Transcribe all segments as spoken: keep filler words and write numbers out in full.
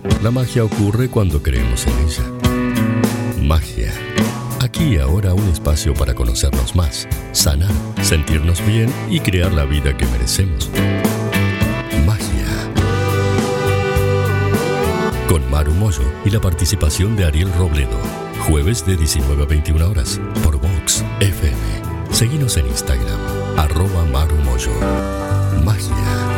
La magia ocurre cuando creemos en ella. Magia. Aquí y ahora un espacio para conocernos más, sanar, sentirnos bien y crear la vida que merecemos. Magia. Con Maru Moyo y la participación de Ariel Robledo. Jueves de diecinueve a veintiuna horas por Vox F M. Seguinos en Instagram, arroba Maru Moyo. Magia.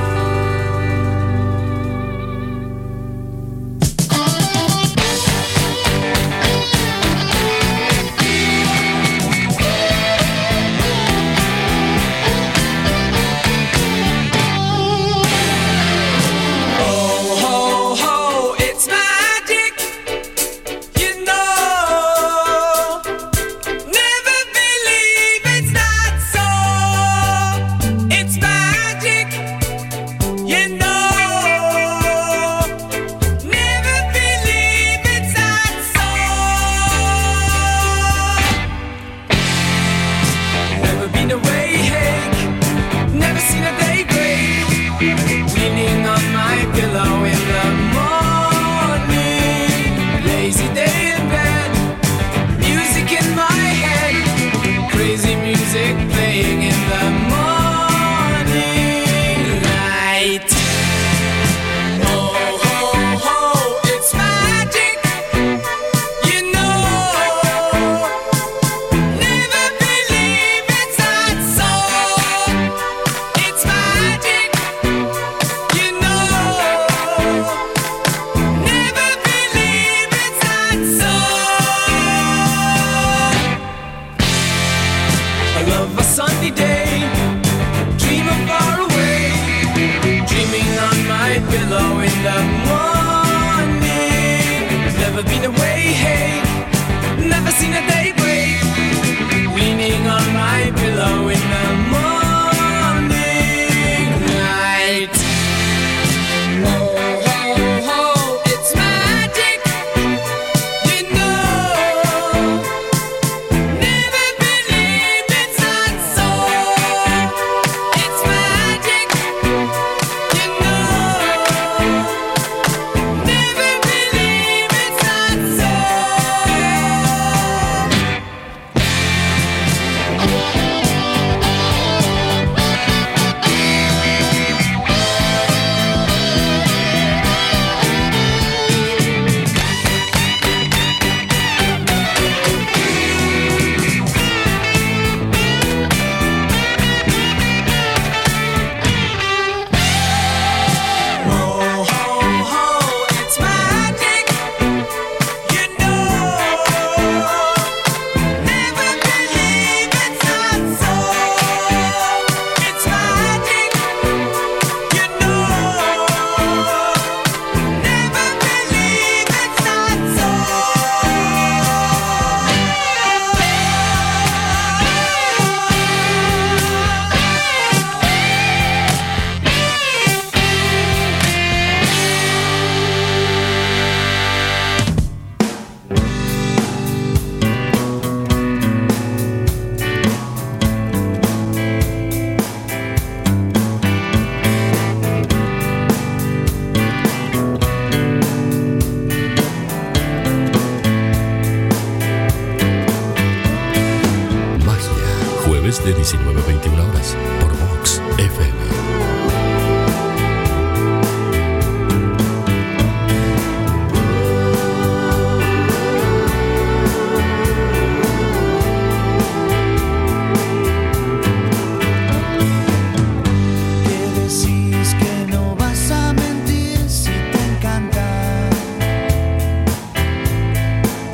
De diecinueve a veintiuna horas por Vox F M.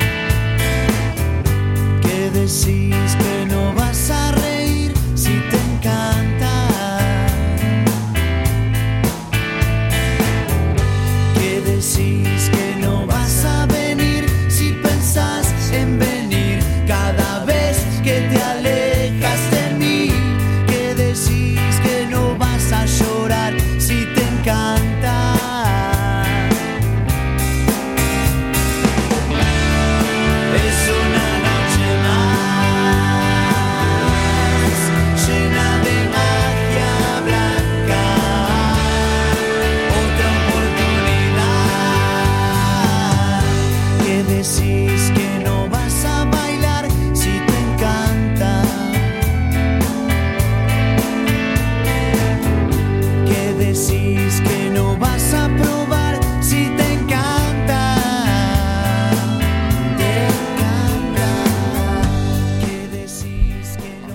Decís que no vas a reír si te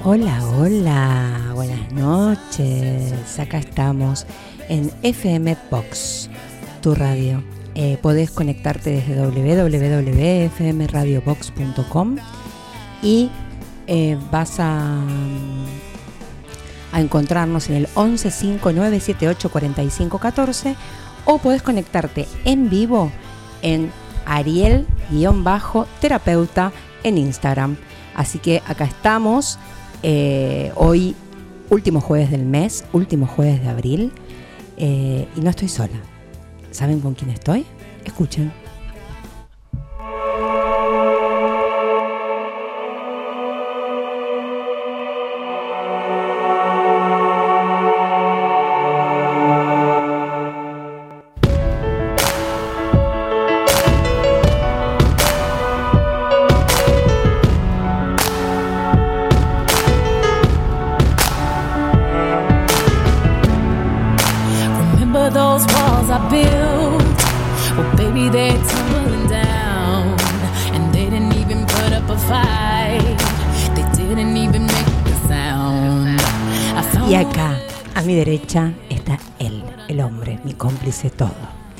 Hola, hola, buenas noches. Acá estamos en F M Box, tu radio. Eh, podés conectarte desde doble u doble u doble u punto f m radio box punto com y eh, vas a, a encontrarnos en el once cinco nueve siete ocho cuatro cinco uno cuatro, o podés conectarte en vivo en Ariel-terapeuta en Instagram. Así que acá estamos. Eh, hoy, último jueves del mes, último jueves de abril, eh, y no estoy sola. ¿Saben con quién estoy? Escuchen. Y acá, a mi derecha, está él, el hombre, mi cómplice todo.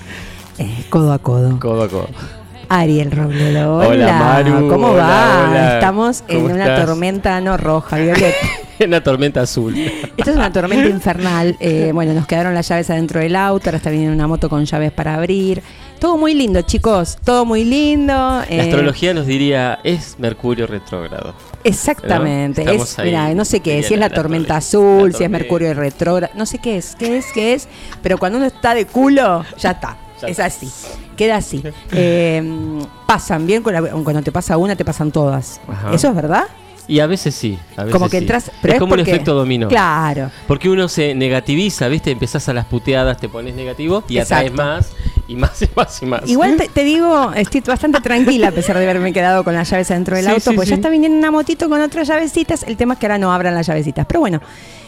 Eh, codo a codo. Codo a codo. Ariel Robledo. Hola, hola Maru. ¿Cómo hola, va? Hola. Estamos en ¿Cómo una estás? tormenta no roja, violeta. Una tormenta azul. Esto es una tormenta infernal. Eh, bueno, nos quedaron las llaves adentro del auto. Ahora está viniendo una moto con llaves para abrir. Todo muy lindo, chicos. Todo muy lindo. La eh, astrología nos diría, es Mercurio retrógrado. Exactamente. ¿No? Es, ahí, mira, no sé qué es. Si es la, la tormenta azul, la tormenta. Si es Mercurio retrógrado. No sé qué es. ¿Qué es? ¿Qué es? Pero cuando uno está de culo, ya está. Ya es así. Queda así. Eh, pasan bien. Cuando te pasa una, te pasan todas. Ajá. ¿Eso es verdad? Y a veces sí, a veces como que sí. entras, pero es, es como porque, un efecto dominó. Claro. Porque uno se negativiza, ¿viste? Empezás a las puteadas, te pones negativo y Exacto. atraes más y más y más y más. Igual te, te digo, estoy bastante tranquila a pesar de haberme quedado con las llaves adentro del sí, auto, sí, pues sí. ya está viniendo una motito con otras llavecitas. El tema es que ahora no abran las llavecitas. Pero bueno,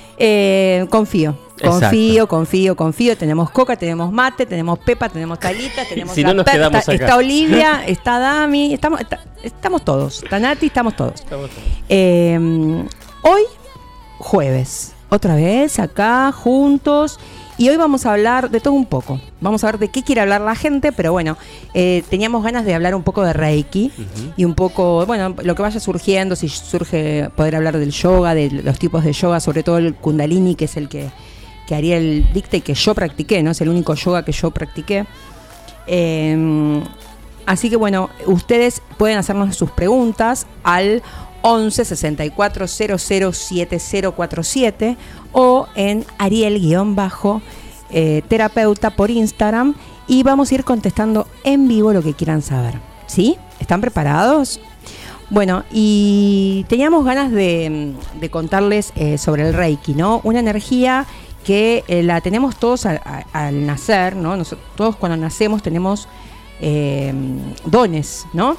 eh, confío. Confío, Exacto. confío, confío. Tenemos Coca, tenemos Mate, tenemos Pepa, tenemos Talita, tenemos si no nos ta, quedamos ta, acá. Está Olivia, está Dami, estamos, está, estamos todos. Está Nati, estamos todos. Estamos todos. Eh, hoy, jueves, otra vez acá, juntos. Y hoy vamos a hablar de todo un poco. Vamos a ver de qué quiere hablar la gente, pero bueno, eh, teníamos ganas de hablar un poco de Reiki uh-huh. y un poco, bueno, lo que vaya surgiendo, si surge poder hablar del yoga, de los tipos de yoga, sobre todo el Kundalini, que es el que, que Ariel dicta y que yo practiqué, ¿no? Es el único yoga que yo practiqué. Eh, así que bueno, ustedes pueden hacernos sus preguntas al once sesenta y cuatro cero cero siete cero cuatro siete o en Ariel-terapeuta por Instagram, y vamos a ir contestando en vivo lo que quieran saber. ¿Sí? ¿Están preparados? Bueno, y teníamos ganas de, de contarles eh, sobre el Reiki, ¿no? Una energía que eh, la tenemos todos a, a, al nacer, ¿no? Nosotros, todos cuando nacemos tenemos eh, dones, ¿no?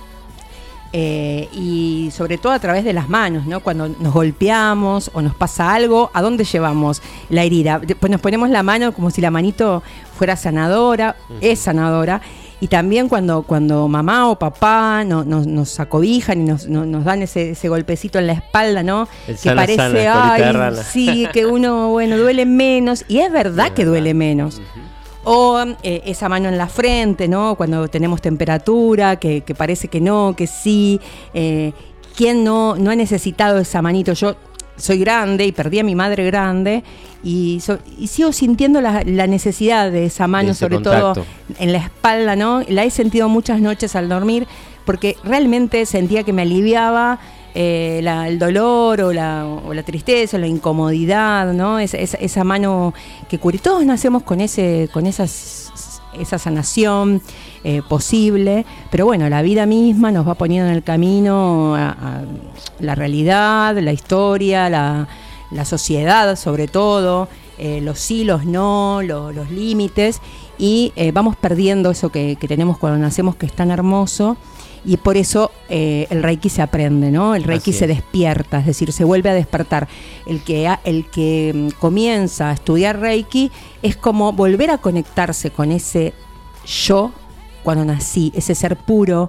Eh, y sobre todo a través de las manos, ¿no? Cuando nos golpeamos o nos pasa algo, ¿a dónde llevamos la herida? Después nos ponemos la mano como si la manito fuera sanadora, uh-huh. es sanadora. Y también cuando, cuando mamá o papá no, no, nos acobijan y nos, no, nos dan ese, ese golpecito en la espalda, ¿no? El que sana, parece, sana, ay, sí, que uno, bueno, duele menos. Y es verdad es que verdad. duele menos. Uh-huh. O eh, esa mano en la frente, ¿no? Cuando tenemos temperatura, que, que parece que no, que sí. Eh, ¿Quién no, no ha necesitado esa manito? Yo soy grande y perdí a mi madre grande y, so, y sigo sintiendo la, la necesidad de esa mano, de sobre contacto. Todo en la espalda, ¿no? La he sentido muchas noches al dormir porque realmente sentía que me aliviaba eh, la, el dolor o la, o la tristeza, o la incomodidad, ¿no? Esa, esa, esa mano que cura. Todos nacemos con ese, con esas, esa sanación eh, posible, pero bueno, la vida misma nos va poniendo en el camino a, a la realidad, la historia, la, la sociedad sobre todo, eh, los sí, los no, lo, los límites, y eh, vamos perdiendo eso que, que tenemos cuando nacemos, que es tan hermoso. Y por eso eh, el Reiki se aprende, ¿no? El Reiki se despierta, es decir, se vuelve a despertar. El que, el que comienza a estudiar Reiki es como volver a conectarse con ese yo cuando nací, ese ser puro,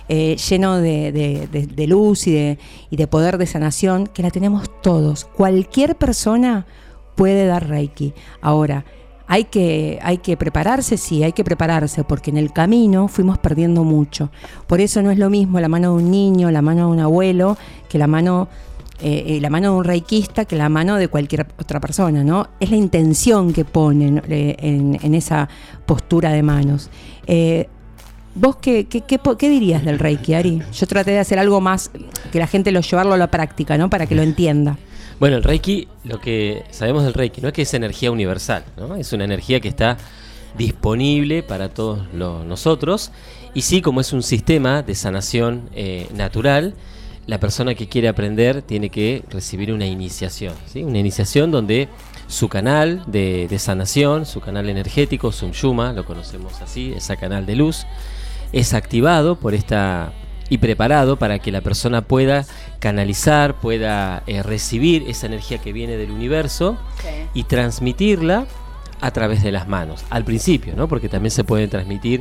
eh, lleno de, de, de, de luz y de, y de poder de sanación, que la tenemos todos. Cualquier persona puede dar Reiki. Ahora, hay que, hay que prepararse, sí, hay que prepararse, porque en el camino fuimos perdiendo mucho. Por eso no es lo mismo la mano de un niño, la mano de un abuelo, que la mano... Eh, la mano de un reikista que la mano de cualquier otra persona, ¿no? Es la intención que ponen eh, en, en esa postura de manos. Eh, ¿Vos qué, qué, qué, qué dirías del Reiki, Ari? Yo traté de hacer algo más, que la gente lo llevarlo a la práctica, ¿no? Para que lo entienda. Bueno, el Reiki, lo que sabemos del Reiki, no es que es energía universal, ¿no? Es una energía que está disponible para todos los, nosotros, y sí, como es un sistema de sanación eh, natural, la persona que quiere aprender tiene que recibir una iniciación, ¿sí? Una iniciación donde su canal de, de sanación, su canal energético, Sumyuma, lo conocemos así, ese canal de luz, es activado por esta y preparado para que la persona pueda canalizar, pueda eh, recibir esa energía que viene del universo, sí, y transmitirla a través de las manos, al principio, ¿no? Porque también se puede transmitir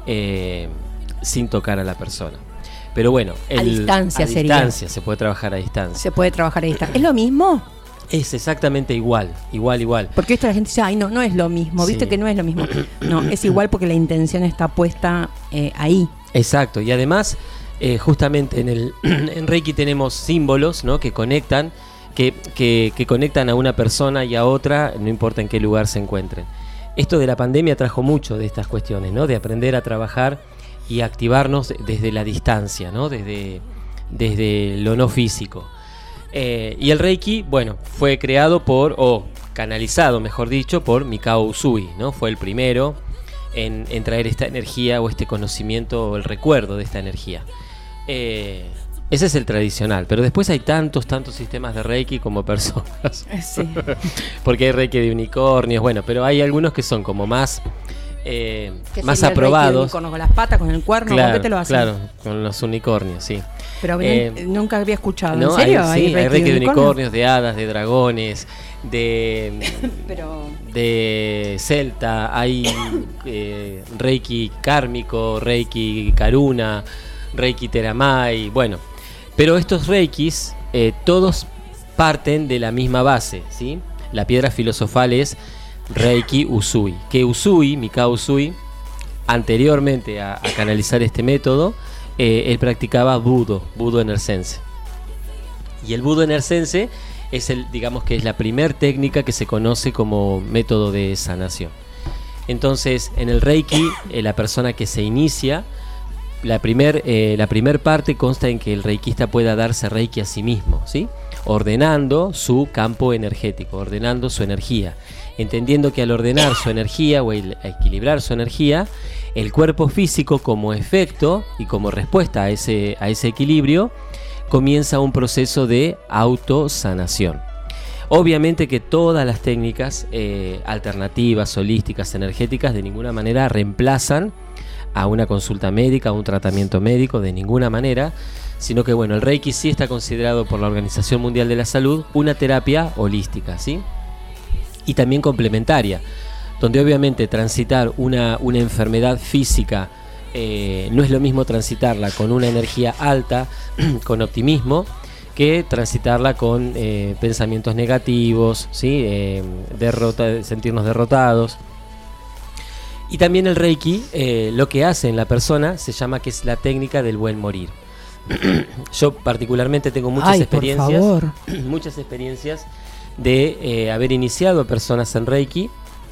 eh, sin tocar a la persona. Pero bueno, el, a distancia a sería. distancia, se puede trabajar a distancia. Se puede trabajar a distancia. ¿Es lo mismo? Es exactamente igual, igual, igual. Porque esto la gente dice, ay, no, no es lo mismo, viste, sí, que no es lo mismo. No, es igual porque la intención está puesta eh, ahí. Exacto, y además, eh, justamente en el en Reiki tenemos símbolos, ¿no? Que conectan, que, que, que conectan a una persona y a otra, no importa en qué lugar se encuentren. Esto de la pandemia trajo mucho de estas cuestiones, ¿no? De aprender a trabajar y activarnos desde la distancia, ¿no? Desde, desde lo no físico. Eh, y el Reiki, bueno, fue creado por, o canalizado, mejor dicho, por Mikao Usui, ¿no? Fue el primero en, en traer esta energía o este conocimiento o el recuerdo de esta energía. Eh, ese es el tradicional, pero después hay tantos, tantos sistemas de Reiki como personas. Sí. Porque hay Reiki de unicornios, bueno, pero hay algunos que son como más... Eh, más aprobados. Con las patas, con el cuerno, claro, ¿con qué te lo hacen? Claro, con los unicornios, sí. Pero eh, nunca había escuchado. ¿no? ¿En serio? Hay, sí, hay Reiki de, de unicornios? unicornios, de hadas, de dragones, de, Pero... de celta, hay eh, Reiki kármico, Reiki karuna, Reiki teramai, bueno. Pero estos Reikis, eh, todos parten de la misma base, ¿sí? La piedra filosofal es Reiki Usui, que Usui, Mikao Usui, anteriormente a, a canalizar este método, eh, él practicaba Budo, Budo enersense. Y el Budo enersense es el, digamos que es la primer técnica que se conoce como método de sanación. Entonces, en el Reiki, eh, la persona que se inicia, la primer, eh, la primer parte consta en que el reikista pueda darse Reiki a sí mismo, ¿sí? Ordenando su campo energético, ordenando su energía, entendiendo que al ordenar su energía o el, a equilibrar su energía, el cuerpo físico como efecto y como respuesta a ese, a ese equilibrio comienza un proceso de autosanación. Obviamente que todas las técnicas eh, alternativas, holísticas, energéticas de ninguna manera reemplazan a una consulta médica, a un tratamiento médico, de ninguna manera, sino que bueno, el Reiki sí está considerado por la Organización Mundial de la Salud una terapia holística, ¿sí? Y también complementaria, donde obviamente transitar una, una enfermedad física eh, no es lo mismo transitarla con una energía alta, con optimismo, que transitarla con eh, pensamientos negativos, ¿sí? eh, derrota, sentirnos derrotados. Y también el Reiki, eh, lo que hace en la persona se llama que es la técnica del buen morir. Yo particularmente tengo muchas Ay, experiencias, por favor. muchas experiencias de eh, haber iniciado personas en Reiki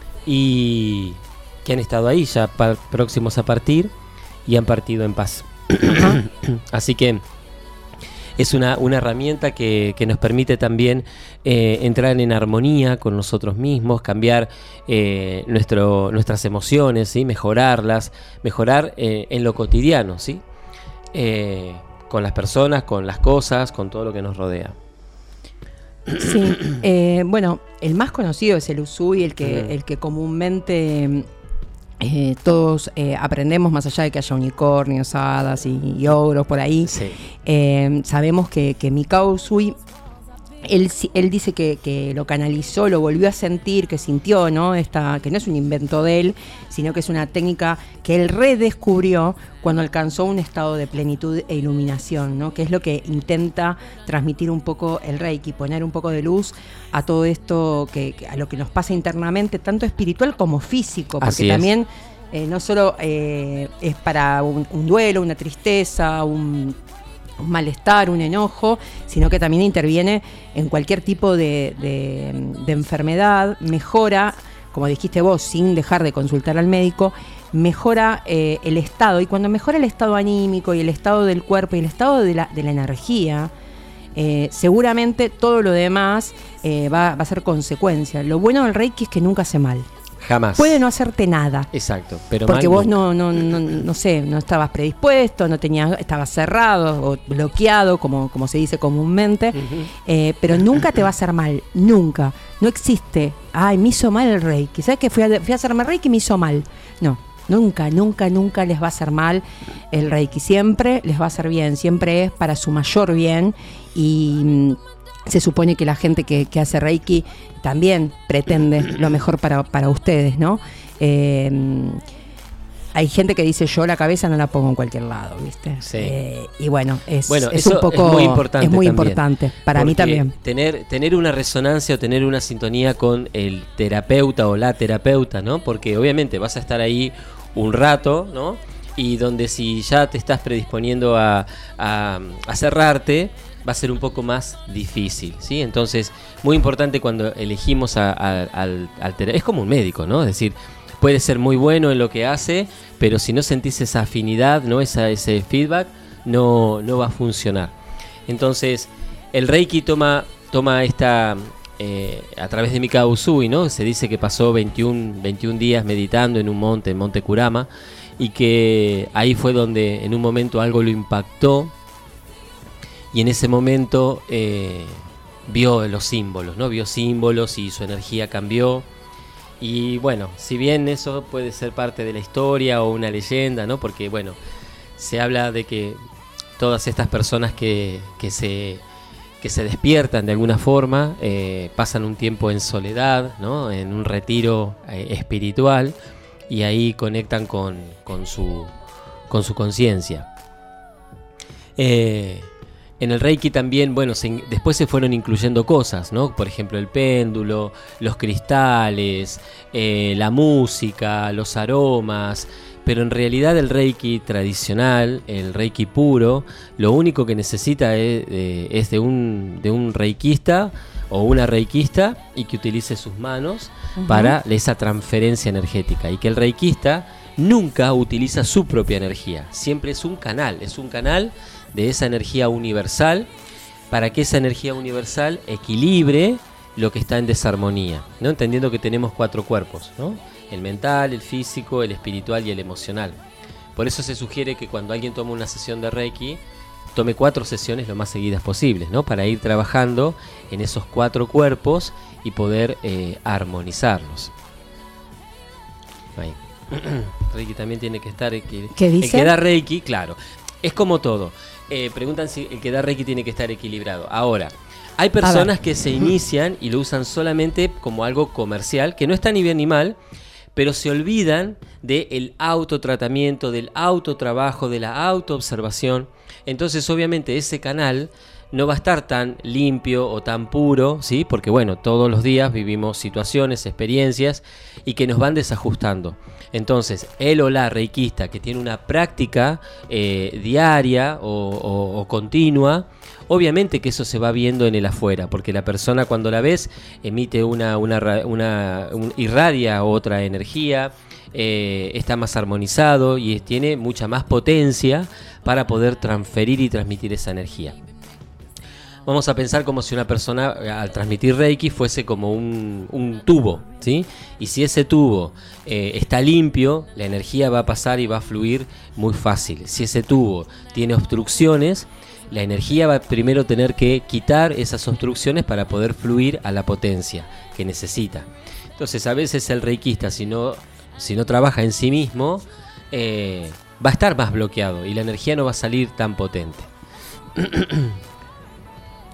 y que han estado ahí ya pa- próximos a partir y han partido en paz. Así que es una, una herramienta que, que nos permite también eh, entrar en armonía con nosotros mismos, cambiar eh, nuestro, nuestras emociones, ¿sí? Mejorarlas, mejorar eh, en lo cotidiano, ¿sí? Eh, con las personas, con las cosas, con todo lo que nos rodea. Sí, eh, bueno, el más conocido es el Usui, el que, Mm. el que comúnmente eh, todos eh, aprendemos, más allá de que haya unicornios, hadas y, y ogros por ahí. Sí. Eh, sabemos que, que Mikao Usui él, él dice que, que lo canalizó, lo volvió a sentir, que sintió, ¿no? Esta, que no es un invento de él, sino que es una técnica que él redescubrió cuando alcanzó un estado de plenitud e iluminación, ¿no? Que es lo que intenta transmitir un poco el Reiki, poner un poco de luz a todo esto, que, que a lo que nos pasa internamente, tanto espiritual como físico, porque Así es. también eh, no solo eh, es para un, un duelo, una tristeza, un... un malestar, un enojo, sino que también interviene en cualquier tipo de, de, de enfermedad, mejora, como dijiste vos, sin dejar de consultar al médico, mejora eh, el estado, y cuando mejora el estado anímico y el estado del cuerpo y el estado de la, de la energía, eh, seguramente todo lo demás eh, va, va a ser consecuencia. Lo bueno del Reiki es que nunca hace mal. Jamás. Puede no hacerte nada. Exacto, pero porque mal vos nunca. no, no, no, no sé, no estabas predispuesto, no tenías, estabas cerrado o bloqueado, como, como se dice comúnmente, Uh-huh. eh, pero nunca te va a hacer mal, nunca. No existe, ay, me hizo mal el Reiki, ¿sabes que fui a, fui a hacerme Reiki y me hizo mal? No, nunca, nunca, nunca les va a hacer mal el Reiki, siempre les va a hacer bien, siempre es para su mayor bien, y mm, se supone que la gente que, que hace Reiki también pretende lo mejor para, para ustedes, ¿no? Eh, hay gente que dice, yo la cabeza no la pongo en cualquier lado, ¿viste? Sí. Eh, y bueno, es, Bueno, es eso un poco es muy importante. es muy también, importante para mí porque también. Tener, tener una resonancia o tener una sintonía con el terapeuta o la terapeuta, ¿no? Porque obviamente vas a estar ahí un rato, ¿no? Y donde si ya te estás predisponiendo a, a, a cerrarte, va a ser un poco más difícil, ¿sí? Entonces, muy importante cuando elegimos a, a, al, al terapeuta. Es como un médico, ¿no? Es decir, puede ser muy bueno en lo que hace, pero si no sentís esa afinidad, ¿no? Esa, ese feedback, no, no va a funcionar. Entonces, el Reiki toma, toma esta... Eh, a través de Mikao Usui, ¿no? Se dice que pasó veintiún, veintiún días meditando en un monte, en Monte Kurama, y que ahí fue donde en un momento algo lo impactó. Y en ese momento eh, vio los símbolos, ¿no? Vio símbolos y su energía cambió. Y bueno, si bien eso puede ser parte de la historia o una leyenda, ¿no? Porque bueno, se habla de que todas estas personas que, que, se, que se despiertan de alguna forma, eh, pasan un tiempo en soledad, ¿no? En un retiro eh, espiritual, y ahí conectan con, con su, con su conciencia. Eh... En el Reiki también, bueno, se, después se fueron incluyendo cosas, ¿no? Por ejemplo, el péndulo, los cristales, eh, la música, los aromas. Pero en realidad el Reiki tradicional, el Reiki puro, lo único que necesita es, eh, es de un, de un reikista o una reikista, y que utilice sus manos uh-huh. para esa transferencia energética. Y que el reikista nunca utiliza su propia energía, siempre es un canal, es un canal de esa energía universal, para que esa energía universal equilibre lo que está en desarmonía, ¿no? Entendiendo que tenemos cuatro cuerpos, ¿no? El mental, el físico, el espiritual y el emocional. Por eso se sugiere que cuando alguien toma una sesión de Reiki, tome cuatro sesiones lo más seguidas posibles, ¿no? Para ir trabajando en esos cuatro cuerpos y poder eh, armonizarlos. Ahí. Reiki también tiene que estar... Equi- ¿Qué dice? El que da Reiki, claro, es como todo. Eh, preguntan si el que da Reiki tiene que estar equilibrado. Ahora, hay personas que se inician y lo usan solamente como algo comercial, que no está ni bien ni mal, pero se olvidan del autotratamiento, del autotrabajo, de la autoobservación. Entonces, obviamente, ese canal no va a estar tan limpio o tan puro, ¿sí? Porque, bueno, todos los días vivimos situaciones, experiencias, y que nos van desajustando. Entonces, él o la reikista que tiene una práctica eh, diaria o, o, o continua, obviamente que eso se va viendo en el afuera, porque la persona cuando la ves emite una, una, una un, irradia otra energía, eh, está más armonizado y tiene mucha más potencia para poder transferir y transmitir esa energía. Vamos a pensar como si una persona al transmitir Reiki fuese como un, un tubo, ¿sí? Y si ese tubo eh, está limpio, la energía va a pasar y va a fluir muy fácil. Si ese tubo tiene obstrucciones, la energía va a primero tener que quitar esas obstrucciones para poder fluir a la potencia que necesita. Entonces, a veces el reikista, si no, si no trabaja en sí mismo, eh, va a estar más bloqueado y la energía no va a salir tan potente.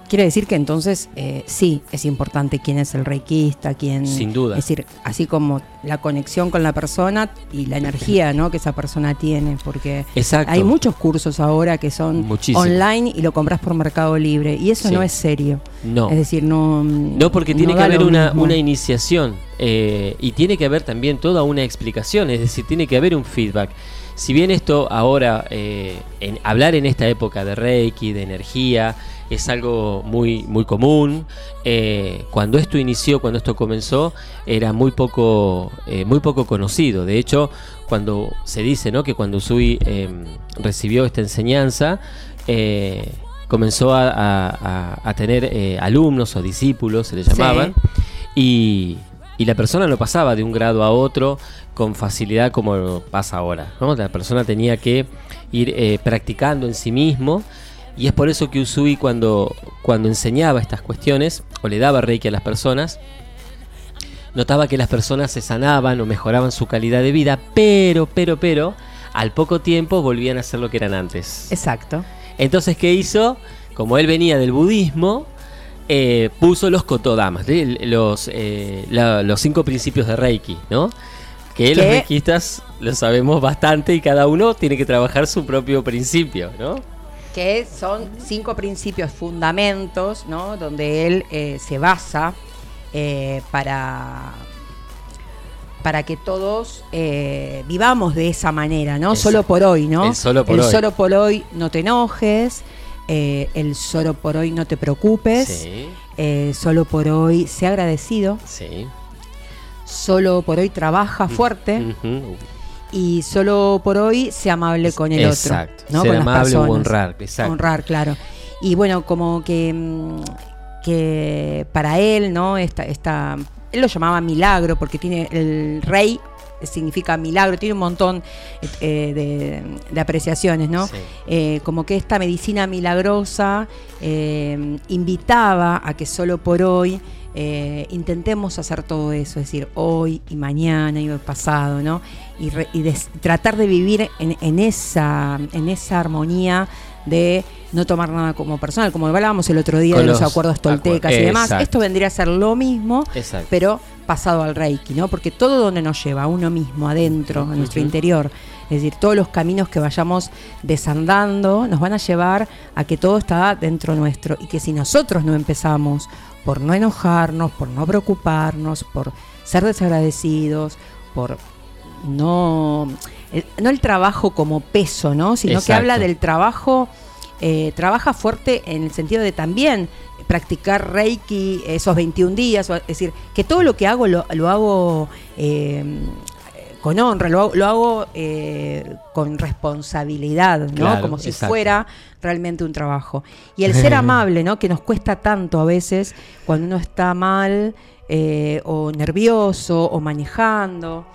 Quiere decir que entonces eh, sí, es importante quién es el reikista, quién... Sin duda. Es decir, así como la conexión con la persona y la energía, ¿no?, que esa persona tiene, porque Exacto. hay muchos cursos ahora que son Muchísimo. online y lo compras por Mercado Libre, y eso Sí. no es serio. No. Es decir, no... No, porque tiene no que da haber lo una, mismo. una iniciación eh, y tiene que haber también toda una explicación, es decir, tiene que haber un feedback. Si bien esto ahora, eh, en, hablar en esta época de Reiki, de energía, es algo muy, muy común, eh, cuando esto inició, cuando esto comenzó, era muy poco, eh, muy poco conocido. De hecho, cuando se dice, ¿no?, que cuando Usui eh, recibió esta enseñanza, eh, comenzó a, a, a tener eh, alumnos o discípulos, se le llamaban, sí. y, y la persona no pasaba de un grado a otro con facilidad como pasa ahora, ¿no? La persona tenía que ir eh, practicando en sí mismo, y es por eso que Usui cuando, cuando enseñaba estas cuestiones o le daba Reiki a las personas, notaba que las personas se sanaban o mejoraban su calidad de vida, pero, pero, pero, al poco tiempo volvían a ser lo que eran antes. Exacto. Entonces, ¿qué hizo? Como él venía del budismo, eh, puso los kotodamas, ¿sí? los, eh, la, los cinco principios de Reiki, ¿no? Que los reikistas lo sabemos bastante y cada uno tiene que trabajar su propio principio, ¿no? Que son cinco principios, fundamentos, ¿no?, donde él eh, se basa eh, para... para que todos eh, vivamos de esa manera, ¿no? Exacto. Solo por hoy, ¿no? El solo por el hoy. solo por hoy, no te enojes, eh, el solo por hoy, no te preocupes, Sí. eh, solo por hoy, sé agradecido, Sí. solo por hoy, trabaja fuerte, Uh-huh. y solo por hoy, sé amable con el Exacto. otro, ¿no? Ser Con las amable o personas. honrar, exacto. Honrar, claro. Y bueno, como que, mm, que para él, ¿no? Esta, esta, él lo llamaba milagro, porque tiene el rey, significa milagro, tiene un montón eh, de, de apreciaciones, ¿no? Sí. Eh, como que esta medicina milagrosa eh, invitaba a que solo por hoy eh, intentemos hacer todo eso, es decir, hoy y mañana y pasado, ¿no? Y, re, y de, tratar de vivir en, en, esa, en esa armonía de no tomar nada como personal, como hablábamos el otro día Con de los, los acuerdos toltecas acuer- y demás. Exacto. Esto vendría a ser lo mismo, Exacto. pero pasado al Reiki, ¿no? Porque todo donde nos lleva, a uno mismo, adentro, a nuestro Uh-huh. interior, es decir, todos los caminos que vayamos desandando nos van a llevar a que todo está dentro nuestro, y que si nosotros no empezamos por no enojarnos, por no preocuparnos, por ser desagradecidos, por no el, no el trabajo como peso, ¿no? Sino Exacto. que habla del trabajo, eh, trabaja fuerte en el sentido de también practicar Reiki esos veintiún días, es decir, que todo lo que hago lo, lo hago eh, con honra, lo hago, lo hago eh, con responsabilidad, ¿no? Claro, como si exacto. fuera realmente un trabajo. Y el ser amable, ¿no? Que nos cuesta tanto a veces cuando uno está mal eh, o nervioso o manejando.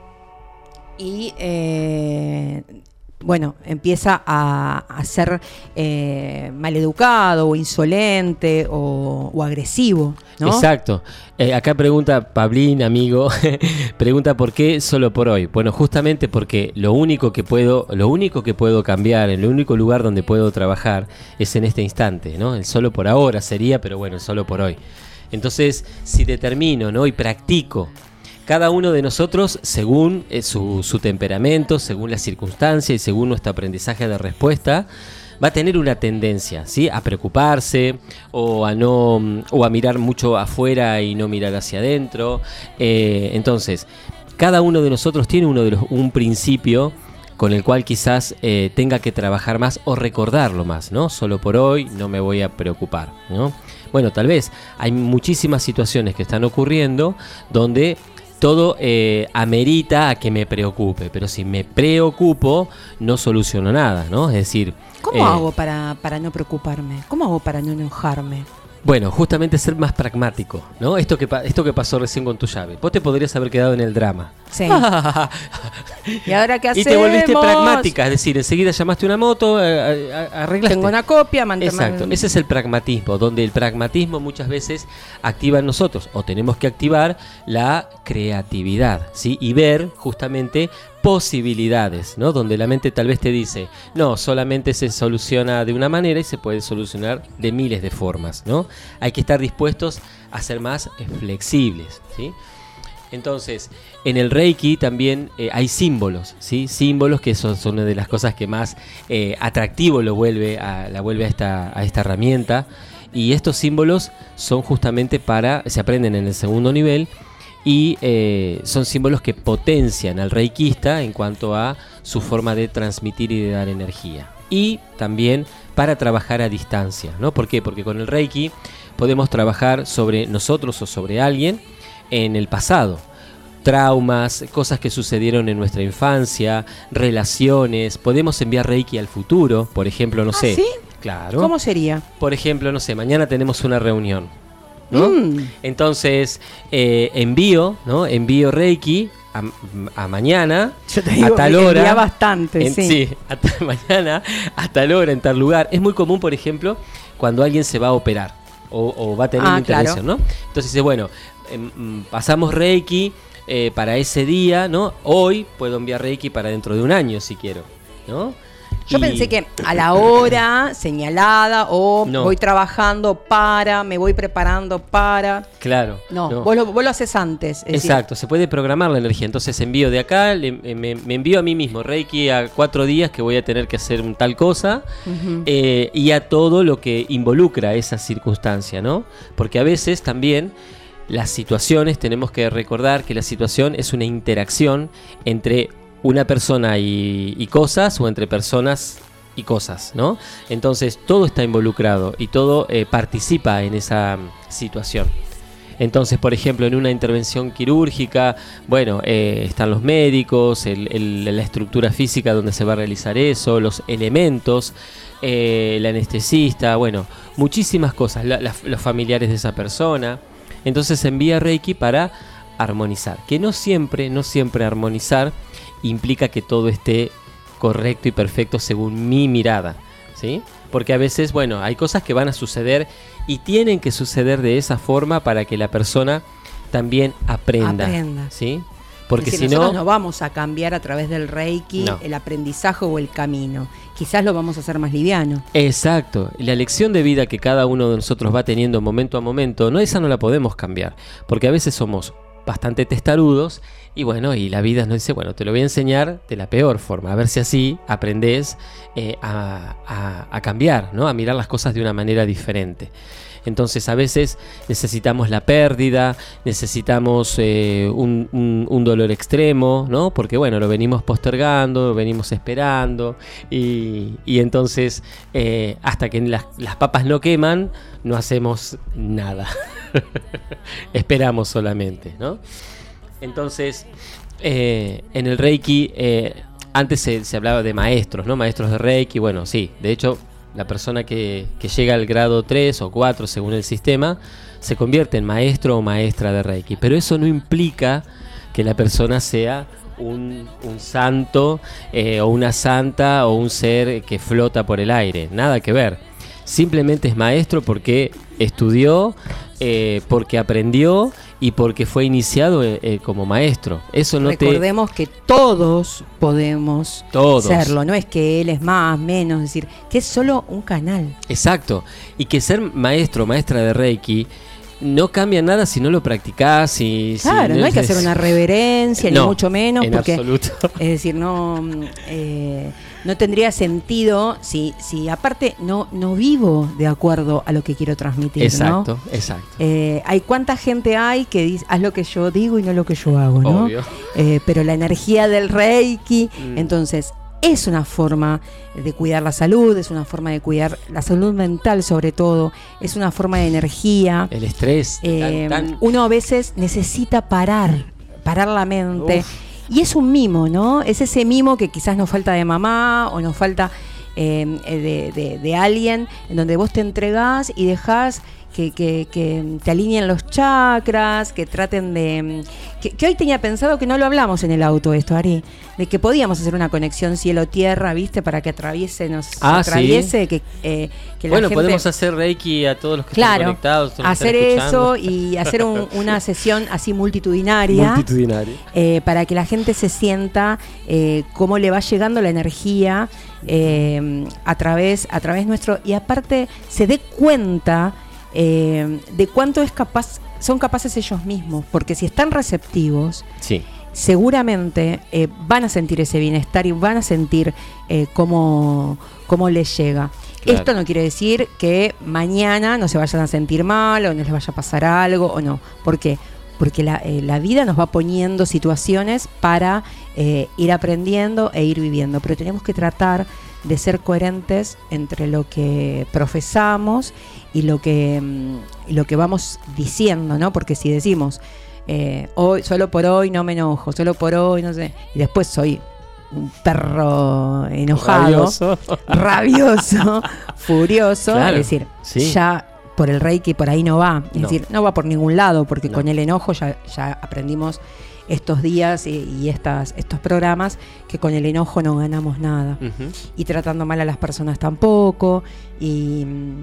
Y eh, bueno, empieza a, a ser eh, maleducado o insolente o, o agresivo, ¿no? Exacto. Eh, acá pregunta Pablín, amigo, pregunta por qué solo por hoy. Bueno, justamente porque lo único que puedo, lo único que puedo cambiar, el único lugar donde puedo trabajar es en este instante, ¿no? El solo por ahora sería, pero bueno, el solo por hoy. Entonces, si determino, ¿no? Y practico. Cada uno de nosotros, según eh, su, su temperamento, según las circunstancias y según nuestro aprendizaje de respuesta, va a tener una tendencia, ¿sí? A preocuparse o a no o a mirar mucho afuera y no mirar hacia adentro. Eh, entonces, cada uno de nosotros tiene uno de los, un principio con el cual quizás eh, tenga que trabajar más o recordarlo más, ¿no? Solo por hoy no me voy a preocupar, ¿no? Bueno, tal vez hay muchísimas situaciones que están ocurriendo donde todo eh, amerita a que me preocupe, pero si me preocupo no soluciono nada, ¿no? Es decir, ¿Cómo eh, hago para, para no preocuparme? ¿Cómo hago para no enojarme? bueno, justamente ser más pragmático, ¿no? Esto que, pa- esto que pasó recién con tu llave. Vos te podrías haber quedado en el drama. Sí. ¿Y ahora qué hacemos? Y te volviste pragmática, es decir, enseguida llamaste una moto, eh, arreglaste. Tengo una copia, mantengo. Exacto, ese es el pragmatismo, donde el pragmatismo muchas veces activa en nosotros, o tenemos que activar la creatividad, ¿sí? Y ver justamente posibilidades, ¿no? Donde la mente tal vez te dice, no, solamente se soluciona de una manera y se puede solucionar de miles de formas, ¿no? Hay que estar dispuestos a ser más flexibles, ¿sí? Entonces, en el Reiki también eh, hay símbolos, ¿sí? Símbolos que son, son una de las cosas que más eh, atractivo lo vuelve a, la vuelve a esta, a esta herramienta. Y estos símbolos son justamente para, se aprenden en el segundo nivel y eh, son símbolos que potencian al reikista en cuanto a su forma de transmitir y de dar energía. Y también para trabajar a distancia, ¿no? ¿Por qué? Porque con el Reiki podemos trabajar sobre nosotros o sobre alguien en el pasado, traumas, cosas que sucedieron en nuestra infancia, relaciones. Podemos enviar Reiki al futuro, por ejemplo, no ¿Ah, sé. sí? Claro. ¿Cómo sería? Por ejemplo, no sé, mañana tenemos una reunión, ¿no? Mm. Entonces, eh, envío, ¿no? Envío Reiki a, a mañana, Yo te digo a tal que hora. envía bastante, en, sí. sí, a tal mañana, a tal hora, en tal lugar. Es muy común, por ejemplo, cuando alguien se va a operar o, o va a tener Ah, una intervención, claro. ¿no? Entonces dice, bueno, eh, pasamos Reiki eh, para ese día, ¿no? Hoy puedo enviar Reiki para dentro de un año, si quiero, ¿no? Yo Y- pensé que a la hora señalada o No. voy trabajando para, me voy preparando para. Claro. No, Vos, lo, vos lo haces antes. es Exacto, se puede programar la energía. Entonces envío de acá, le- me, me envío a mí mismo Reiki a cuatro días que voy a tener que hacer un tal cosa, Ujú. eh, y a todo lo que involucra esa circunstancia, ¿no? Porque a veces también las situaciones, tenemos que recordar que la situación es una interacción entre una persona y, y cosas, o entre personas y cosas, ¿no? Entonces todo está involucrado y todo eh, participa en esa mm, situación. Entonces, por ejemplo, en una intervención quirúrgica, bueno, eh, están los médicos, el, el- la estructura física donde se va a realizar eso, los elementos, eh, el anestesista, bueno, muchísimas cosas, la- la- los familiares de esa persona. Entonces se envía Reiki para armonizar, que no siempre, no siempre armonizar implica que todo esté correcto y perfecto según mi mirada, ¿sí? Porque a veces, bueno, hay cosas que van a suceder y tienen que suceder de esa forma para que la persona también aprenda, Aprenda. ¿sí? Porque Es decir, si nosotros no, no vamos a cambiar a través del Reiki No. el aprendizaje o el camino. Quizás lo vamos a hacer más liviano. exacto, la lección de vida que cada uno de nosotros va teniendo momento a momento, no, esa no la podemos cambiar, porque a veces somos bastante testarudos y bueno, y la vida nos dice, bueno, te lo voy a enseñar de la peor forma, a ver si así aprendes eh, a, a- a cambiar, ¿no? A mirar las cosas de una manera diferente. Entonces a veces necesitamos la pérdida, necesitamos eh, un, un- un dolor extremo, ¿no? Porque bueno, lo venimos postergando, lo venimos esperando y, y entonces eh, hasta que las, las papas no queman, no hacemos nada. Esperamos solamente, ¿no? Entonces, eh, en el Reiki, eh, antes se, se hablaba de maestros, ¿no? Maestros de Reiki, bueno, sí, de hecho, la persona que, que llega al grado tres o cuatro, según el sistema, se convierte en maestro o maestra de Reiki. Pero eso no implica que la persona sea un, un santo eh, o una santa o un ser que flota por el aire. Nada que ver. Simplemente es maestro porque estudió, eh, porque aprendió y porque fue iniciado eh, eh, como maestro. Eso no te... Recordemos que todos podemos Todos. serlo, no es que él es más, menos, es decir, que es solo un canal. Exacto. Y que ser maestro o maestra de Reiki no cambia nada si no lo practicás. Y, si Claro, no hay que hacer una reverencia, No, ni mucho menos, en porque absoluto. es decir, no, eh, no tendría sentido si, si aparte no, no vivo de acuerdo a lo que quiero transmitir, Exacto, ¿no? exacto. Eh, hay cuánta gente hay que dice, haz lo que yo digo y no lo que yo hago, ¿no? Obvio. Eh, pero la energía del Reiki, Mm. entonces es una forma de cuidar la salud, es una forma de cuidar la salud mental sobre todo, es una forma de energía. El estrés. Eh, tan- tan- Uno a veces necesita parar, parar la mente. Uf. Y es un mimo, ¿no? Es ese mimo que quizás nos falta de mamá o nos falta eh, de, de- de alguien, en donde vos te entregás y dejás que, que, que te alineen los chakras, que traten de... Que, que hoy tenía pensado que no lo hablamos en el auto esto, Ari, de que podíamos hacer una conexión cielo-tierra, ¿viste? Para que atraviese, nos ah, atraviese, ¿sí? que, eh, que la bueno, gente... podemos hacer Reiki a todos los que claro, están conectados. Todos hacer los que están eso escuchando. y hacer un, una sesión así multitudinaria. Multitudinaria. Eh, para que la gente se sienta eh, cómo le va llegando la energía eh, a través, a través nuestro, y aparte se dé cuenta eh, de cuánto es capaz, son capaces ellos mismos, porque si están receptivos, sí, seguramente eh, van a sentir ese bienestar y van a sentir eh, cómo, cómo les llega. Claro. Esto no quiere decir que mañana no se vayan a sentir mal o no les vaya a pasar algo o no. ¿Por qué? Porque la, eh, la vida nos va poniendo situaciones para eh, ir aprendiendo e ir viviendo, pero tenemos que tratar de ser coherentes entre lo que profesamos y lo que, y lo que vamos diciendo, ¿no? Porque si decimos, eh, hoy, solo por hoy no me enojo, solo por hoy no sé, y después soy un perro enojado, rabioso, rabioso furioso, claro, es decir, sí. ya por el Reiki por ahí no va, es no. decir, no va por ningún lado, porque no. con el enojo ya, ya aprendimos estos días y, y estas, estos programas que con el enojo no ganamos nada. Uh-huh. Y tratando mal a las personas tampoco, y,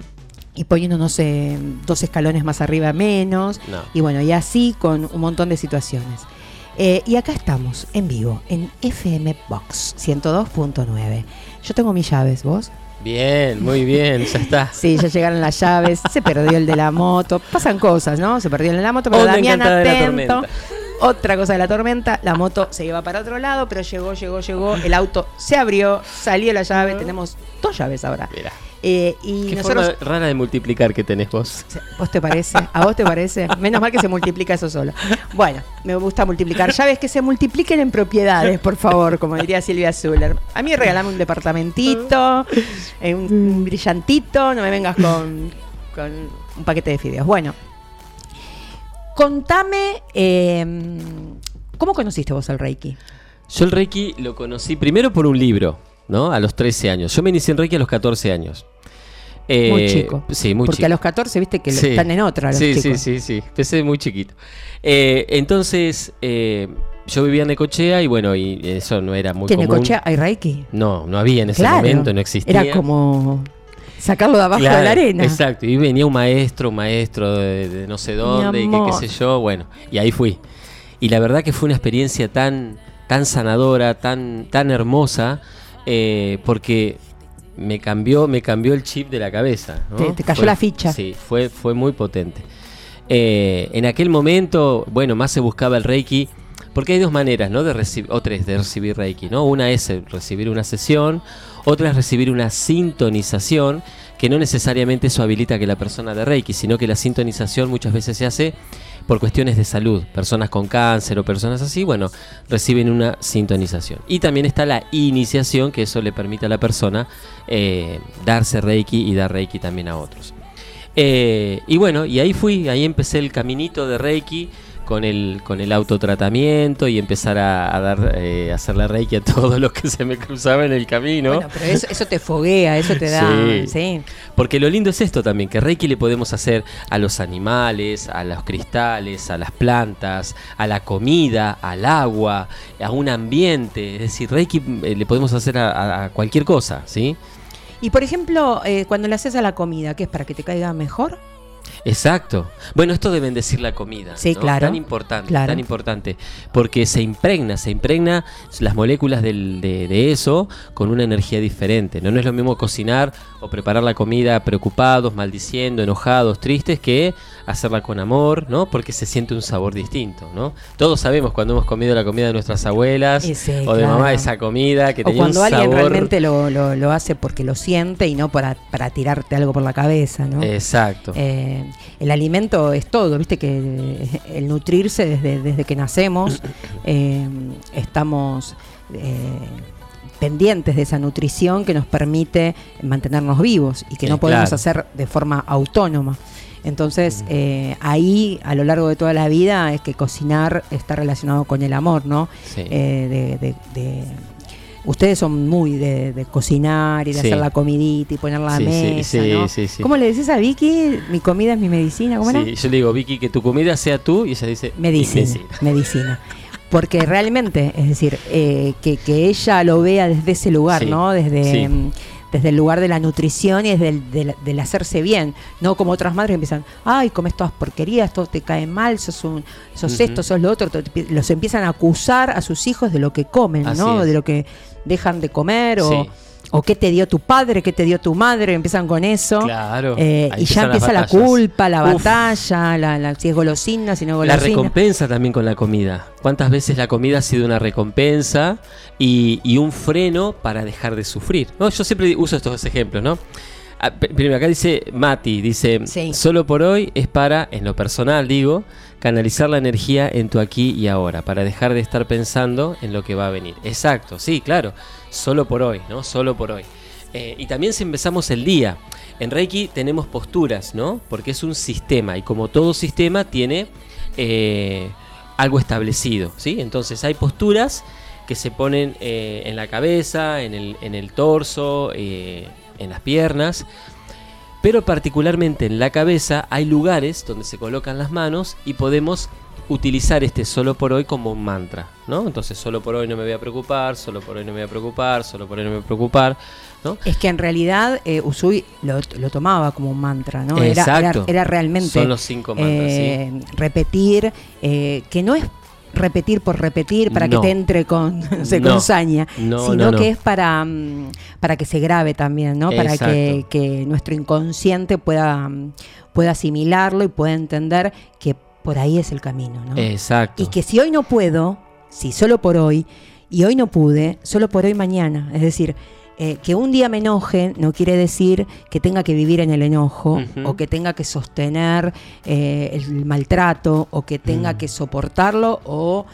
y poniéndonos eh, dos escalones más arriba menos, no. y bueno, y así con un montón de situaciones. Eh, y acá estamos, en vivo, en F M Box ciento dos punto nueve. Yo tengo mis llaves, ¿vos? Bien, muy bien, ya está. Sí, ya llegaron las llaves, se perdió el de la moto, pasan cosas, ¿no? Se perdió el de la moto, pero Onda Damián encantada de la atento. tormenta. Otra cosa de la tormenta, la moto se iba para otro lado, pero llegó, llegó, llegó, el auto se abrió, salió la llave, tenemos dos llaves ahora. Mira. Eh, y Qué nosotros, forma rara de multiplicar que tenés vos. ¿vos te parece? ¿A vos te parece? Menos mal que se multiplica eso solo. Bueno, me gusta multiplicar llaves, que se multipliquen en propiedades, por favor, como diría Silvia Zuller. A mí regalame un departamentito, eh, un, un brillantito, no me vengas con, con un paquete de fideos. Bueno, contame, eh, ¿cómo conociste vos el Reiki? Yo el Reiki lo conocí primero por un libro, ¿no? A los trece años. Yo me inicié en Reiki a los catorce años. Eh, muy chico. Sí, muy Porque chico. a los catorce, viste que sí. están en otra los sí, chicos. Sí, sí, sí. Empecé muy chiquito. Eh, entonces, eh, yo vivía en Necochea y bueno, y eso no era muy ¿Que en común. Necochea hay Reiki? No, no había en ese Claro, momento, no existía. Era como sacarlo de abajo Claro, de la arena. Exacto, y venía un maestro, un maestro de, de no sé dónde, y que, qué sé yo, bueno, y ahí fui. Y la verdad que fue una experiencia tan, tan sanadora, tan, tan hermosa, eh, porque me cambió, me cambió el chip de la cabeza, ¿no? Te, te cayó Fue- la ficha. Sí, fue, fue muy potente. Eh, en aquel momento, bueno, más se buscaba el Reiki, porque hay dos maneras, ¿no? De recibir, o tres, de recibir Reiki, ¿no? Una es eh, recibir una sesión, otra es recibir una sintonización, que no necesariamente eso habilita que la persona de Reiki, sino que la sintonización muchas veces se hace por cuestiones de salud. Personas con cáncer o personas así, bueno, reciben una sintonización. Y también está la iniciación, que eso le permite a la persona eh, darse Reiki y dar Reiki también a otros. Eh, y bueno, y ahí fui, ahí empecé el caminito de Reiki con el, con el autotratamiento y empezar a, a dar, eh, a hacerle Reiki a todos los que se me cruzaban en el camino. Bueno, pero eso, eso te foguea, eso te da... Sí. Sí. Porque lo lindo es esto también, que Reiki le podemos hacer a los animales, a los cristales, a las plantas, a la comida, al agua, a un ambiente. Es decir, Reiki eh, le podemos hacer a, a- a cualquier cosa, ¿sí? Y por ejemplo, eh, cuando le haces a la comida, ¿qué es? ¿Para que te caiga mejor? Exacto. Bueno, esto de bendecir la comida, Sí, ¿no? claro. Tan importante, Claro. tan importante, porque se impregna, se impregna las moléculas del- de, de eso con una energía diferente. No, no es lo mismo cocinar o preparar la comida preocupados, maldiciendo, enojados, tristes, que hacerla con amor, ¿no? Porque se siente un sabor distinto, ¿no? Todos sabemos cuando hemos comido la comida de nuestras abuelas Y sí, o de claro. mamá, esa comida que O tenía cuando un alguien sabor. realmente lo, lo, lo hace porque lo siente y no para, para tirarte algo por la cabeza, ¿no? Exacto. Eh, el alimento es todo, viste que el nutrirse desde, desde que nacemos, eh, estamos eh, pendientes de esa nutrición que nos permite mantenernos vivos y que Sí, no podemos claro. hacer de forma autónoma. Entonces, eh, ahí a lo largo de toda la vida es que cocinar está relacionado con el amor, ¿no? Sí. Eh, de, de- de- ustedes son muy de, de cocinar y de Sí. hacer la comidita y poner la Sí, sí, mesa, sí, ¿no? sí, sí. ¿Cómo le decís a Vicky? Mi comida es mi medicina, ¿cómo era? Sí, yo le digo, Vicky, que tu comida sea tú, y ella dice, Medicina, medicina. medicina. Porque realmente, es decir, eh, que, que ella lo vea desde ese lugar, Sí, ¿no? Desde, sí. mm, desde el lugar de la nutrición y desde el del, del hacerse bien. No como otras madres que empiezan, ay, comes todas porquerías, todo te cae mal, sos, un, sos Ujú. esto, sos lo otro. Te- te- los empiezan a acusar a sus hijos de lo que comen, Así ¿no? es. De lo que dejan de comer o... Sí. O qué te dio tu padre, qué te dio tu madre, empiezan con eso. Claro. Eh, Ahí y ya empiezan las empieza la batallas. culpa, la Uf. batalla, la, la, si es golosina, si no es La golosina. recompensa también con la comida. ¿Cuántas veces la comida ha sido una recompensa y, y un freno para dejar de sufrir? ¿No? Yo siempre uso estos ejemplos, ¿no? Ah, p- Primero, acá dice Mati, dice, Sí. solo por hoy es para, en lo personal digo, canalizar la energía en tu aquí y ahora, para dejar de estar pensando en lo que va a venir. Exacto, sí, claro, solo por hoy, ¿no? Solo por hoy. Eh, y también si empezamos el día. En Reiki tenemos posturas, ¿no? Porque es un sistema y como todo sistema tiene eh, algo establecido, ¿sí? Entonces hay posturas que se ponen eh, en la cabeza, en el, en el torso, eh, en las piernas, pero particularmente en la cabeza hay lugares donde se colocan las manos y podemos utilizar este solo por hoy como un mantra, ¿no? Entonces solo por hoy no me voy a preocupar, solo por hoy no me voy a preocupar, solo por hoy no me voy a preocupar, ¿no? Es que en realidad eh, Usui lo, lo tomaba como un mantra, ¿no? Era, Exacto. era, era realmente Son los cinco mantras, eh, repetir, eh, que no es repetir por repetir para No. que te entre con, se No. con saña, No, sino no, no. que es para, mm, para que se grabe también, ¿no? Para que, Exacto. que nuestro inconsciente pueda, mm, pueda asimilarlo y pueda entender que por ahí es el camino, ¿no? Exacto. Y que si hoy no puedo, si solo por hoy, y hoy no pude, solo por hoy mañana. Es decir, eh, que un día me enoje no quiere decir que tenga que vivir en el enojo, Ujú. o que tenga que sostener eh, el maltrato, o que tenga Mm. que soportarlo, o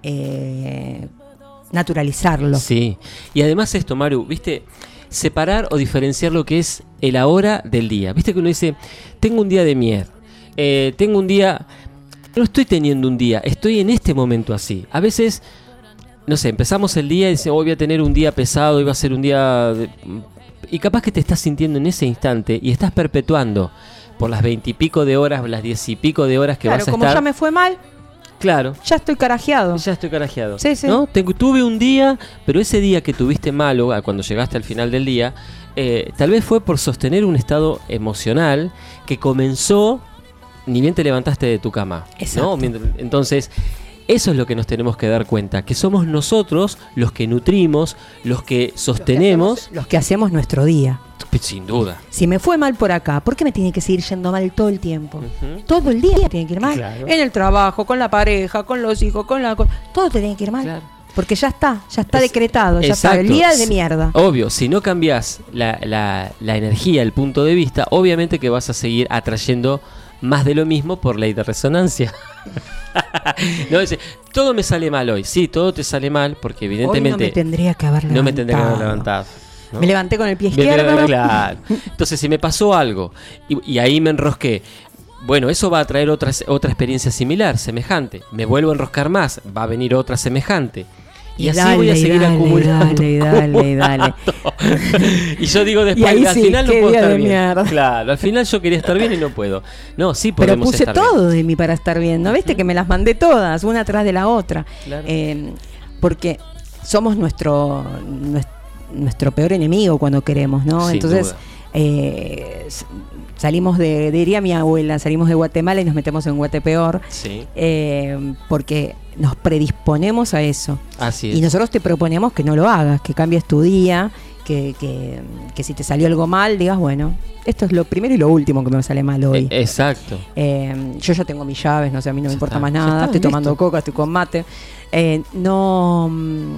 eh, naturalizarlo. Sí, y además esto, Maru, ¿viste? Separar o diferenciar lo que es el ahora del día. ¿Viste que uno dice, tengo un día de mierda, eh, tengo un día... No estoy teniendo un día, estoy en este momento así. A veces, no sé, empezamos el día y decimos, hoy voy a tener un día pesado, hoy va a ser un día... de-". Y capaz que te estás sintiendo en ese instante y estás perpetuando por las veintipico de horas, las diez y pico de horas que Claro, vas a como estar... ya me fue mal, Claro, ya estoy carajeado. ya estoy carajeado. Sí, sí. ¿No? Tengo- tuve un día, pero ese día que tuviste malo, a cuando llegaste al final del día, eh, tal vez fue por sostener un estado emocional que comenzó ni bien te levantaste de tu cama. Exacto. ¿No? Mientras- Entonces, eso es lo que nos tenemos que dar cuenta, que somos nosotros los que nutrimos, los que sostenemos, Los que hacemos nuestro día. sin duda. Si me fue mal por acá, ¿por qué me tiene que seguir yendo mal todo el tiempo? Ujú. Todo el día tiene que ir mal. Claro. En el trabajo, con la pareja, con los hijos, con la... co- todo te tiene que ir mal. Claro. Porque ya está, ya está Es- decretado, ya está. El Exacto. día es de mierda. Obvio, si no cambias la, la, la energía, el punto de vista, obviamente que vas a seguir atrayendo más de lo mismo por ley de resonancia. No, dice, todo me sale mal hoy. Sí, todo te sale mal porque Hoy no evidentemente me tendría que haber levantado. no me tendría que haber levantado. ¿no? Me levanté con el pie Bien, izquierdo. bien, claro. Entonces, si me pasó algo y, y ahí me enrosqué, bueno, eso va a traer otra, otra experiencia similar, semejante. Me vuelvo a enroscar más, va a venir otra semejante. Y, Y así dale, voy a seguir dale, acumulando. dale, dale, dale. acumulando. Y yo digo Y después, ahí al sí, final no qué puedo día estar de bien. mierda. Claro, al final yo quería estar bien y no puedo. No, sí Pero podemos puse estar todo bien. de mí para estar bien, ¿no? ¿Viste? Que me las mandé todas, una atrás de la otra. Claro. Eh, porque somos nuestro, nues- nuestro peor enemigo cuando queremos, ¿no? Sin Entonces, duda. eh, s- salimos de, diría mi abuela, salimos de Guatemala y nos metemos en Guatepeor, Sí, eh, porque nos predisponemos a eso. así es. Y nosotros te proponemos que no lo hagas, que cambies tu día, que, que, que si te salió algo mal, digas, bueno, esto es lo primero y lo último que me sale mal hoy. Eh, exacto. Eh, yo ya tengo mis llaves, no sé, a mí no me Ya importa está, más ya nada, está, estoy tomando listo. coca, estoy con mate. Eh, no. mm,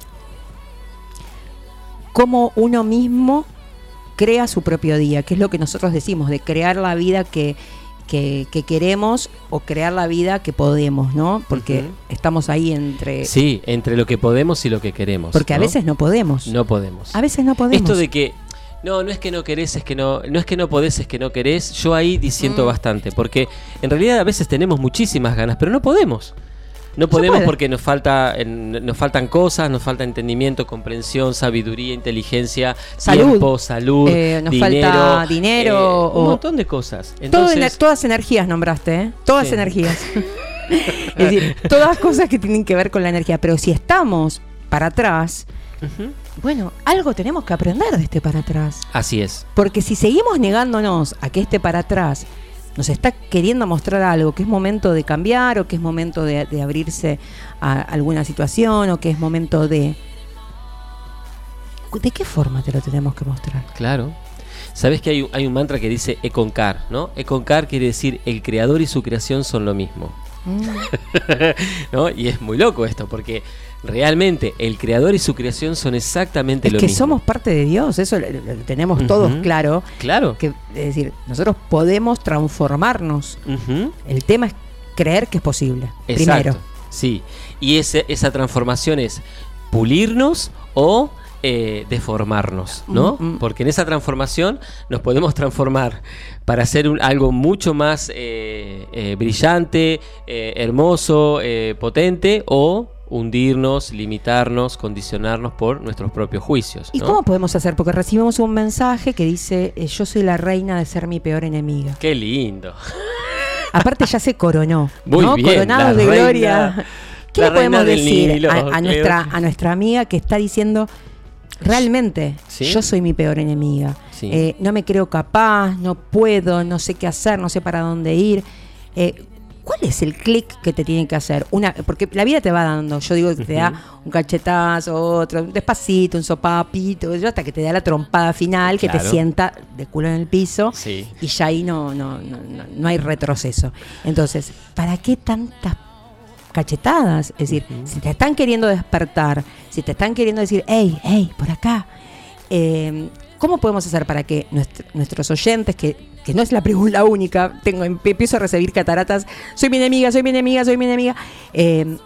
Cómo uno mismo crea su propio día, que es lo que nosotros decimos, de crear la vida que, que, que queremos o crear la vida que podemos, ¿no? Porque Ujú. estamos ahí entre. Sí, entre lo que podemos y lo que queremos. Porque a ¿no? veces no podemos. No podemos. A veces no podemos. Esto de que no, no es que no querés, es que no, no es que no podés, es que no querés, yo ahí disiento Mm. bastante, porque en realidad a veces tenemos muchísimas ganas, pero no podemos. No podemos porque nos falta, nos faltan cosas, nos falta entendimiento, comprensión, sabiduría, inteligencia, salud, tiempo, salud, eh, nos dinero, falta dinero, eh, o un montón de cosas. Entonces, todo, todas energías nombraste, ¿eh? Todas sí. energías. Es decir, todas cosas que tienen que ver con la energía. Pero si estamos para atrás, uh-huh. bueno, algo tenemos que aprender de este para atrás. Así es. Porque si seguimos negándonos a que este para atrás nos está queriendo mostrar algo, que es momento de cambiar, o que es momento de, de abrirse a alguna situación, o que es momento de... ¿De qué forma te lo tenemos que mostrar? Claro. ¿Sabes que hay un, hay un mantra que dice Ekankar, ¿no? Ekankar quiere decir el creador y su creación son lo mismo. Mm. ¿No? Y es muy loco esto, porque realmente el creador y su creación son exactamente es lo mismo. mismo. Es que somos parte de Dios, eso lo, lo tenemos uh-huh. todos claro. Claro. Que, es decir, nosotros podemos transformarnos. Uh-huh. El tema es creer que es posible. Exacto. Primero. Sí. Y ese, esa transformación es pulirnos o eh, deformarnos, ¿no? Uh-huh. Porque en esa transformación nos podemos transformar para hacer un, algo mucho más eh, eh, brillante, eh, hermoso, eh, potente, o hundirnos, limitarnos, condicionarnos por nuestros propios juicios, ¿no? ¿Y cómo podemos hacer? Porque recibimos un mensaje que dice, eh, yo soy la reina de ser mi peor enemiga. ¡Qué lindo! Aparte ya se coronó, muy ¿no? bien, Coronados de reina, gloria. ¿Qué le podemos decir Nilo, a, a, nuestra, a nuestra amiga que está diciendo, realmente, ¿sí? yo soy mi peor enemiga? Sí. Eh, no me creo capaz, no puedo, no sé qué hacer, no sé para dónde ir. Eh, ¿Cuál es el clic que te tiene que hacer? Una, porque la vida te va dando, yo digo que te da un cachetazo, otro, despacito, un sopapito, hasta que te da la trompada final, que claro. te sienta de culo en el piso, sí. y ya ahí no, no, no, no, no hay retroceso. Entonces, ¿para qué tantas cachetadas? Es decir, uh-huh. si te están queriendo despertar, si te están queriendo decir, hey, hey, por acá, eh, ¿cómo podemos hacer para que nuestro, nuestros oyentes, que, que no es la pregunta única, tengo, empiezo a recibir cataratas, soy mi enemiga, soy mi enemiga, soy mi enemiga, eh,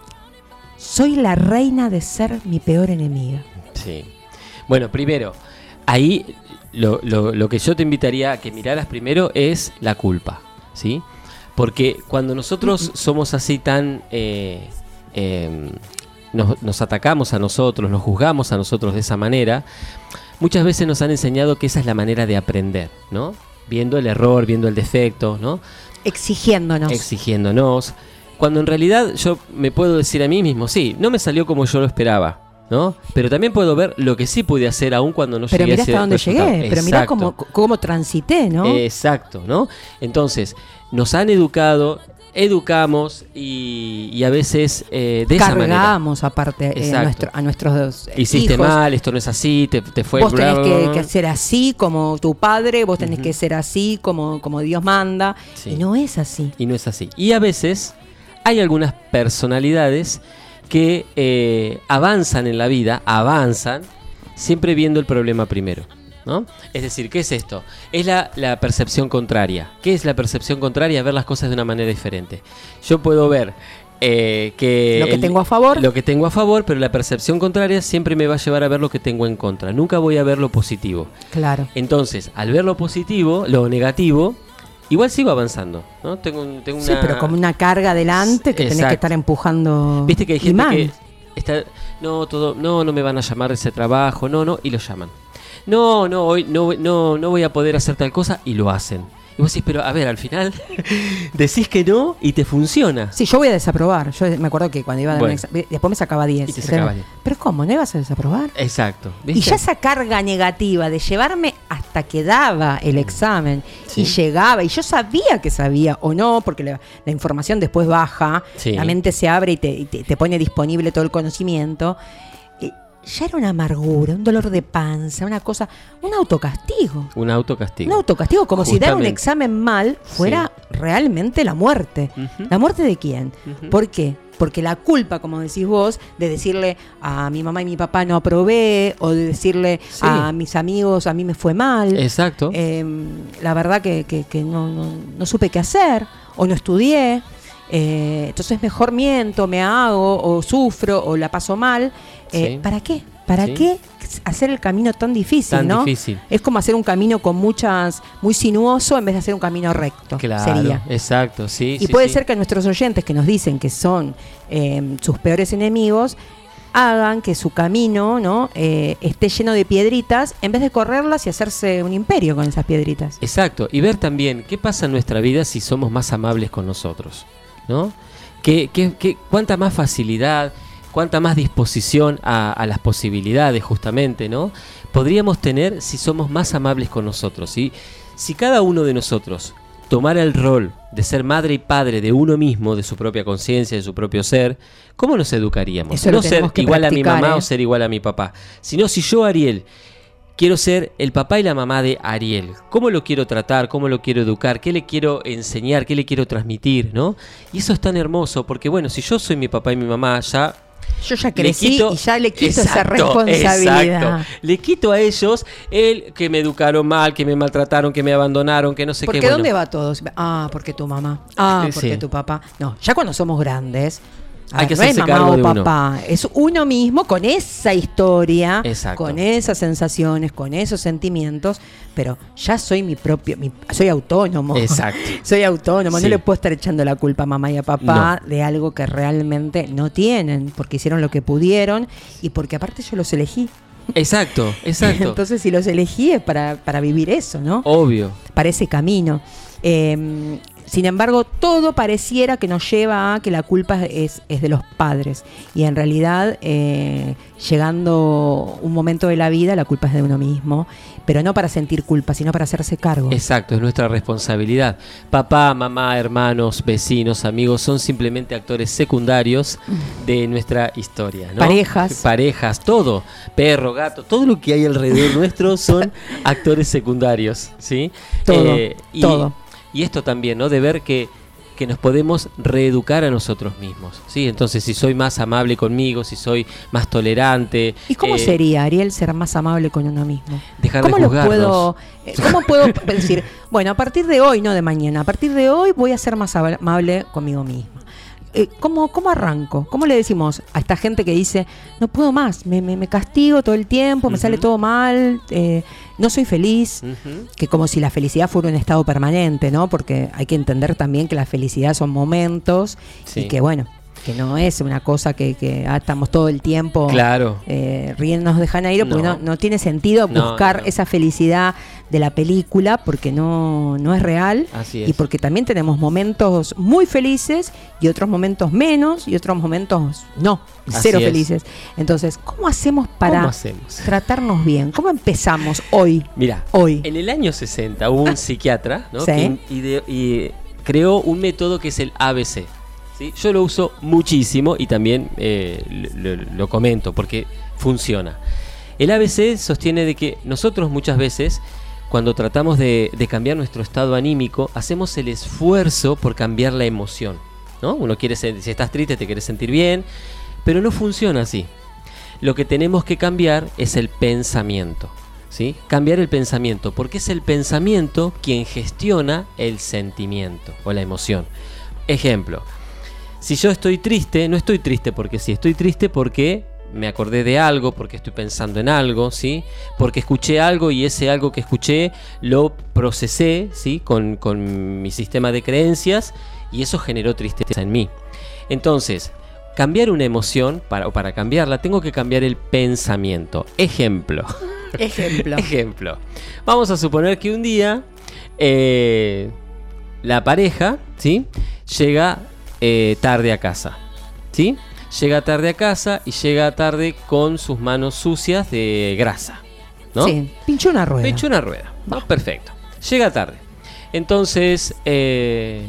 soy la reina de ser mi peor enemiga? Sí. Bueno, primero, ahí lo, lo, lo que yo te invitaría a que miraras primero es la culpa, ¿sí? Porque cuando nosotros uh-huh. somos así tan... Eh, eh, nos, nos atacamos a nosotros, nos juzgamos a nosotros de esa manera, muchas veces nos han enseñado que esa es la manera de aprender, ¿no? Viendo el error, viendo el defecto, ¿no? Exigiéndonos. Exigiéndonos. Cuando en realidad yo me puedo decir a mí mismo, sí, no me salió como yo lo esperaba, ¿no? Pero también puedo ver lo que sí pude hacer aún cuando no pero llegué a ese resultado. Pero mirá hasta dónde llegué, pero mirá cómo, cómo transité, ¿no? Exacto, ¿no? Entonces, nos han educado... educamos y, y a veces eh, de esa manera cargamos aparte eh, a, nuestro, a nuestros dos hiciste hijos. mal, esto no es así, te, te fue vos tenés bla, que, bla, bla. que ser así como tu padre, vos tenés uh-huh. que ser así como, como Dios manda, sí. y no es así y no es así y a veces hay algunas personalidades que eh, avanzan en la vida, avanzan siempre viendo el problema primero, ¿no? Es decir, ¿qué es esto? Es la, la percepción contraria. ¿Qué es la percepción contraria? Ver las cosas de una manera diferente. Yo puedo ver eh, que... Lo que el, tengo a favor. Lo que tengo a favor, pero la percepción contraria siempre me va a llevar a ver lo que tengo en contra. Nunca voy a ver lo positivo. Claro. Entonces, al ver lo positivo, lo negativo, igual sigo avanzando, ¿no? Tengo, tengo una... Sí, pero como una carga adelante que Exacto. tenés que estar empujando. Viste que hay gente imán. que está... No, todo, no, no me van a llamar de ese trabajo, no, no, y lo llaman. No, no, hoy no, no, no voy a poder hacer tal cosa y lo hacen. Y vos decís, pero a ver, al final decís que no y te funciona. Sí, yo voy a desaprobar. Yo me acuerdo que cuando iba a dar bueno. un examen, después me sacaba diez. Y te sacaba diez. Pero ¿cómo? ¿No ibas a desaprobar? Exacto. ¿Viste? Y ya esa carga negativa de llevarme hasta que daba el examen sí. y llegaba, y yo sabía que sabía o no, porque la, la información después baja, sí. la mente se abre y te, y te, te pone disponible todo el conocimiento. Ya era una amargura, un dolor de panza, una cosa, un autocastigo. Un autocastigo. Un autocastigo, como Justamente. si dar un examen mal fuera sí. realmente la muerte. Uh-huh. ¿La muerte de quién? Uh-huh. ¿Por qué? Porque la culpa, como decís vos, de decirle a mi mamá y mi papá no aprobé, o de decirle sí. a mis amigos a mí me fue mal. Exacto. Eh, la verdad que, que, que no, no, no supe qué hacer, o no estudié. Eh, entonces mejor miento, me hago, o sufro, o la paso mal. Eh, sí. ¿Para qué? ¿Para sí. qué hacer el camino tan difícil, Tan ¿no? difícil. Es como hacer un camino con muchas, muy sinuoso en vez de hacer un camino recto. Claro, sería. exacto, sí. Y sí, puede sí. ser que nuestros oyentes que nos dicen que son eh, sus peores enemigos hagan que su camino, ¿no? eh, esté lleno de piedritas en vez de correrlas y hacerse un imperio con esas piedritas. Exacto, y ver también qué pasa en nuestra vida si somos más amables con nosotros, ¿no? ¿Qué, qué, qué, cuánta más facilidad, cuánta más disposición a, a las posibilidades justamente, ¿no? Podríamos tener si somos más amables con nosotros, ¿sí? Si cada uno de nosotros tomara el rol de ser madre y padre de uno mismo, de su propia conciencia, de su propio ser, ¿cómo nos educaríamos? Eso lo No ser tenemos que igual a mi practicar, mamá ¿eh? o ser igual a mi papá, sino si yo, Ariel, quiero ser el papá y la mamá de Ariel. ¿Cómo lo quiero tratar? ¿Cómo lo quiero educar? ¿Qué le quiero enseñar? ¿Qué le quiero transmitir? ¿No? Y eso es tan hermoso, porque bueno, si yo soy mi papá y mi mamá, ya... Yo ya le crecí quito- y ya le quito esa Exacto, responsabilidad. exacto. Le quito a ellos el que me educaron mal, que me maltrataron, que me abandonaron, que no sé ¿Por qué. qué bueno. dónde va todos? Ah, porque tu mamá. Ah, Eh, porque sí. tu papá. No, ya cuando somos grandes, Hay a que ver, no es hacerse mamá cargo o de uno. papá, es uno mismo con esa historia, Exacto. con esas sensaciones, con esos sentimientos, pero ya soy mi propio, mi- soy autónomo. Exacto. Soy autónomo, Sí. no le puedo estar echando la culpa a mamá y a papá de algo que realmente no tienen, porque hicieron lo que pudieron y porque aparte yo los elegí. Exacto, exacto. Entonces, si los elegí es para, para vivir eso, ¿no? Obvio. Para ese camino. Eh, sin embargo, todo pareciera que nos lleva a que la culpa es, es de los padres. Y en realidad, eh, llegando un momento de la vida, la culpa es de uno mismo. Pero no para sentir culpa, sino para hacerse cargo. Exacto, es nuestra responsabilidad. Papá, mamá, hermanos, vecinos, amigos son simplemente actores secundarios de nuestra historia, ¿no? Parejas. Parejas, todo. Perro, gato, todo lo que hay alrededor nuestro son actores secundarios, ¿sí? Todo, y, todo. Y esto también, ¿no? De ver que, que nos podemos reeducar a nosotros mismos, ¿sí? Entonces, si soy más amable conmigo, si soy más tolerante... ¿Y cómo eh, sería, Ariel, ser más amable con uno mismo? Dejar ¿Cómo de lo juzgarnos. puedo, eh, ¿Cómo puedo decir, bueno, a partir de hoy, no de mañana, a partir de hoy voy a ser más amable conmigo misma? Eh, ¿cómo, ¿Cómo arranco? ¿Cómo le decimos a esta gente que dice, no puedo más, me, me, me castigo todo el tiempo, me Ujú. sale todo mal, eh, no soy feliz? Ujú. Que como si la felicidad fuera un estado permanente, ¿no? Porque hay que entender también que la felicidad son momentos Sí. y que, bueno, que no es una cosa que, que ah, estamos todo el tiempo Claro. eh, riéndonos de Janeiro, porque No. no, no tiene sentido No, buscar no, no. esa felicidad de la película porque no, no es real. Así es. Y porque también tenemos momentos muy felices y otros momentos menos y otros momentos no, cero Así es. felices. Entonces, ¿cómo hacemos para ¿Cómo hacemos? tratarnos bien? ¿Cómo empezamos hoy? Mira, Hoy. en el año sesenta hubo un psiquiatra, ¿no? Sí. que ide- y creó un método que es el A B C. ¿sí? Yo lo uso muchísimo y también eh, lo, lo- lo comento porque funciona. El A B C sostiene de que nosotros muchas veces, cuando tratamos de, de cambiar nuestro estado anímico, hacemos el esfuerzo por cambiar la emoción, ¿no? Uno quiere ser- si estás triste te quieres sentir bien, pero no funciona así. Lo que tenemos que cambiar es el pensamiento, ¿sí? Cambiar el pensamiento, porque es el pensamiento quien gestiona el sentimiento o la emoción. Ejemplo, si yo estoy triste, no estoy triste porque sí, estoy triste porque me acordé de algo, porque estoy pensando en algo, ¿sí? Porque escuché algo y ese algo que escuché lo procesé, ¿sí? Con, con mi sistema de creencias y eso generó tristeza en mí. Entonces, cambiar una emoción, para, o para cambiarla, tengo que cambiar el pensamiento. Ejemplo. Ejemplo. Ejemplo. Vamos a suponer que un día eh, la pareja, ¿sí? Llega eh, tarde a casa, ¿sí? Llega tarde a casa y llega tarde con sus manos sucias de grasa, ¿no? Sí, pinchó una rueda. Pinchó una rueda, ¿no? Perfecto. Llega tarde. Entonces, eh,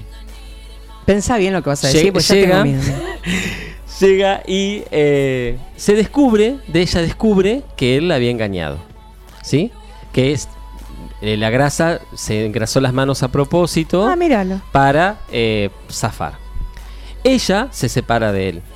Pensá bien lo que vas a Lle- decir, porque ya llega- tengo miedo. llega y eh, se descubre, de ella descubre que él la había engañado, ¿sí? Que es eh, la grasa, se engrasó las manos a propósito Ah, míralo. para eh, zafar. Ella se separa de él.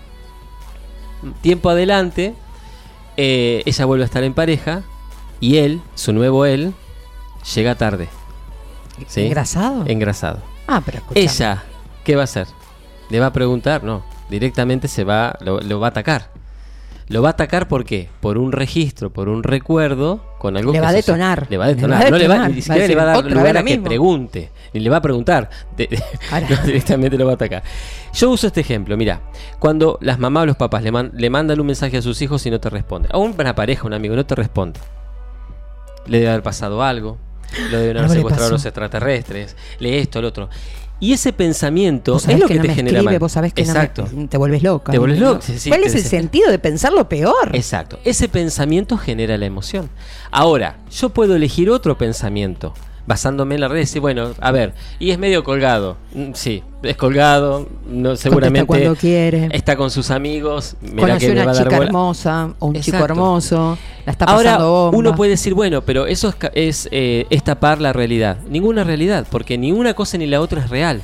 Tiempo adelante, eh, ella vuelve a estar en pareja y él, su nuevo él, llega tarde. ¿sí? ¿Engrasado? Engrasado. Ah, pero escuchame. Ella, ¿qué va a hacer? ¿Le va a preguntar? No, directamente se va, lo, lo va a atacar. Lo va a atacar ¿por qué? Por un registro, por un recuerdo con algo le que va a se- detonar. Le va a detonar. Le va a No le va, detonar. ni siquiera Va a le va a dar decir, otra lugar vez a lo que mismo. pregunte. Ni le va a preguntar. De- de- Ahora. no, directamente lo va a atacar. Yo uso este ejemplo. Mira, cuando las mamás o los papás le, man- le mandan un mensaje a sus hijos y no te responde. A una pareja, un amigo, no te responde. Le debe haber pasado algo. Lo deben haber Algo le secuestrado pasó. los extraterrestres. Lee esto, lo otro. Y ese pensamiento Vos es sabés lo que, que, no te me genera escribe, mal. vos sabés que Exacto. no me, te vuelves loca. Te vuelves ¿no? loca, sí, sí, ¿Cuál te es el desesperas. sentido de pensar lo peor? Exacto. Ese pensamiento genera la emoción. Ahora, yo puedo elegir otro pensamiento basándome en la red y decir, bueno, a ver, y es medio colgado. Mm, Sí, es colgado, no, seguramente cuando quiere. está con sus amigos. Mirá Conoció que me una va a dar chica bola. hermosa o un chico Exacto. hermoso, la está pasando Ahora, bomba. uno puede decir, bueno, pero eso es, ca- es, eh, es tapar la realidad. Ninguna realidad, porque ni una cosa ni la otra es real.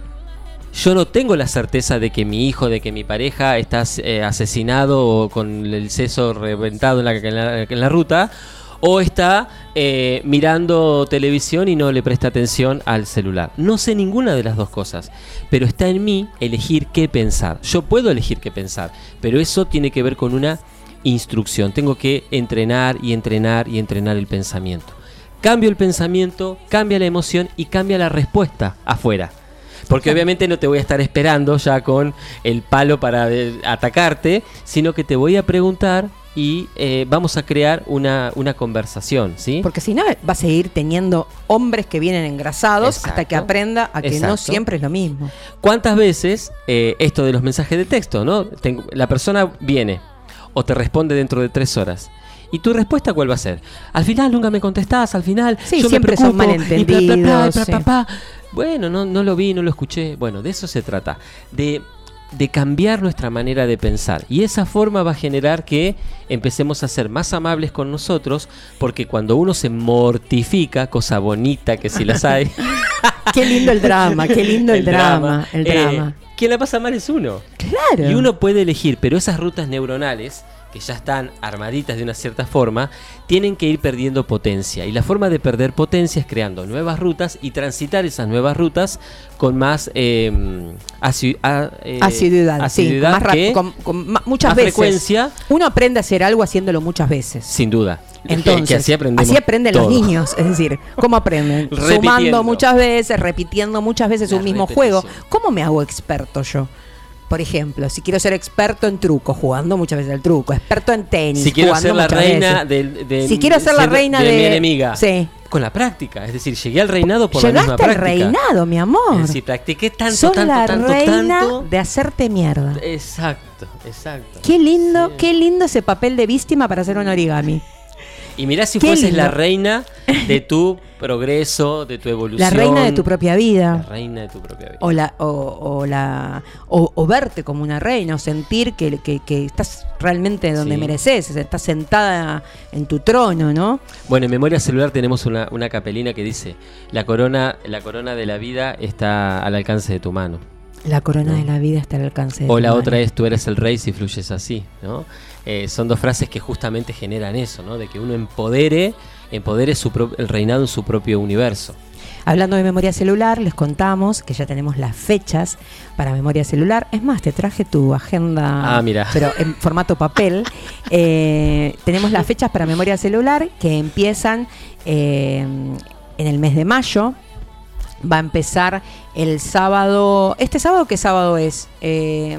Yo no tengo la certeza de que mi hijo, de que mi pareja está eh, asesinado o con el seso reventado en la, en la, en la ruta, o está eh, mirando televisión y no le presta atención al celular. No sé ninguna de las dos cosas, pero está en mí elegir qué pensar. Yo puedo elegir qué pensar, pero eso tiene que ver con una instrucción. Tengo que entrenar y entrenar y entrenar el pensamiento. Cambio el pensamiento, cambia la emoción y cambia la respuesta afuera. Porque obviamente no te voy a estar esperando ya con el palo para eh, atacarte, sino que te voy a preguntar y eh, vamos a crear una, una conversación, ¿sí? Porque si no, va a seguir teniendo hombres que vienen engrasados hasta Exacto. que aprenda a que Exacto. no siempre es lo mismo. ¿Cuántas veces eh, esto de los mensajes de texto, ¿no? Tengo- la persona viene o te responde dentro de tres horas. ¿Y tu respuesta cuál va a ser? Al final nunca me contestás, al final Sí, yo me siempre son preocupo, y bla, bla, bla, y malentendidos, bla, bla, sí. bla. Bueno, no, no lo vi, no lo escuché. Bueno, de eso se trata. De, de cambiar nuestra manera de pensar. Y esa forma va a generar que empecemos a ser más amables con nosotros, porque cuando uno se mortifica, cosa bonita que si las hay... Qué lindo el drama, qué lindo el, drama, el eh, drama. quien la pasa mal es uno. Claro. Y uno puede elegir, pero esas rutas neuronales, que ya están armaditas de una cierta forma, tienen que ir perdiendo potencia. Y la forma de perder potencia es creando nuevas rutas y transitar esas nuevas rutas con más eh, asi- a- eh, Asiduidad, asiduidad sí, más que rap- con, con ma- muchas más veces. frecuencia. Uno aprende a hacer algo haciéndolo muchas veces. Sin duda. Entonces, que así aprendemos así aprenden todo. los niños, es decir, ¿cómo aprenden? Repitiendo. Sumando muchas veces, repitiendo muchas veces La un mismo repetición. juego. ¿Cómo me hago experto yo? Por ejemplo, si quiero ser experto en truco, jugando muchas veces el truco, experto en tenis, Si quiero jugando ser la muchas reina veces. de, de- Si quiero ser la siendo- reina de, de- mi enemiga. Sí. Con la práctica. Es decir, llegué al reinado por la misma Llegaste al práctica. reinado, mi amor. Es decir, practiqué tanto, Sos tanto, la tanto, reina tanto. de hacerte mierda. Exacto, exacto. Qué lindo, Sí. qué lindo ese papel de víctima para hacer un origami. Y mirá si Qué fueses lindo. la reina de tu progreso, de tu evolución. La reina de tu propia La vida. reina de tu propia vida. O, la, o, o, la, o, o verte como una reina, o sentir que, que, que estás realmente donde Sí. mereces, estás sentada en tu trono, ¿no? Bueno, en Memoria Celular tenemos una, una capelina que dice: la corona, la corona de la vida está al alcance de tu mano. La corona No. de la vida está al alcance de O tu la mano. otra es: tú eres el rey si fluyes así, ¿no? Eh, son dos frases que justamente generan eso, ¿no? De que uno empodere, empodere su pro- el reinado en su propio universo. Hablando de memoria celular, les contamos que ya tenemos las fechas para memoria celular. Es más, te traje tu agenda, Ah, mira. pero en formato papel. Eh, tenemos las fechas para memoria celular que empiezan eh, en el mes de mayo. Va a empezar el sábado. ¿Este sábado qué sábado es? Eh,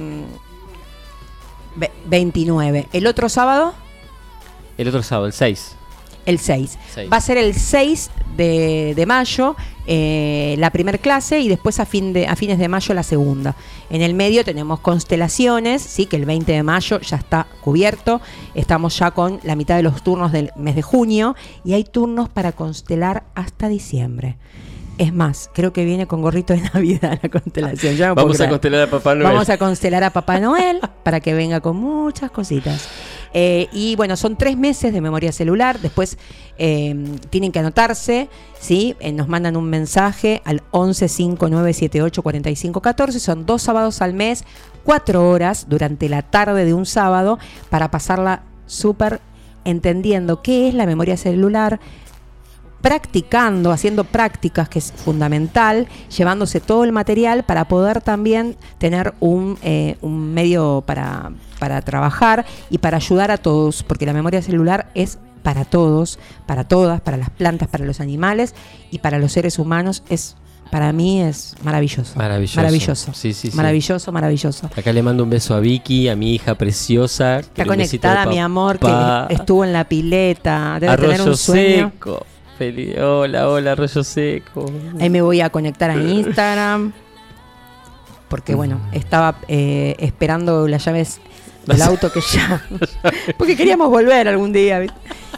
ve- veintinueve. ¿El otro sábado? El otro sábado, el seis. El seis. Seis. Va a ser el seis de, de mayo eh, la primer clase y después a, fin de, a fines de mayo la segunda. En el medio tenemos constelaciones, sí, que el veinte de mayo ya está cubierto. Estamos ya con la mitad de los turnos del mes de junio y hay turnos para constelar hasta diciembre. Es más, creo que viene con gorrito de Navidad la constelación. Yo no puedo Vamos a creer. constelar a Papá Noel. Vamos a constelar a Papá Noel para que venga con muchas cositas. Eh, y bueno, son tres meses de memoria celular. Después eh, tienen que anotarse, ¿sí? Eh, nos mandan un mensaje al once cinco nueve siete ocho cuatro cinco uno cuatro. Son dos sábados al mes, cuatro horas durante la tarde de un sábado para pasarla súper entendiendo qué es la memoria celular, practicando, haciendo prácticas, que es fundamental, llevándose todo el material para poder también tener un, eh, un medio para, para trabajar y para ayudar a todos, porque la memoria celular es para todos, para todas, para las plantas, para los animales y para los seres humanos. Es, para mí es maravilloso. Maravilloso. Maravilloso. Sí, sí, sí. Maravilloso, maravilloso. Acá le mando un beso a Vicky, a mi hija preciosa. Está conectada, mi amor, que estuvo en la pileta. Debe Arroyo tener un sueño. Seco. Feliz. Hola, hola, Arroyo Seco. Ahí me voy a conectar a Instagram. Porque, bueno, estaba eh, esperando las llaves del auto que ya... porque queríamos volver algún día, ¿viste?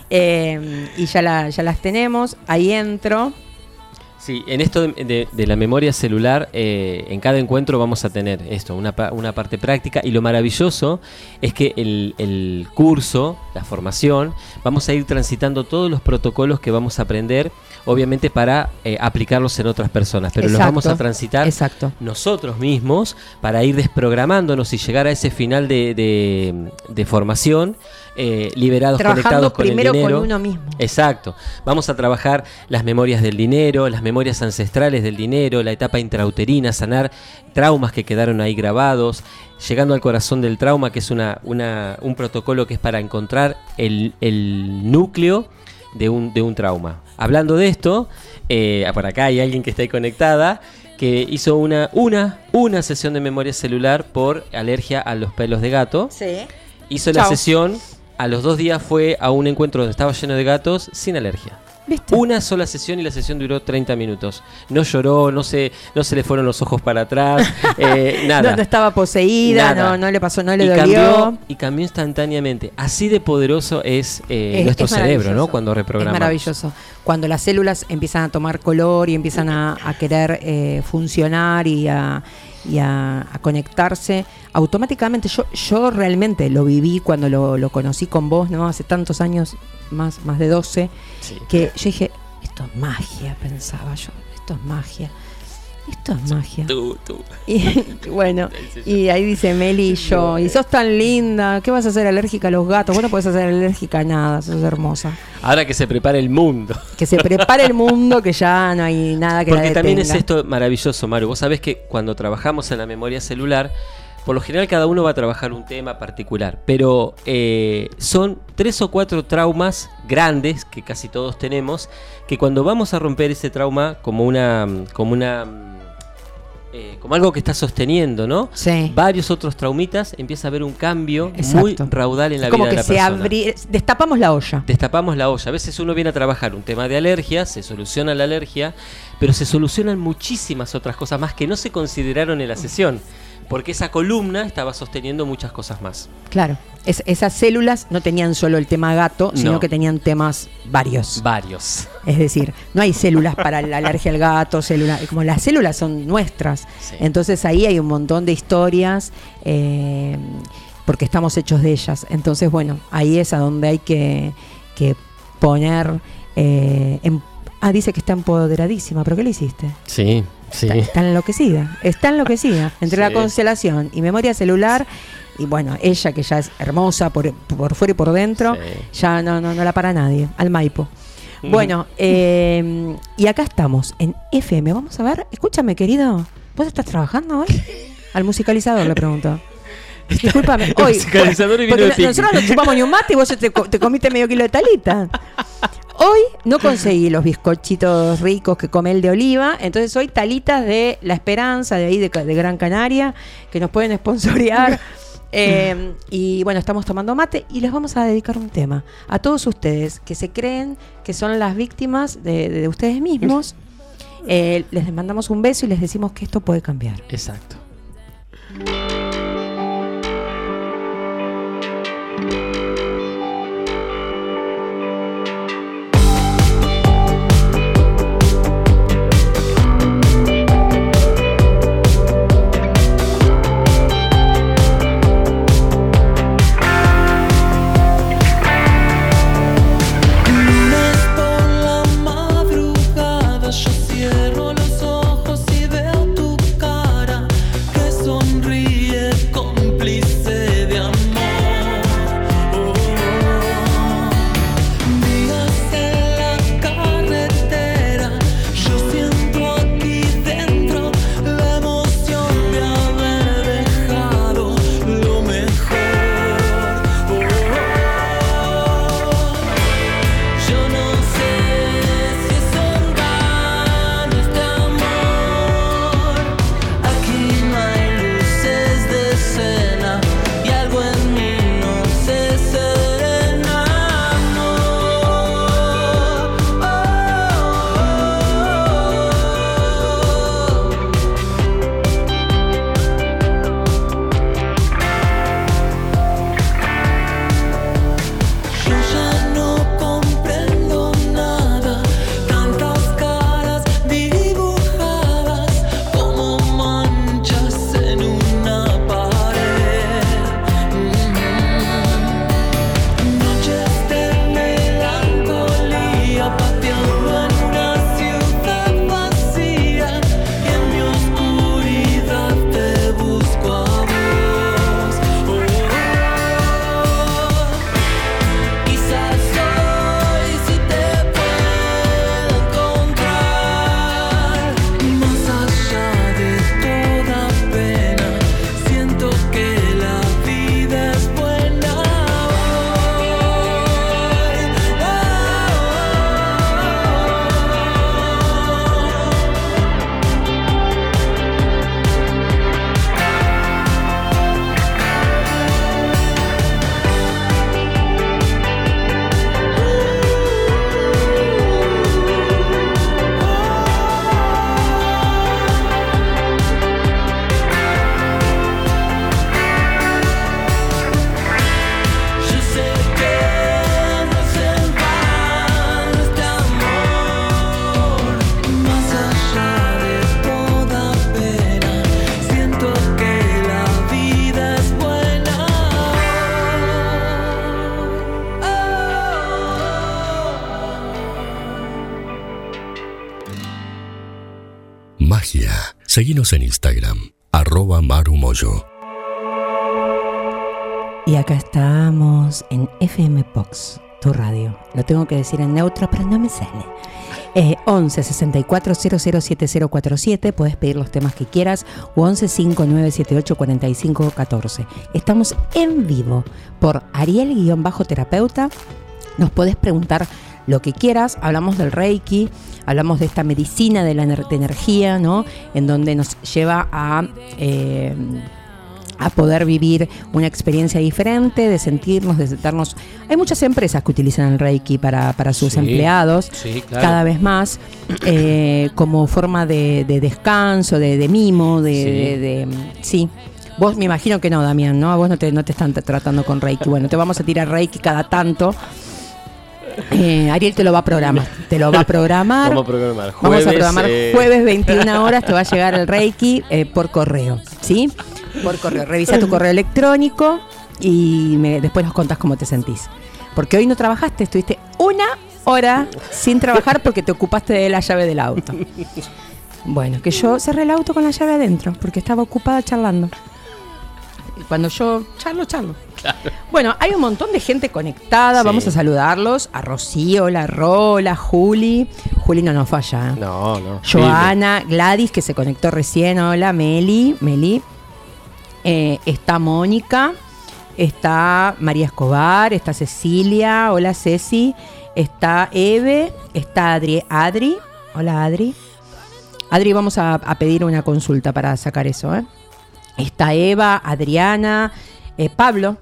Eh, y ya, la, ya las tenemos. Ahí entro. Sí, en esto de, de, de la memoria celular, eh, en cada encuentro vamos a tener esto, una, una parte práctica, y lo maravilloso es que el, el curso, la formación, vamos a ir transitando todos los protocolos que vamos a aprender, obviamente para eh, aplicarlos en otras personas, pero Exacto. los vamos a transitar Exacto. nosotros mismos para ir desprogramándonos y llegar a ese final de, de, de formación. Eh, liberados, trabajando conectados con el primero dinero. con uno mismo. Exacto. Vamos a trabajar las memorias del dinero, las memorias ancestrales del dinero, la etapa intrauterina, sanar traumas que quedaron ahí grabados, llegando al corazón del trauma, que es una, una, un protocolo que es para encontrar el, el núcleo de un, de un trauma. Hablando de esto, eh, por acá hay alguien que está ahí conectada, que hizo una, una, una sesión de memoria celular por alergia a los pelos de gato. Sí. Hizo Chao. la sesión, a los dos días fue a un encuentro donde estaba lleno de gatos sin alergia. ¿Viste? Una sola sesión y la sesión duró treinta minutos. No lloró, no se, no se le fueron los ojos para atrás, eh, nada. No, no estaba poseída, Nada. no, no le pasó, no le y dolió. cambió, y cambió instantáneamente. Así de poderoso es, eh, Es- nuestro es cerebro, ¿no? maravilloso. Cuando Es reprogramamos. maravilloso. Cuando las células empiezan a tomar color y empiezan a, a querer eh, funcionar y a, y a, a conectarse, automáticamente yo, yo realmente lo viví cuando lo, lo conocí con vos, ¿no? Hace tantos años, más, más de doce, Sí. que yo dije, esto es magia, pensaba yo, esto es magia. Esto es magia. Tú, tú. Y bueno, y ahí dice Meli y yo, y sos tan linda, ¿qué vas a hacer alérgica a los gatos? Vos no podés hacer alérgica a nada, sos hermosa. Ahora que se prepare el mundo. Que se prepare el mundo, que ya no hay nada que Porque la también es detenga. esto maravilloso, Maru. Vos sabés que cuando trabajamos en la memoria celular, por lo general cada uno va a trabajar un tema particular, pero eh, son tres o cuatro traumas grandes que casi todos tenemos, que cuando vamos a romper ese trauma como una, como una, eh, como algo que está sosteniendo, ¿no? Sí. Varios otros traumitas, empieza a haber un cambio Exacto. muy raudal en la Como vida que de la se persona. abrí, destapamos la olla. Destapamos la olla. A veces uno viene a trabajar un tema de alergia, se soluciona la alergia, pero se solucionan muchísimas otras cosas más que no se consideraron en la sesión, porque esa columna estaba sosteniendo muchas cosas más. Claro. Es- esas células no tenían solo el tema gato, sino No. que tenían temas varios. Varios. Es decir, no hay células para la alergia al gato, células, como las células son nuestras. Sí. Entonces ahí hay un montón de historias, eh, porque estamos hechos de ellas. Entonces, bueno, ahí es a donde hay que, que poner... Eh, en- ah, dice que está empoderadísima, ¿pero qué le hiciste? Sí, sí. Está, está enloquecida, está enloquecida. Entre Sí. la constelación y memoria celular, y bueno, ella que ya es hermosa por, por fuera y por dentro, Sí. ya no, no, no la para nadie, al Maipo. Bueno, eh, y acá estamos en F M. Vamos a ver, escúchame, querido, ¿vos estás trabajando hoy? Al musicalizador le pregunto. Discúlpame, El hoy. musicalizador y vino porque de no- picnic. nosotros no chupamos ni un mate y vos ya te, co- te comiste medio kilo de talita. Hoy no conseguí los bizcochitos ricos que come el de Oliva, entonces hoy talitas de La Esperanza, de ahí de, Ca- de Gran Canaria, que nos pueden sponsorear. Eh, y bueno, estamos tomando mate y les vamos a dedicar un tema a todos ustedes que se creen que son las víctimas de, de ustedes mismos. Eh, les mandamos un beso y les decimos que esto puede cambiar. Exacto. Lunes por la madrugada yo cierro los ojos y veo tu cara Magia. Seguinos en Instagram, arroba marumoyo. Y acá estamos en F M Box, tu radio. Lo tengo que decir en neutro, pero no me sale. Eh, once sesenta y cuatro cero cero siete cero cuatro siete, puedes pedir los temas que quieras, o once cinco nueve siete ocho cuarenta y cinco catorce. Estamos en vivo por Ariel-terapeuta. Nos podés preguntar lo que quieras. Hablamos del Reiki, hablamos de esta medicina de la ener- de energía, ¿no? En donde nos lleva a... Eh, a poder vivir una experiencia diferente, de sentirnos, de sentarnos. Hay muchas empresas que utilizan el Reiki para, para sus Sí, empleados, sí, claro. cada vez más, eh, como forma de, de descanso, de, de mimo, de Sí. de, de- sí. Vos me imagino que no, Damián, ¿no? A vos no te, no te están tratando con Reiki. Bueno, te vamos a tirar Reiki cada tanto. Eh, Ariel te lo va a programar. Te lo va a programar. Vamos a programar. Vamos a Jueves, programar eh, jueves veintiuna horas, te va a llegar el Reiki eh, por correo, ¿sí? Por correo. Revisa tu correo electrónico y me- después nos contás cómo te sentís. Porque hoy no trabajaste, estuviste una hora sin trabajar porque te ocupaste de la llave del auto. Bueno, que yo cerré el auto con la llave adentro porque estaba ocupada charlando. Y cuando yo charlo, charlo. Bueno, hay un montón de gente conectada, Sí. vamos a saludarlos. A Rocío, la Ro, la Juli. Juli no nos falla, ¿eh? No, no. Joana, Gladys, que se conectó recién. Hola, Meli. Meli. Eh, está Mónica. Está María Escobar. Está Cecilia. Hola, Ceci. Está Eve. Está Adri. Adri. Hola, Adri. Adri, vamos a, a pedir una consulta para sacar eso, ¿eh? Está Eva, Adriana, eh, Pablo.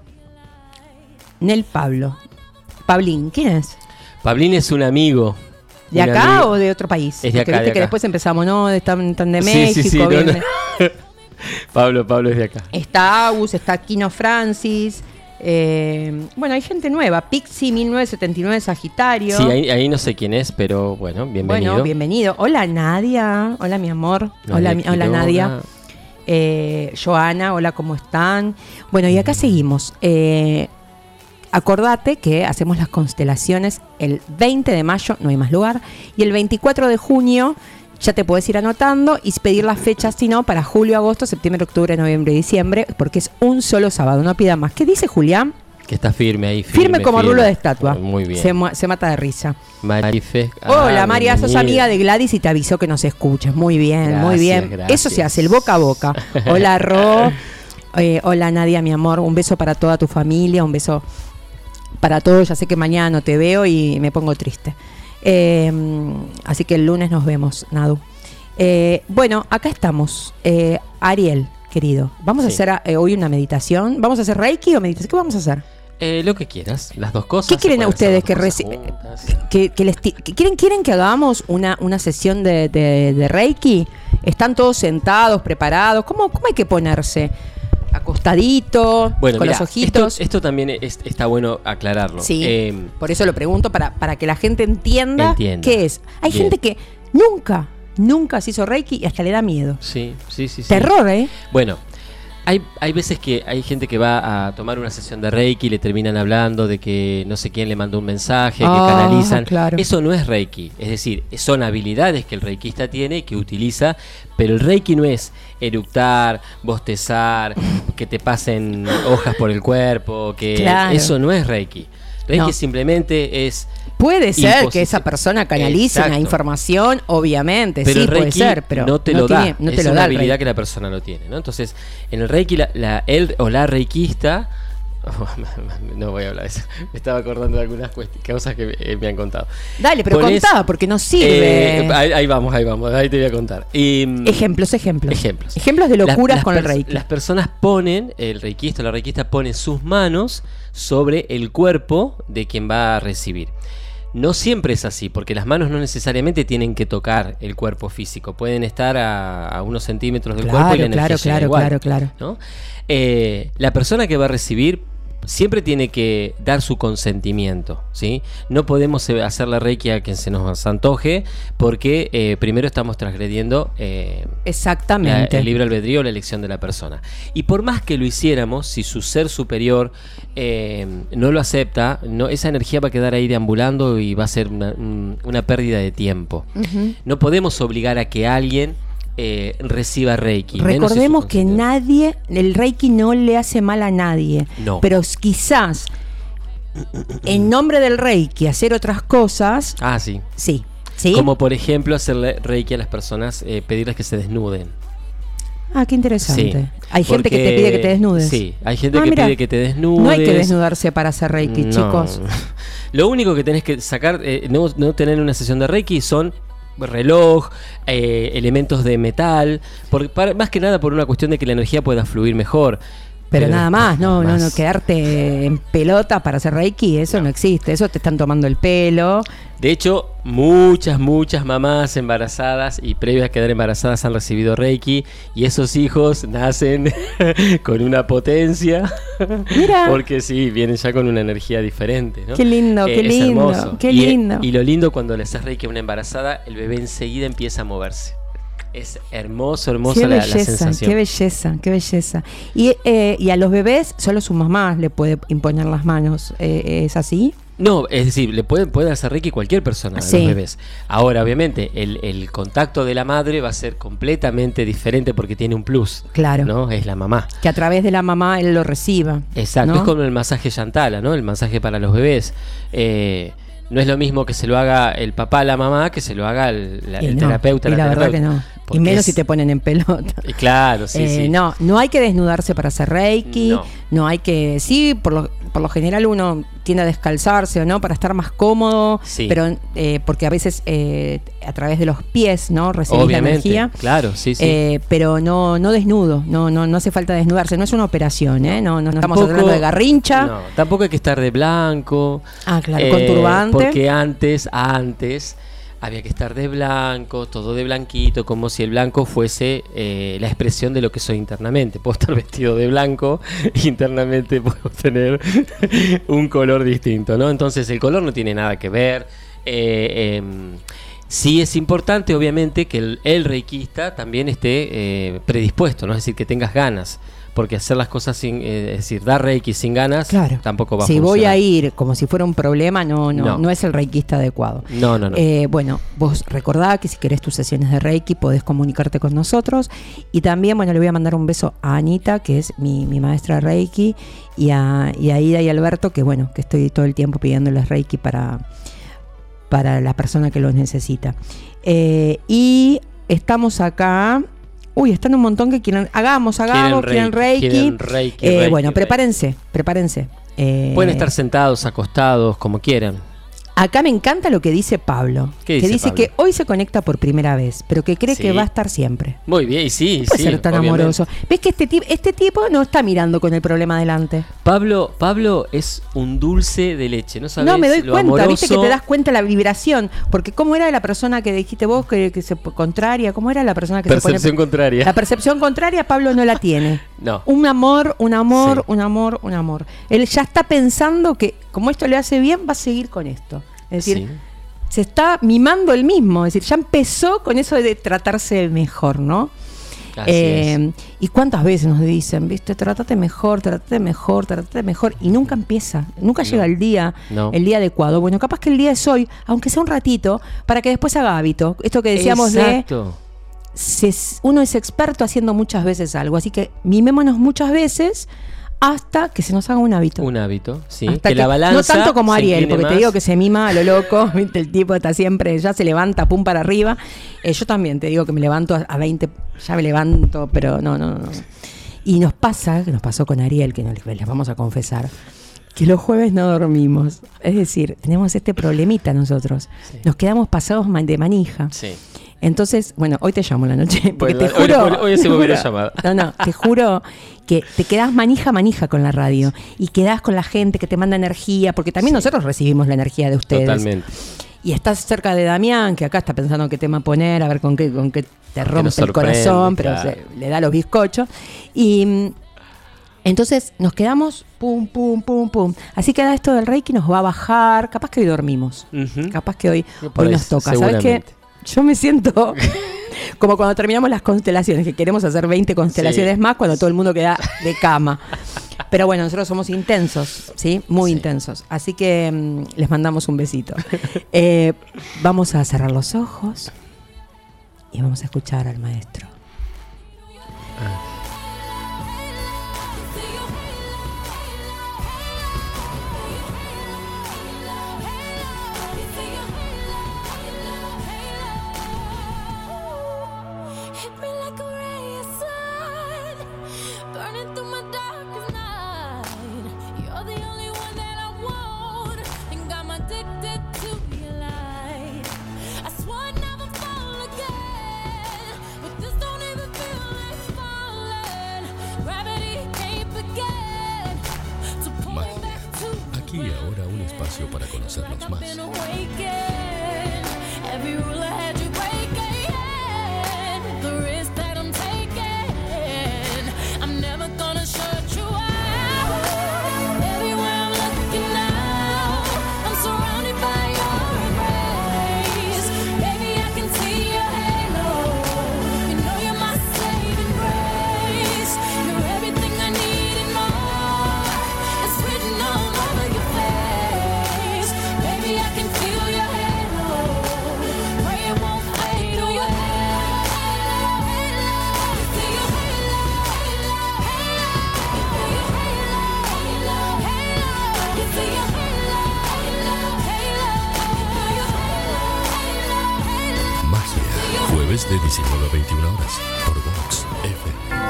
Nel Pablo. Pablín, ¿quién es? Pablín es un amigo. ¿De Un acá amigo. o de otro país? Es de Porque acá, viste de que acá. después empezamos, no, están, están de Sí, México. sí, sí, no, vienen no. de- Pablo, Pablo es de acá. Está Agus, está Kino Francis. eh, bueno, hay gente nueva. Pixie mil novecientos setenta y nueve Sagitario. Sí, ahí, ahí no sé quién es, pero bueno, bienvenido. Bueno, bienvenido. Hola, Nadia. Hola, mi amor. Nadia hola, mi- hola, Quiroga. Nadia. Eh, Joana, hola, ¿cómo están? Bueno, y acá seguimos. Eh, acordate que hacemos las constelaciones el veinte de mayo, no hay más lugar, y el veinticuatro de junio ya te puedes ir anotando y pedir las fechas, si no, para julio, agosto, septiembre, octubre, noviembre y diciembre, porque es un solo sábado, no pida más. ¿Qué dice Julián? Que está firme ahí. Firme, Firme, como firme. rulo de estatua. Muy bien. Se, mu- se mata de risa. Marife. Hola, ah, María, sos bienvenida. amiga de Gladys y te avisó que nos escuchas. Muy bien, muy Gracias, bien. gracias. Eso se hace, el boca a boca. Hola, Ro. Eh, hola, Nadia, mi amor. Un beso para toda tu familia, un beso para todos. Ya sé que mañana no te veo y me pongo triste. Eh, así que el lunes nos vemos, Nadu. Eh, bueno, acá estamos. Eh, Ariel, querido, vamos a Sí. hacer eh, hoy una meditación. ¿Vamos a hacer Reiki o meditación? ¿Qué vamos a hacer? Eh, lo que quieras, las dos cosas. ¿Qué se quieren pueden ustedes hacer que las reci- cosas juntas. que, que les ti- que quieren, quieren que hagamos una, una sesión de, de- de Reiki? ¿Están todos sentados, preparados? ¿Cómo, cómo hay que ponerse? Acostadito, Bueno, con mira, los ojitos. Esto, esto también es- está bueno aclararlo. Sí, Eh, por eso lo pregunto, para, para que la gente entienda, Entienda. qué es. Hay Bien. gente que nunca, nunca se hizo Reiki y hasta le da miedo. sí, sí, sí, sí. Terror, ¿eh? Bueno, hay, hay veces que hay gente que va a tomar una sesión de Reiki y le terminan hablando de que no sé quién le mandó un mensaje, Ah, que canalizan. claro. Eso no es Reiki. Es decir, son habilidades que el reikista tiene y que utiliza, pero el Reiki no es eructar, bostezar, que te pasen hojas por el cuerpo, que Claro. eso no es Reiki. Reiki No. simplemente es... Puede ser Imposible. que esa persona canalice una Exacto. información, obviamente, Pero sí, el puede Reiki ser, pero no te lo da, tiene- no te es lo una da el habilidad Reiki. que la persona no tiene, ¿no? Entonces, en el Reiki, la, la- él o la reikista, no voy a hablar de eso, me estaba acordando de algunas cuest- cosas que eh, me han contado. Dale, pero Pones- contá, porque no sirve. Eh, ahí, ahí vamos, ahí vamos, ahí te voy a contar. Y, mm, Ejemplos, ejemplos. Ejemplos. Ejemplos de locuras Las- las con el pers- Reiki. Las personas ponen, el reikista o la reikista pone sus manos sobre el cuerpo de quien va a recibir. No siempre es así, porque las manos no necesariamente tienen que tocar el cuerpo físico, pueden estar a, a unos centímetros del Claro, cuerpo y la energía claro, llega claro, igual, claro, claro. ¿no? Eh, la persona que va a recibir siempre tiene que dar su consentimiento, ¿sí? No podemos eh, hacer la Reiki a quien se nos antoje, porque eh, primero estamos transgrediendo eh, la- Exactamente. el libre albedrío, la elección de la persona. Y por más que lo hiciéramos, si su ser superior eh, no lo acepta, no, esa energía va a quedar ahí deambulando y va a ser una, un- una pérdida de tiempo. Ujú. No podemos obligar a que alguien eh, reciba Reiki. menos si su Recordemos que consciente- nadie, el Reiki no le hace mal a nadie. No. Pero quizás, en nombre del Reiki, hacer otras cosas, Ah, sí. sí. ¿Sí? Como por ejemplo hacerle Reiki a las personas, eh, pedirles que se desnuden. Ah, qué interesante. Sí, Hay gente que te porque- pide que te desnudes. Sí, hay gente Ah, que mirá. pide que te desnudes. No hay que desnudarse para hacer Reiki, No. chicos. Lo único que tenés que sacar, eh, no, no tener una sesión de Reiki son reloj, eh, elementos de metal, por, para- más que nada por una cuestión de que la energía pueda fluir mejor. Pero nada más, no, no, más. no, quedarte en pelota para hacer Reiki, eso no. existe, eso te están tomando el pelo. De hecho, muchas, muchas mamás embarazadas y previas a quedar embarazadas han recibido Reiki y esos hijos nacen con una potencia. Mira. Porque sí, vienen ya con una energía diferente, ¿no? Qué lindo, qué es lindo, hermoso. qué Y, lindo. Y lo lindo cuando le haces Reiki a una embarazada, el bebé enseguida empieza a moverse. Es hermoso, hermosa Qué la, la belleza, sensación. qué belleza, qué belleza. Y, eh, y a los bebés solo su mamá le puede imponer las manos, eh, ¿es así? No, es decir, le puede, puede hacer Reiki cualquier persona a Sí. los bebés. Ahora, obviamente, el, el contacto de la madre va a ser completamente diferente porque tiene un plus. Claro. ¿No? Es la mamá. Que a través de la mamá él lo reciba. Exacto, ¿no? es como el masaje Yantala, ¿no? El masaje para los bebés. Eh, no es lo mismo que se lo haga el papá a la mamá que se lo haga el, la- Y el no, terapeuta. y la verdad terapeuta. que no. Y Porque menos es- si te ponen en pelota. Y claro, sí, Eh, sí. No, no hay que desnudarse para hacer Reiki, no, No. hay que, sí, por lo, por lo general uno tiende a descalzarse o no, para estar más cómodo, Sí. pero eh, porque a veces eh, a través de los pies, ¿no? Recibís Obviamente, la energía. claro, sí, sí. Eh, pero no, no desnudo, no, no, no hace falta desnudarse, no es una operación, ¿eh? No, no, no estamos Tampoco- hablando de garrincha. No, tampoco hay que estar de blanco. Ah, claro, con turbante. Porque antes, antes, había que estar de blanco, todo de blanquito, como si el blanco fuese eh, la expresión de lo que soy internamente. Puedo estar vestido de blanco, internamente puedo tener un color distinto, ¿no? Entonces el color no tiene nada que ver. Eh, em, sí es importante, obviamente, que el, el reikista también esté eh, predispuesto, ¿no? Es decir, que tengas ganas. Porque hacer las cosas sin, eh, es decir, dar reiki sin ganas, Claro. tampoco va a Si funcionar. voy a ir como si fuera un problema, no, no, no, No. es el reikista adecuado. No, no, no. Eh, bueno, vos recordá que si querés tus sesiones de Reiki podés comunicarte con nosotros. Y también, bueno, le voy a mandar un beso a Anita, que es mi, mi maestra de Reiki, y a, y a Ida y Alberto, que bueno, que estoy todo el tiempo pidiéndoles Reiki para, para la persona que los necesita. Eh, y estamos acá. Uy, están un montón que quieren. Hagamos, hagamos, quieren Reiki. quieren Reiki, Eh, Reiki, bueno, Reiki. prepárense, prepárense. Eh, Pueden estar sentados, acostados, como quieran. Acá me encanta lo que dice Pablo. ¿Qué que dice dice Pablo? que hoy se conecta por primera vez, pero que cree Sí. que va a estar siempre. Muy bien, y sí, No puede sí. ser tan obviamente. amoroso. ¿Ves que este, tip- este tipo no está mirando con el problema adelante? Pablo, Pablo es un dulce de leche, ¿no sabes? No, me doy lo cuenta, amoroso. viste que te das cuenta la vibración. Porque ¿cómo era la persona que dijiste vos que, que se contraria? ¿Cómo era la persona que Percepción se pone... contraria. La percepción contraria Pablo no la tiene. No. Un amor, un amor, Sí. un amor, un amor. Él ya está pensando que como esto le hace bien, va a seguir con esto. Es decir, Sí. se está mimando él mismo. Es decir, ya empezó con eso de tratarse mejor, ¿no? Así Eh, y cuántas veces nos dicen, viste, trátate mejor, trátate mejor, trátate mejor, y nunca empieza, nunca No. llega el día, No. el día adecuado. Bueno, capaz que el día es hoy, aunque sea un ratito, para que después haga hábito. Esto que decíamos Exacto. de se- uno es experto haciendo muchas veces algo, así que mimémonos muchas veces hasta que se nos haga un hábito. Un hábito, sí. Hasta que, que- la balanza no tanto como se Ariel, incline porque te más. digo que se mima a lo loco, ¿viste? El tipo está siempre, ya se levanta, pum para arriba. Eh, yo también te digo que me levanto a, a veinte, ya me levanto, pero no, no, no. Y nos pasa, que nos pasó con Ariel, que no les, les vamos a confesar, que los jueves no dormimos. Es decir, tenemos este problemita nosotros. Sí. Nos quedamos pasados man- de manija. Sí. Entonces, bueno, hoy te llamo en la noche, porque Bueno, te hoy- juro... hoy- hoy hacemos te juro- videollamada. No, no, te juro que te quedás manija, manija con la radio y quedás con la gente que te manda energía, porque también Sí. nosotros recibimos la energía de ustedes. Totalmente. Y estás cerca de Damián, que acá está pensando qué tema poner, a ver con qué, con qué te rompe el sorprende, corazón, pero claro. se- le da los bizcochos. Y mm, entonces nos quedamos pum, pum, pum, pum. Así que ahora esto del Reiki nos va a bajar. Capaz que hoy dormimos. Ujú. Capaz que hoy, Por hoy ahí, nos toca. ¿Sabes qué? seguramente. Yo me siento como cuando terminamos las constelaciones, que queremos hacer veinte constelaciones Sí. más cuando todo el mundo queda de cama. Pero bueno, nosotros somos intensos, ¿sí? Muy Sí. intensos. Así que mm, les mandamos un besito. Eh, vamos a cerrar los ojos y vamos a escuchar al maestro. Aquí y ahora un espacio para conocernos más. Jueves de diecinueve a veintiuna horas por Vox F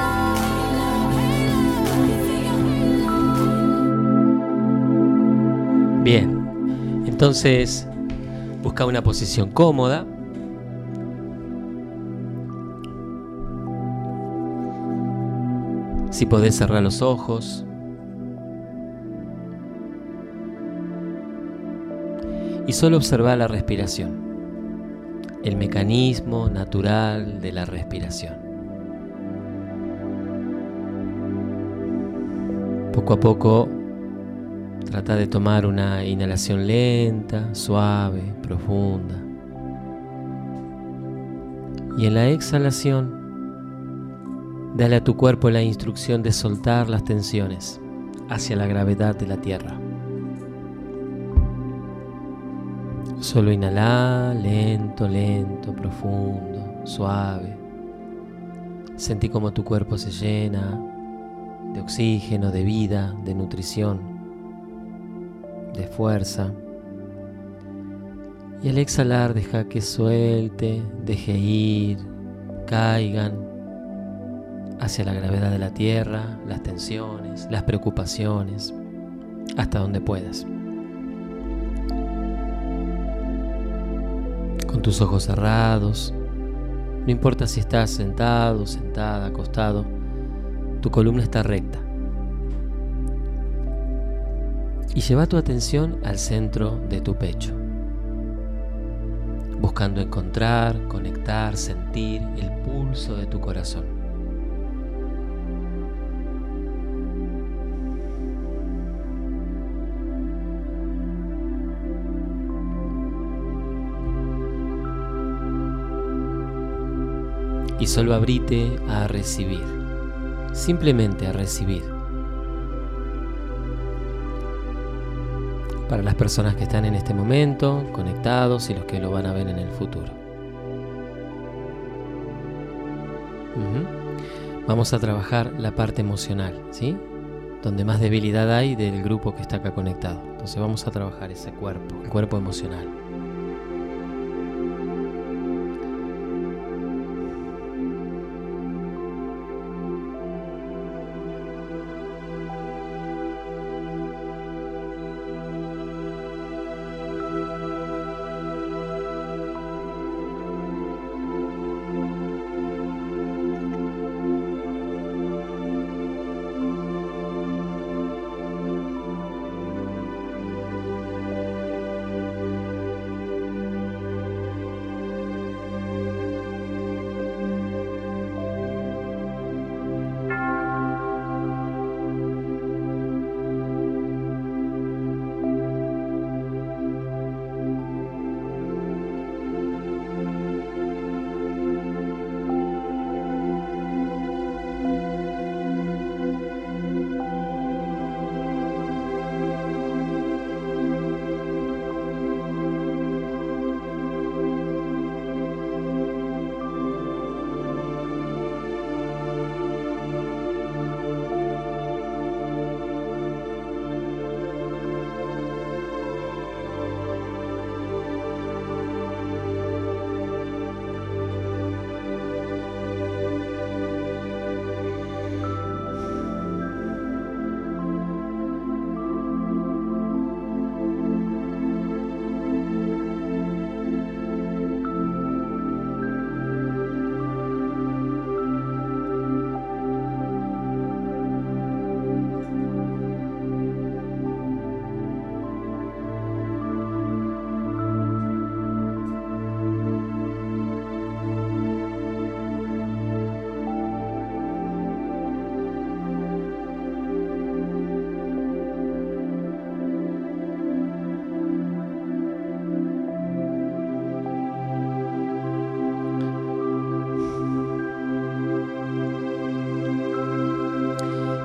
M. Bien, entonces busca una posición cómoda. Si podés cerrar los ojos. Y solo observa la respiración. El mecanismo natural de la respiración. Poco a poco trata de tomar una inhalación lenta, suave, profunda. Y en la exhalación, dale a tu cuerpo la instrucción de soltar las tensiones hacia la gravedad de la tierra. Solo inhala, lento, lento, profundo, suave. Sentí cómo tu cuerpo se llena de oxígeno, de vida, de nutrición, de fuerza. Y al exhalar deja que suelte, deje ir, caigan hacia la gravedad de la tierra, las tensiones, las preocupaciones, hasta donde puedas. Con tus ojos cerrados, no importa si estás sentado, sentada, acostado, tu columna está recta. Y lleva tu atención al centro de tu pecho, buscando encontrar, conectar, sentir el pulso de tu corazón. Y solo abrite a recibir, simplemente a recibir. Para las personas que están en este momento, conectados, y los que lo van a ver en el futuro. Uh-huh. Vamos a trabajar la parte emocional, ¿sí? Donde más debilidad hay del grupo que está acá conectado. Entonces vamos a trabajar ese cuerpo, el cuerpo emocional.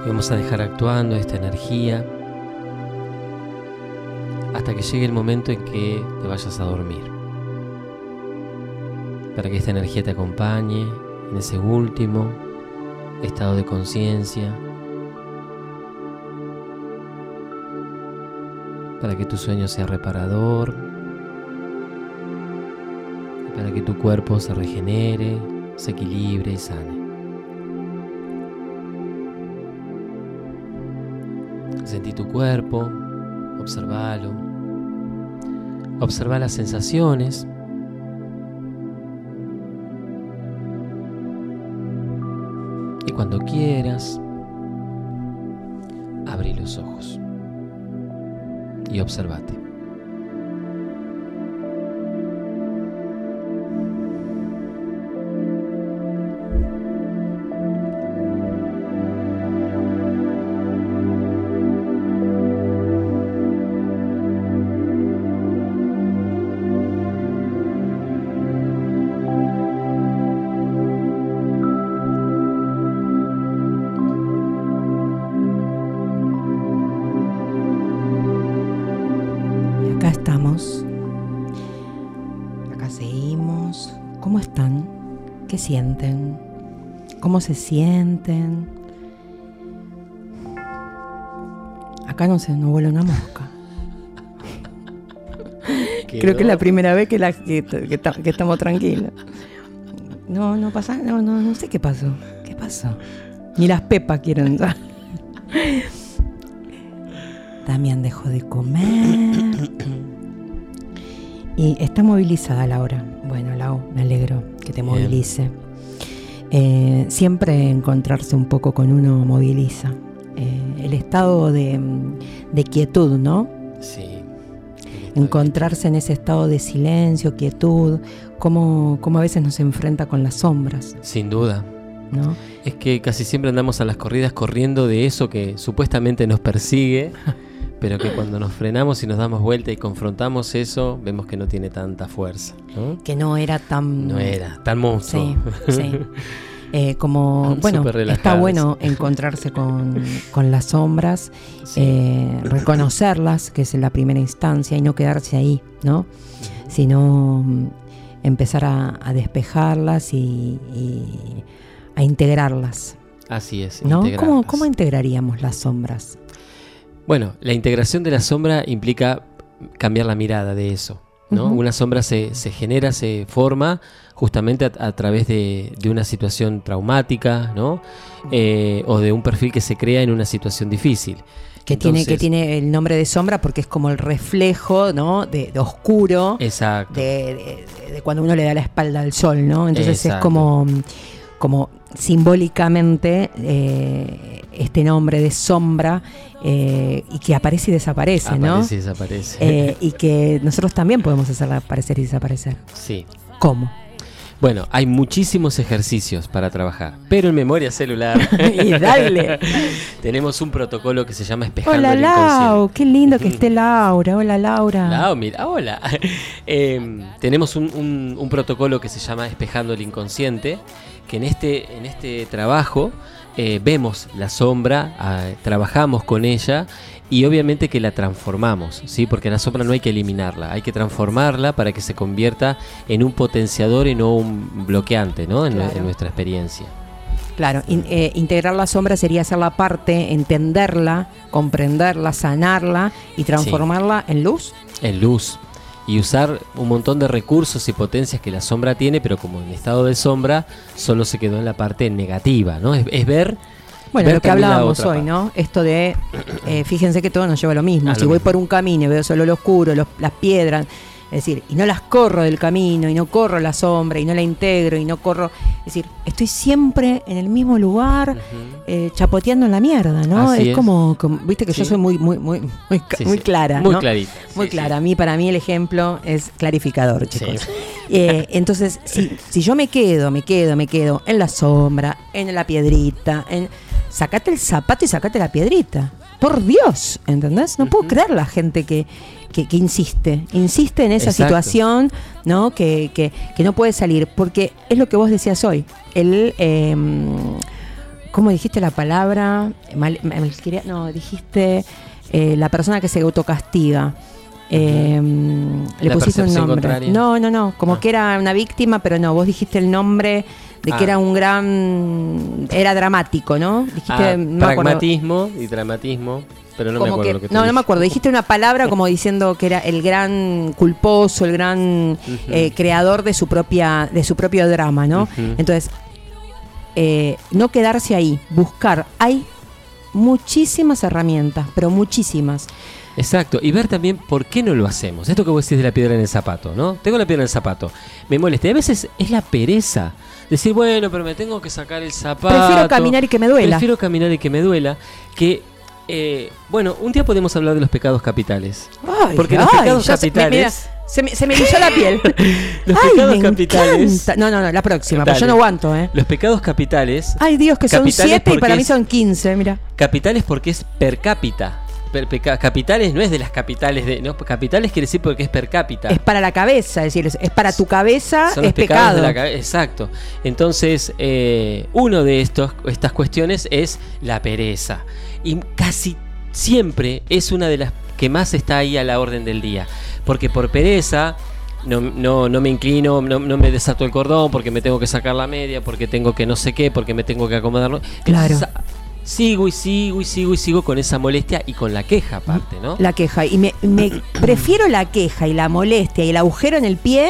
Vamos a dejar actuando esta energía hasta que llegue el momento en que te vayas a dormir. Para que esta energía te acompañe en ese último estado de conciencia. Para que tu sueño sea reparador. Para que tu cuerpo se regenere, se equilibre y sane. Sentí tu cuerpo, observalo. Observa las sensaciones. Y cuando quieras, abrí los ojos y observate. Acá estamos, acá seguimos. ¿Cómo están? ¿Qué sienten? ¿Cómo se sienten? Acá no sé, no vuela una mosca. Creo que es la primera vez que, la, que, que, que estamos tranquilos. No, no pasa, no, no, no sé qué pasó. ¿Qué pasó? Ni las pepas quieren entrar. Damián dejó de comer y está movilizada Laura. Bueno, Lau, me alegro que te movilice. Eh, siempre encontrarse un poco con uno moviliza. Eh, el estado de, de quietud, ¿no? Sí. Encontrarse en ese estado de silencio, quietud, cómo, cómo a veces nos enfrenta con las sombras. Sin duda. ¿No? Es que casi siempre andamos a las corridas corriendo de eso que supuestamente nos persigue, pero que cuando nos frenamos y nos damos vuelta y confrontamos eso, vemos que no tiene tanta fuerza, ¿no? Que no era tan... No era tan monstruo. Sí, sí. Eh, como, bueno, está bueno encontrarse con, con las sombras, sí. eh, reconocerlas, que es la primera instancia, y no quedarse ahí, ¿no? Sino empezar a, a despejarlas y, y a integrarlas. Así es, ¿no? ¿Cómo, ¿Cómo integraríamos las sombras? Bueno, la integración de la sombra implica cambiar la mirada de eso, ¿no? Uh-huh. Una sombra se, se genera, se forma justamente a, a través de, de una situación traumática, ¿no? Eh, o de un perfil que se crea en una situación difícil. Que, Entonces, tiene, que tiene el nombre de sombra porque es como el reflejo, ¿no? de, de oscuro. Exacto. De, de, de cuando uno le da la espalda al sol, ¿no? Entonces Exacto. es como, como simbólicamente eh, este nombre de sombra eh, y que aparece y desaparece, aparece ¿no? Aparece y desaparece. Eh, y que nosotros también podemos hacerla aparecer y desaparecer. Sí. ¿Cómo? Bueno, hay muchísimos ejercicios para trabajar, pero en memoria celular y dale. tenemos un protocolo que se llama Espejando hola, el Inconsciente. Lau, qué lindo que esté Laura. Hola, Laura. Lau, mira, hola. eh, tenemos un, un, un protocolo que se llama Espejando el Inconsciente, que en este, en este trabajo eh, vemos la sombra, eh, trabajamos con ella y obviamente que la transformamos, ¿sí? Porque la sombra no hay que eliminarla, hay que transformarla para que se convierta en un potenciador y no un bloqueante, ¿no? En, claro. en nuestra experiencia. Claro, in, eh, integrar la sombra sería hacerla parte, entenderla, comprenderla, sanarla y transformarla sí. en luz. En luz. Y usar un montón de recursos y potencias que la sombra tiene, pero como en estado de sombra solo se quedó en la parte negativa, ¿no? Es, es ver... Bueno, ver lo que hablábamos hoy, parte. ¿no? Esto de, eh, fíjense que todo nos lleva a lo mismo. A si lo voy mismo. por un camino y veo solo lo oscuro, los, las piedras, es decir, y no las corro del camino, y no corro la sombra, y no la integro, y no corro... Es decir, estoy siempre en el mismo lugar, uh-huh. eh, chapoteando en la mierda, ¿no? Es, es como, como, viste que sí. yo soy muy muy muy muy, sí, muy sí. clara, muy ¿no? clarita. Muy sí, clara. Sí. A mí, para mí, el ejemplo es clarificador, chicos. Sí. Eh, entonces, si, si yo me quedo, me quedo, me quedo en la sombra, en la piedrita, en... Sacate el zapato y sacate la piedrita. Por Dios, ¿entendés? No uh-huh. puedo creer la gente que, que, que insiste, insiste en esa Exacto. situación, ¿no? Que, que, que no puede salir, porque es lo que vos decías hoy. El, eh, ¿cómo dijiste la palabra? Mal, mal, no, dijiste eh, la persona que se autocastiga. Eh, le La pusiste un percepción nombre. contraria. No, no, no, como Ah. que era una víctima, pero no, vos dijiste el nombre de que Ah. era un gran, era dramático, ¿no? Dijiste, Ah, no me acuerdo. pragmatismo y dramatismo, pero no me Como acuerdo que- lo que te no, no dije. me acuerdo. Dijiste una palabra como diciendo que era el gran culposo, el gran Ujú. eh, creador de su propia, de su propio drama, ¿no? Ujú. Entonces, eh, no quedarse ahí, buscar. Hay muchísimas herramientas, pero muchísimas. Exacto, y ver también por qué no lo hacemos. Esto que vos decís de la piedra en el zapato, ¿no? Tengo la piedra en el zapato, me molesta. Y a veces es la pereza. Decir, bueno, pero me tengo que sacar el zapato. Prefiero caminar y que me duela. Prefiero caminar y que me duela. Que, eh, bueno, un día podemos hablar de los pecados capitales. Ay, Porque los ay, pecados ya se- capitales- me- mira, se, me, se me erizó la piel. Los Ay, pecados me capitales. encanta. No, no, no, la próxima, pero Dale. yo no aguanto, ¿eh? Los pecados capitales. Ay, Dios, que son Capitales siete y porque para mí es- son quince, mira. Capitales porque es per cápita. Per- peca- capitales no es de las capitales de. No, capitales quiere decir porque es per cápita. Es para la cabeza, es decir, es, es para tu cabeza, Son es los pecados pecado. de la cabeza. Exacto. Entonces, eh, uno de estos, estas cuestiones es la pereza. Y casi siempre es una de las que más está ahí a la orden del día. Porque por pereza no, no, no me inclino, no, no me desato el cordón, porque me tengo que sacar la media, porque tengo que no sé qué, porque me tengo que acomodar. ¿no? Claro. Entonces, sigo y sigo y sigo y sigo con esa molestia y con la queja aparte, ¿no? La queja. Y me, me prefiero la queja y la molestia y el agujero en el pie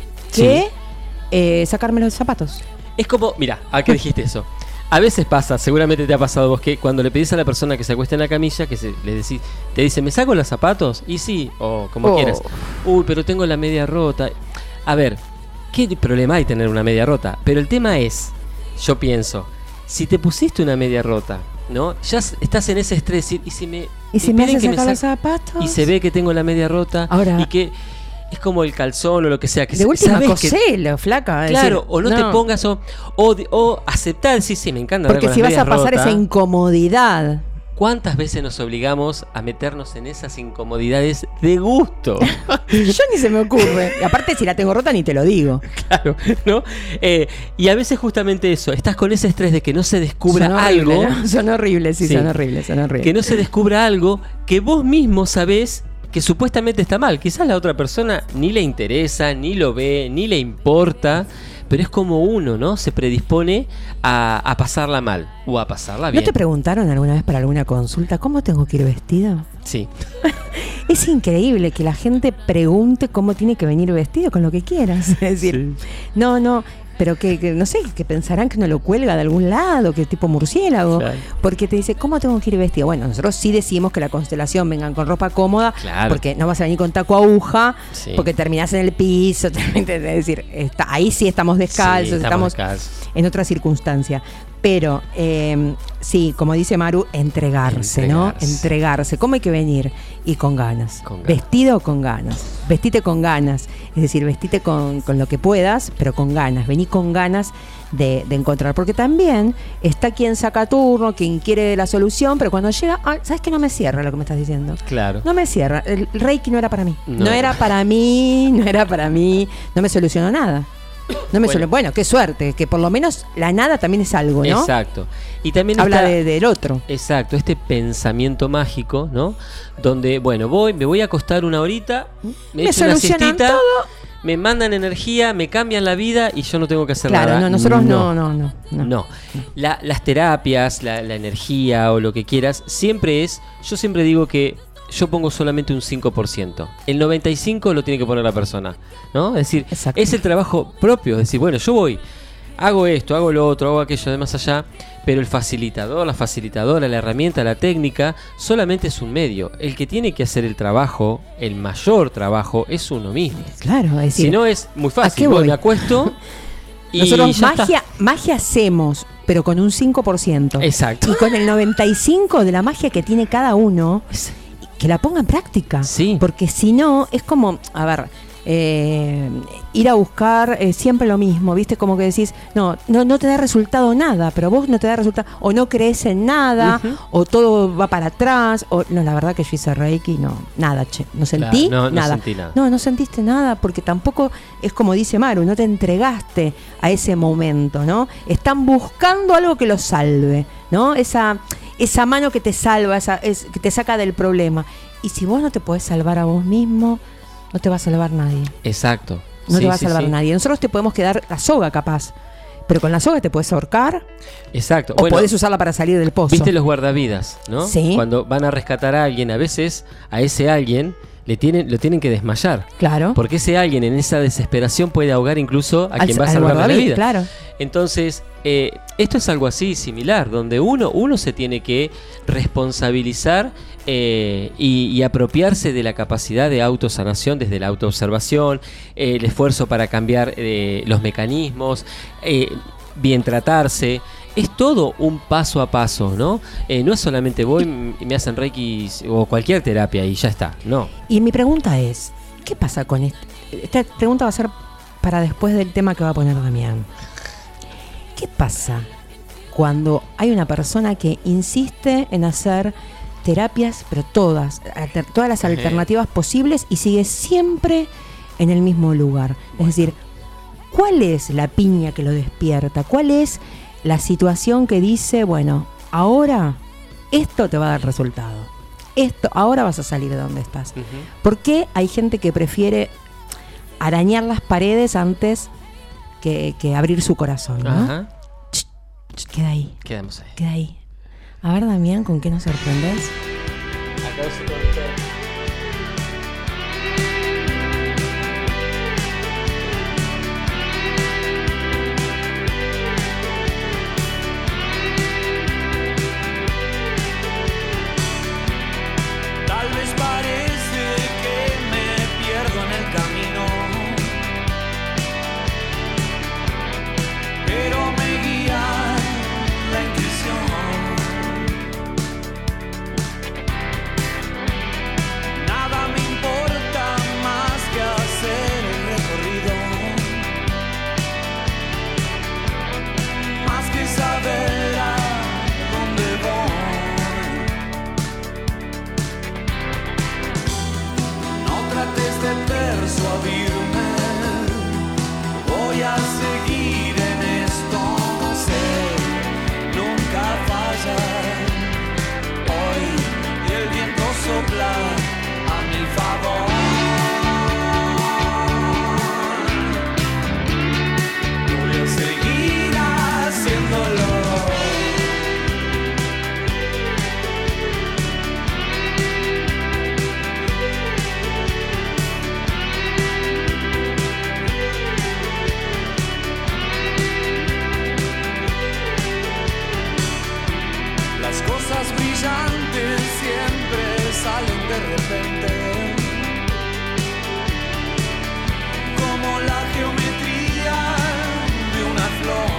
que eh, sacarme los zapatos. Es como, mira, ¿a qué dijiste eso? A veces pasa, seguramente te ha pasado a vos, que cuando le pedís a la persona que se acueste en la camilla, que se, le decís, te dice, ¿me saco los zapatos? Y sí, o como Oh. quieras. Uy, pero tengo la media rota. A ver, ¿qué problema hay tener una media rota? Pero el tema es, yo pienso, si te pusiste una media rota, ¿no? Ya s- estás en ese estrés, y, y si me... ¿Y si me piden hace que sacar los sa- zapatos? Y se ve que tengo la media rota. Ahora- Y que es como el calzón o lo que sea. Que de s- última sabes que- coselo, flaca. es Claro, decir, o no, te pongas o, o, de- o aceptar, sí, sí, me encanta. andar Porque con si las vas a medias pasar rotas. esa incomodidad. ¿Cuántas veces nos obligamos a meternos en esas incomodidades de gusto? Yo ni se me ocurre. Y aparte, si la tengo rota, ni te lo digo. Claro, ¿no? Eh, y a veces justamente eso, estás con ese estrés de que no se descubra Son algo, horribles, ¿no? Son horribles, sí, Sí. son horribles, son horribles. que no se descubra algo que vos mismo sabés que supuestamente está mal. Quizás la otra persona ni le interesa, ni lo ve, ni le importa, pero es como uno, ¿no? Se predispone a, a pasarla mal o a pasarla ¿No bien. te preguntaron alguna vez para alguna consulta cómo tengo que ir vestido? Sí. Es increíble que la gente pregunte cómo tiene que venir vestido con lo que quieras. Es decir, no, no, pero que, que no sé, que pensarán que uno lo cuelga de algún lado, que tipo murciélago, Claro. porque te dice, ¿cómo tengo que ir vestido? Bueno, nosotros sí decimos que la constelación vengan con ropa cómoda, Claro. porque no vas a venir con taco aguja, Sí. porque terminás en el piso, es decir, está, ahí sí estamos descalzos, Sí, estamos, descalzos. en otra circunstancia. Pero eh, sí, como dice Maru, entregarse, Entregarse. ¿no? Entregarse. ¿Cómo hay que venir? Y con ganas. Con ganas. Vestido con ganas. Vestite con ganas. Es decir, vestite con, con lo que puedas, pero con ganas. Vení con ganas de, de encontrar. Porque también está quien saca turno, quien quiere la solución, pero cuando llega, ah, ¿sabes que no me cierra lo que me estás diciendo? Claro. No me cierra. El Reiki no era para mí. No. No, era para mí, no era para mí. No me solucionó nada. No me Bueno. solu- bueno, qué suerte, que por lo menos la nada también es algo, ¿no? Exacto. Y también Habla está- de- del otro. Exacto, este pensamiento mágico, ¿no? Donde, bueno, voy, me voy a acostar una horita, me, Me echo una solucionan siestita, todo. me mandan energía, me cambian la vida y yo no tengo que hacer Claro, nada. no, nosotros no, no, no. no. No. La- las terapias, la, la energía o lo que quieras, siempre es, yo siempre digo que yo pongo solamente un cinco por ciento. El noventa y cinco por ciento lo tiene que poner la persona, ¿no? Es decir, Exacto. es el trabajo propio, es decir, bueno, yo voy, hago esto, hago lo otro, hago aquello de más allá, pero el facilitador, la facilitadora, la herramienta, la técnica, solamente es un medio. El que tiene que hacer el trabajo, el mayor trabajo, es uno mismo. Claro, es decir, Si no es muy ¿a fácil, qué voy, voy? me acuesto y nosotros ya está. magia, magia hacemos, pero con un cinco por ciento. Exacto. Y con el noventa y cinco por ciento de la magia que tiene cada uno, que la ponga en práctica. Sí. Porque si no, es como, a ver, eh, ir a buscar eh, siempre lo mismo, ¿viste? Como que decís, no, no, no te da resultado nada, pero vos no te da resultado, o no crees en nada, uh-huh. o todo va para atrás, o no, la verdad que yo hice Reiki, no, nada, che, no sentí claro, no, nada. No sentí nada. No, no sentiste nada, porque tampoco es como dice Maru, no te entregaste a ese momento, ¿no? Están buscando algo que los salve, ¿no? Esa, esa mano que te salva, esa, es, que te saca del problema. Y si vos no te podés salvar a vos mismo, no te va a salvar nadie. Exacto. No sí, te va a sí, salvar sí. nadie. Nosotros te podemos quedar la soga capaz, pero con la soga te podés ahorcar. Exacto. O bueno, podés usarla para salir del pozo. ¿Viste los guardavidas, no? Sí. Cuando van a rescatar a alguien, a veces a ese alguien le tienen, lo tienen que desmayar. Claro. Porque ese alguien en esa desesperación puede ahogar incluso a Al- quien va a al salvarle la guardavidas, vida. claro. Entonces, eh, esto es algo así similar, donde uno, uno se tiene que responsabilizar eh, y, y apropiarse de la capacidad de autosanación desde la autoobservación, eh, el esfuerzo para cambiar eh, los mecanismos, eh, bien tratarse. Es todo un paso a paso, ¿no? Eh, no es solamente voy y me hacen Reiki o cualquier terapia y ya está, no. Y mi pregunta es, ¿qué pasa con esto? Esta pregunta va a ser para después del tema que va a poner Damián. ¿Qué pasa cuando hay una persona que insiste en hacer terapias, pero todas, alter, todas las alternativas posibles y sigue siempre en el mismo lugar? Es decir, ¿cuál es la piña que lo despierta? ¿Cuál es la situación que dice, bueno, ahora esto te va a dar resultado? Esto, ahora vas a salir de donde estás. Uh-huh. ¿Por qué hay gente que prefiere arañar las paredes antes que, que abrir su corazón, ¿no? Ajá. Ch, ch, queda ahí. Quedamos ahí. Queda ahí. A ver, Damián, ¿con qué nos sorprendes? Tal vez parece que me pierdo en el camino, pero me guía la intuición. Nada me importa más que hacer el recorrido, más que saber a dónde voy. No trates de persuadirme, voy a seguir en esto, sé, nunca falla. Hoy el viento sopla a mi favor. Voy a seguir haciéndolo. Las cosas brillantes siempre salen de repente, como la geometría de una flor.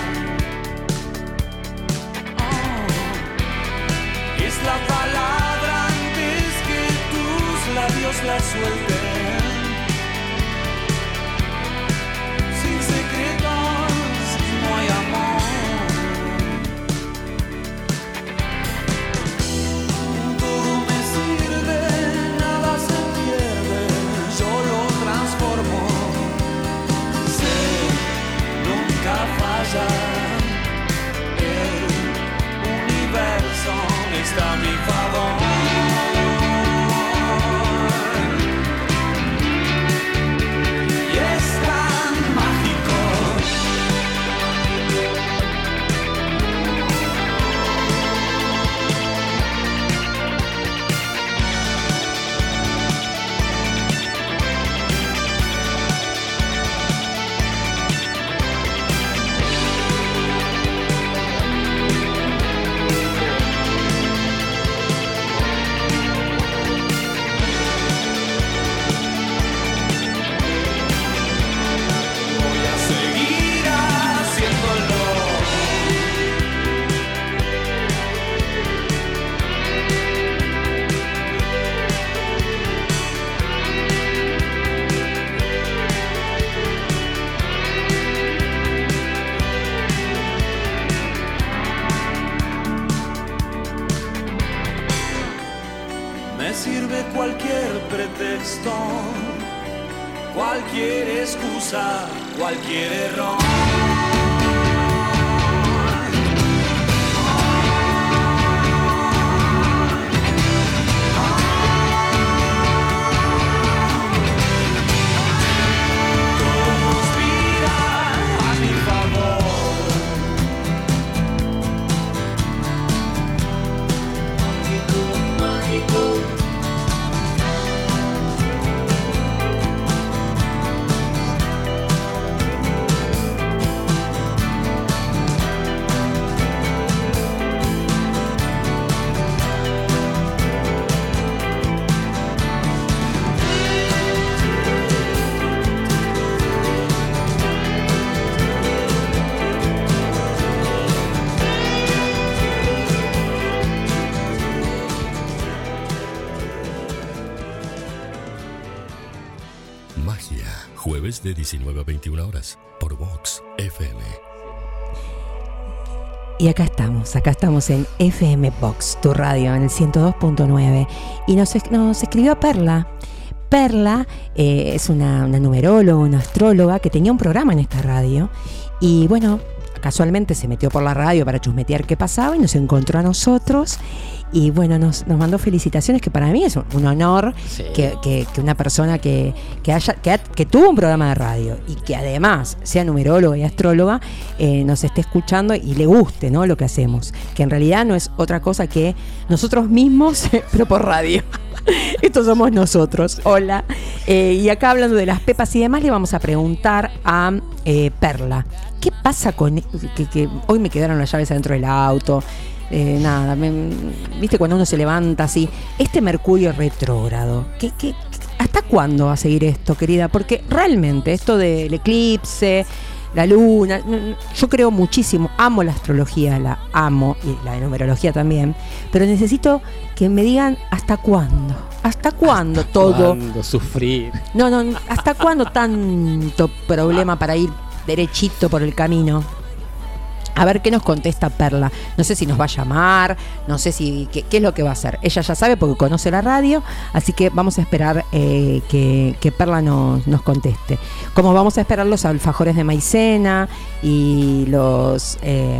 Oh, es la palabra antes que tus labios la suelten. Sin secretos no hay amor. Todo me sirve, nada se pierde, yo lo transformo. Sé, nunca falla, el universo está a mi favor. pretexto, cualquier excusa, cualquier error. Jueves de diecinueve a veintiuna horas por Vox F M. Y acá estamos, acá estamos en F M Vox, tu radio, en el ciento dos punto nueve. Y nos, nos escribió Perla. Perla eh, es una, una numeróloga, una astróloga que tenía un programa en esta radio. Y bueno, casualmente se metió por la radio para chusmetear qué pasaba y nos encontró a nosotros. Y bueno, nos, nos mandó felicitaciones, que para mí es un, un honor sí. que, que, que una persona que, que, haya, que, ha, que tuvo un programa de radio y que además sea numeróloga y astróloga, eh, nos esté escuchando y le guste, ¿no?, lo que hacemos. Que en realidad no es otra cosa que nosotros mismos, pero por radio. Estos somos nosotros. Hola. Eh, y acá hablando de las pepas y demás, le vamos a preguntar a eh, Perla. ¿Qué pasa con que, que hoy me quedaron las llaves adentro del auto? Eh, nada, me, viste cuando uno se levanta así, este Mercurio retrógrado, ¿qué, qué, ¿hasta cuándo va a seguir esto, querida? Porque realmente esto del eclipse, la luna, yo creo muchísimo, amo la astrología, la amo, y la numerología también, pero necesito que me digan hasta cuándo, hasta cuándo ¿Hasta todo. Cuándo sufrir. No, no, hasta cuándo tanto problema para ir derechito por el camino. A ver qué nos contesta Perla. No sé si nos va a llamar, no sé si qué, qué es lo que va a hacer. Ella ya sabe porque conoce la radio, así que vamos a esperar eh, que, que Perla nos, nos conteste. Como vamos a esperar los alfajores de maicena y los eh,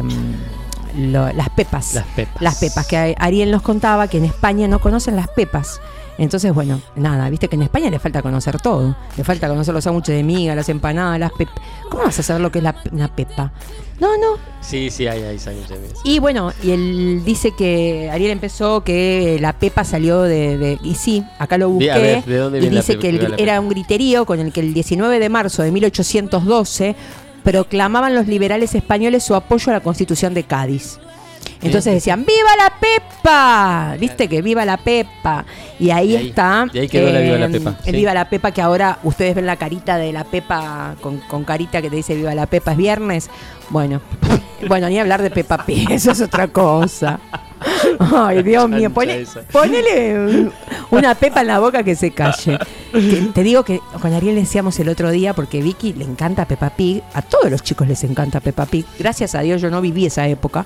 lo, las pepas. Las pepas. Las pepas, que Ariel nos contaba que en España no conocen las pepas. Entonces, bueno, nada, viste que en España le falta conocer todo. Le falta conocer los sándwiches de miga, las empanadas, las pepas. ¿Cómo vas a saber lo que es la, una pepa? No, no. Sí, sí, hay, hay sándwiches de miga. Y bueno, y él dice que Ariel empezó que la pepa salió de... de y sí, acá lo busqué. A ver, ¿de dónde y viene dice la que pepa? el, era un griterío con el que el diecinueve de marzo de mil ochocientos doce proclamaban los liberales españoles su apoyo a la Constitución de Cádiz. Entonces decían, ¡viva la Pepa! ¿Viste que viva la Pepa? Y ahí, y ahí está. Y ahí quedó eh, la Viva la Pepa. El sí. Viva la Pepa, que ahora ustedes ven la carita de la Pepa con, con carita que te dice Viva la Pepa, es viernes. Bueno, bueno, ni hablar de Peppa Pig, eso es otra cosa. Ay, Dios mío, pone, ponele una pepa en la boca que se calle. Que, te digo que con Ariel le decíamos el otro día, porque Vicky le encanta Peppa Pig, a todos los chicos les encanta Peppa Pig. Gracias a Dios yo no viví esa época.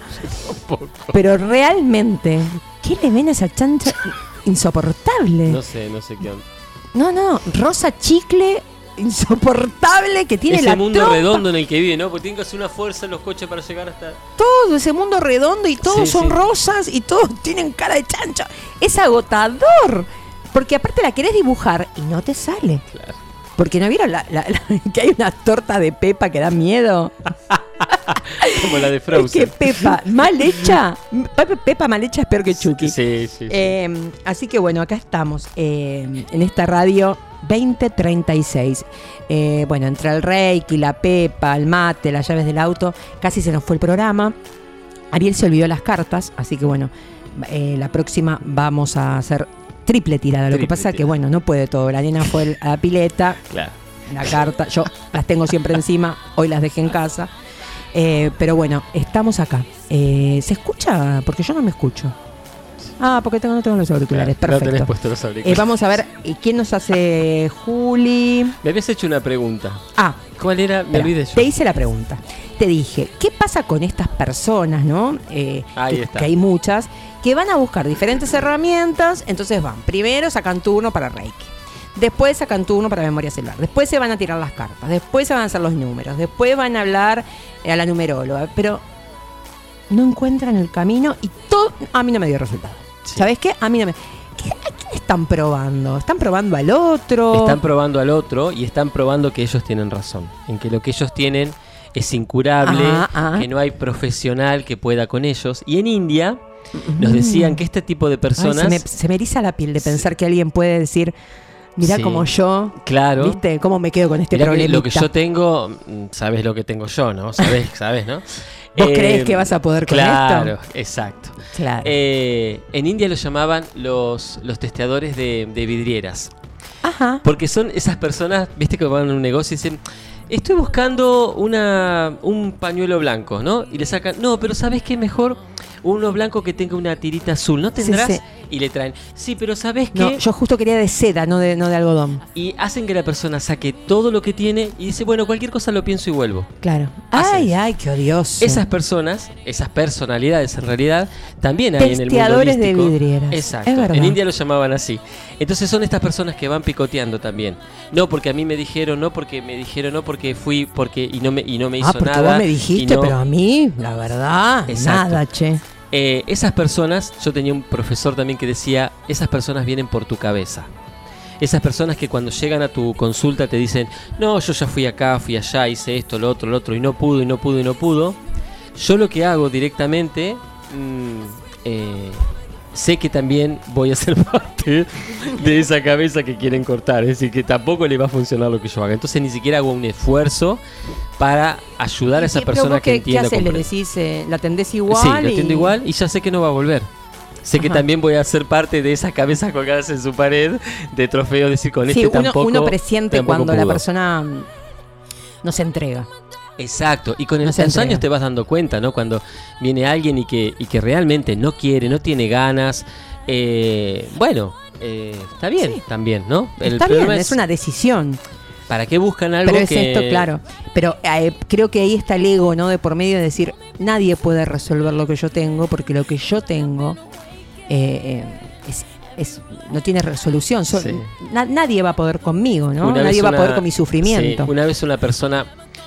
Pero realmente, ¿qué le ven a esa chancha insoportable? No sé, no sé qué onda. No, no, Rosa Chicle insoportable que tiene ese la mundo trompa. redondo en el que vive, ¿no? Porque tienen que hacer una fuerza en los coches para llegar hasta... Todo ese mundo redondo y todos sí, son sí. rosas y todos tienen cara de chancho. Es agotador. Porque aparte la querés dibujar y no te sale. Claro. Porque ¿no vieron la, la, la, que hay una torta de Pepa que da miedo? Como la de Frozen. Es que Pepa mal hecha, Pepa mal hecha es peor que Chucky. Sí, sí, sí. Eh, así que bueno, acá estamos eh, en esta radio veinte treinta y seis. Eh, bueno, entre el Reiki, la Pepa, el mate, las llaves del auto, casi se nos fue el programa. Ariel se olvidó las cartas, así que bueno, eh, la próxima vamos a hacer triple tirada. Lo Triple que pasa es que tirada. bueno, no puede todo. La nena fue a la pileta, Claro. la carta, yo las tengo siempre encima, hoy las dejé en casa. Eh, pero bueno, estamos acá. Eh, ¿Se escucha? Porque yo no me escucho. Ah, porque tengo, no tengo los auriculares. Claro, no Perfecto. tenés puesto los auriculares. Eh, vamos a ver, ¿y quién nos hace? Juli. Me habías hecho una pregunta. Ah, ¿Cuál era? Me espera, olvidé yo. te hice la pregunta. Te dije, ¿qué pasa con estas personas, no? Eh, Ahí que, está. que hay muchas, que van a buscar diferentes herramientas, entonces van. Primero sacan turno para Reiki. Después sacan turno para memoria celular. Después se van a tirar las cartas. Después se van a hacer los números. Después van a hablar a la numeróloga. Pero no encuentran el camino y todo a mí no me dio resultado. Sí. ¿Sabes qué? A mí no me... ¿Qué, ¿A quién están probando? ¿Están probando al otro? Están probando al otro y están probando que ellos tienen razón. En que lo que ellos tienen es incurable, ah, ah. que no hay profesional que pueda con ellos. Y en India nos decían que este tipo de personas... Ay, se, me, se me eriza la piel de pensar sí. que alguien puede decir... Mirá sí, como yo, claro. ¿viste? ¿Cómo me quedo con este Mirá problemita? Que lo que yo tengo, sabes lo que tengo yo, ¿no? Sabes, sabes, ¿no? ¿Vos eh, crees que vas a poder con claro, esto? Claro, exacto. Claro. Eh, en India lo llamaban los, los testeadores de, de vidrieras. Ajá. Porque son esas personas, viste, que van a un negocio y dicen... Estoy buscando una, un pañuelo blanco, ¿no? Y le sacan, no, pero ¿sabes qué mejor? Uno blanco que tenga una tirita azul, ¿no tendrás? Sí, sí. Y le traen, sí, pero ¿sabes qué? No, yo justo quería de seda, no de, no de algodón. Y hacen que la persona saque todo lo que tiene y dice, bueno, cualquier cosa lo pienso y vuelvo. Claro. Hacen Ay, eso. Ay, qué odioso. Esas personas, esas personalidades en realidad, también hay en el mundo holístico. Testeadores de vidrieras. Exacto. Es verdad. En India lo llamaban así. Entonces son estas personas que van picoteando también. No porque a mí me dijeron, no porque me dijeron, no porque fui, porque y no me, y no me hizo ah, porque nada. Vos me dijiste, no... pero a mí, la verdad, Exacto. nada, che. Eh, esas personas, yo tenía un profesor también que decía, esas personas vienen por tu cabeza. Esas personas que cuando llegan a tu consulta te dicen, no, yo ya fui acá, fui allá, hice esto, lo otro, lo otro, y no pudo, y no pudo, y no pudo. Yo lo que hago directamente, mmm, eh, sé que también voy a ser parte de esa cabeza que quieren cortar. Es decir, que tampoco le va a funcionar lo que yo haga. Entonces ni siquiera hago un esfuerzo para ayudar a esa persona que entienda. ¿Qué haces? ¿Le decís, eh, la atendés igual? Sí, la y... atiendo igual y ya sé que no va a volver. Sé Ajá. que también voy a ser parte de esas cabezas colgadas en su pared de trofeo, decir con sí, este uno, tampoco. Uno presiente tampoco cuando pudo. la persona no se entrega. Exacto, y con no los años te vas dando cuenta, ¿no? Cuando viene alguien y que, y que realmente no quiere, no tiene ganas, eh, bueno, eh, está bien sí. también, ¿no? El está bien, es, es una decisión. ¿Para qué buscan algo Pero es que...? esto, claro. Pero eh, creo que ahí está el ego, ¿no? De por medio de decir, nadie puede resolver lo que yo tengo, porque lo que yo tengo eh, es, es, no tiene resolución. So, sí. na, nadie va a poder conmigo, ¿no? Una nadie va una, a poder con mi sufrimiento. Sí, una vez una persona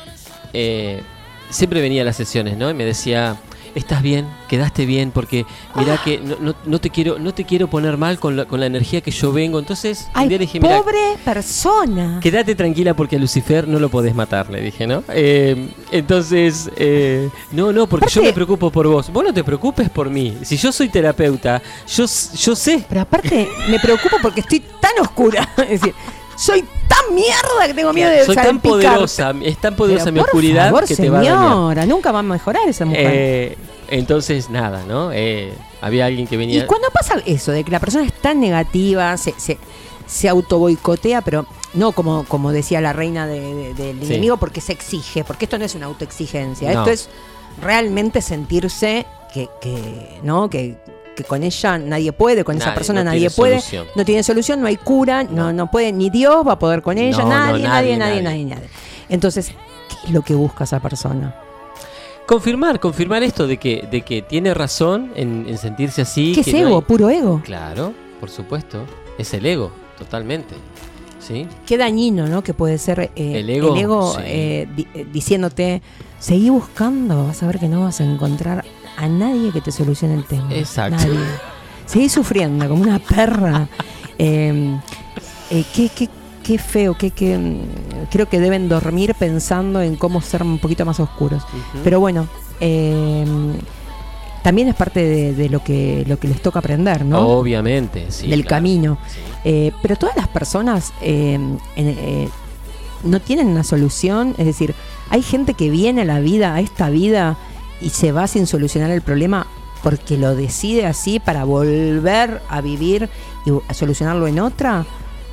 eh, siempre venía a las sesiones, ¿no? Y me decía, estás bien, quedaste bien, porque mirá ah. que no, no, no te quiero no te quiero poner mal con la, con la energía que yo vengo. Entonces, Ay, le dije, mira, pobre persona. Quédate tranquila porque a Lucifer no lo podés matar, le dije, ¿no? Eh, entonces, eh, no, no, porque aparte, yo me preocupo por vos. Vos no te preocupes por mí. Si yo soy terapeuta, yo, yo sé. Pero aparte, me preocupo porque estoy tan oscura. Es decir, soy tan mierda que tengo miedo de Soy tan poderosa, es tan poderosa mi oscuridad favor, que señora, te va a dañar. Nunca va a mejorar esa mujer. Eh, entonces, nada, ¿no? Eh, había alguien que venía... Y cuando pasa eso, de que la persona es tan negativa, se, se, se autoboicotea, pero no como, como decía la reina de, de, del sí. enemigo, porque se exige, porque esto no es una autoexigencia, no. Esto es realmente sentirse que, que ¿no? Que... que con ella nadie puede, con nadie, esa persona no nadie puede, solución. No tiene solución, no hay cura, no, no, no puede, ni Dios va a poder con ella, no, nadie, no, nadie, nadie, nadie, nadie, nadie, nadie. Entonces, ¿qué es lo que busca esa persona? Confirmar, confirmar esto de que, de que tiene razón en, en sentirse así. ¿Qué que es no ego? Hay... Puro ego. Claro, por supuesto, es el ego, totalmente. ¿Sí? Qué dañino, ¿no? Que puede ser eh, el ego, el ego sí. eh, di- diciéndote, seguí buscando, vas a ver que no vas a encontrar a nadie que te solucione el tema. Exacto. Nadie. Seguí sufriendo como una perra. eh, eh, qué, qué, qué feo, qué, qué, creo que deben dormir pensando en cómo ser un poquito más oscuros. Uh-huh. Pero bueno, eh, también es parte de, de lo que lo que les toca aprender, ¿no? Obviamente, sí. Del claro. camino. Sí. Eh, pero todas las personas eh, en, eh, no tienen una solución. Es decir, hay gente que viene a la vida, a esta vida, y se va sin solucionar el problema porque lo decide así para volver a vivir y a solucionarlo en otra.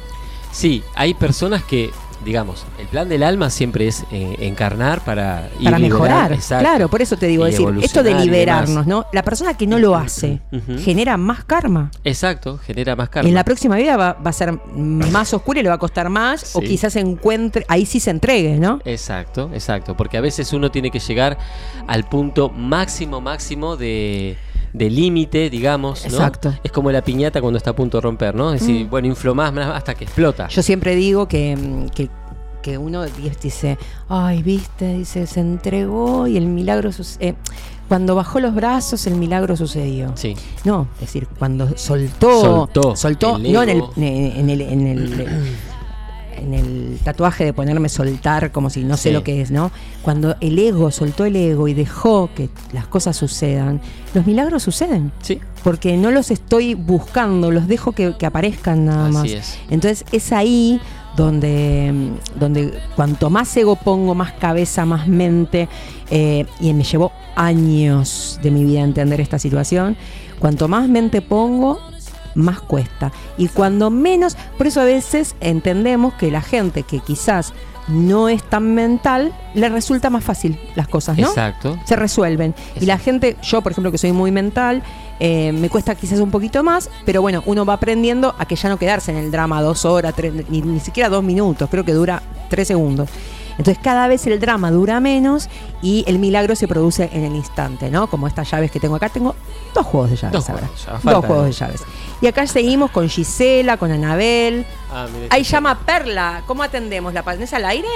Sí, hay personas que, digamos, el plan del alma siempre es eh, encarnar para ir para mejorar, exacto, claro, por eso te digo, y decir, esto de liberarnos, ¿no? La persona que no lo hace uh-huh. genera más karma. Exacto, genera más karma. En la próxima vida va, va a ser más oscura y le va a costar más, sí. O quizás encuentre, ahí sí se entregue, ¿no? Exacto, exacto, porque a veces uno tiene que llegar al punto máximo, máximo de, de límite, digamos, ¿no? Exacto. Es como la piñata cuando está a punto de romper, ¿no? Es decir, Mm. bueno, inflo más, más hasta que explota. Yo siempre digo que, que, que uno dice, ay, viste, dice, se entregó y el milagro sucedió. Cuando bajó los brazos, el milagro sucedió. Sí. No, es decir, cuando soltó, Soltó soltó, el no en el, ego. en el, en el, en el tatuaje de ponerme soltar, como si no sé Sí. lo que es, ¿no? Cuando el ego soltó el ego y dejó que las cosas sucedan, los milagros suceden. Sí. Porque no los estoy buscando, los dejo que, que aparezcan nada Así más. es. Entonces es ahí donde, donde cuanto más ego pongo, más cabeza, más mente, eh, y me llevó años de mi vida entender esta situación, cuanto más mente pongo, más cuesta. Y cuando menos, por eso a veces entendemos que la gente que quizás no es tan mental, le resulta más fácil las cosas, ¿no? Exacto. Se resuelven. Y la gente, yo por ejemplo que soy muy mental, eh, me cuesta quizás un poquito más, pero bueno, uno va aprendiendo a que ya no quedarse en el drama dos horas, tres, ni, ni siquiera dos minutos, creo que dura tres segundos. Entonces cada vez el drama dura menos y el milagro se produce en el instante, ¿no? Como estas llaves que tengo acá, tengo dos juegos de llaves Dos ahora. juegos, ya Dos falta juegos de- de llaves. Y acá seguimos con Gisela, con Anabel. Ah, mire, Ahí sí. llama Perla. ¿Cómo atendemos? ¿La tenés al aire?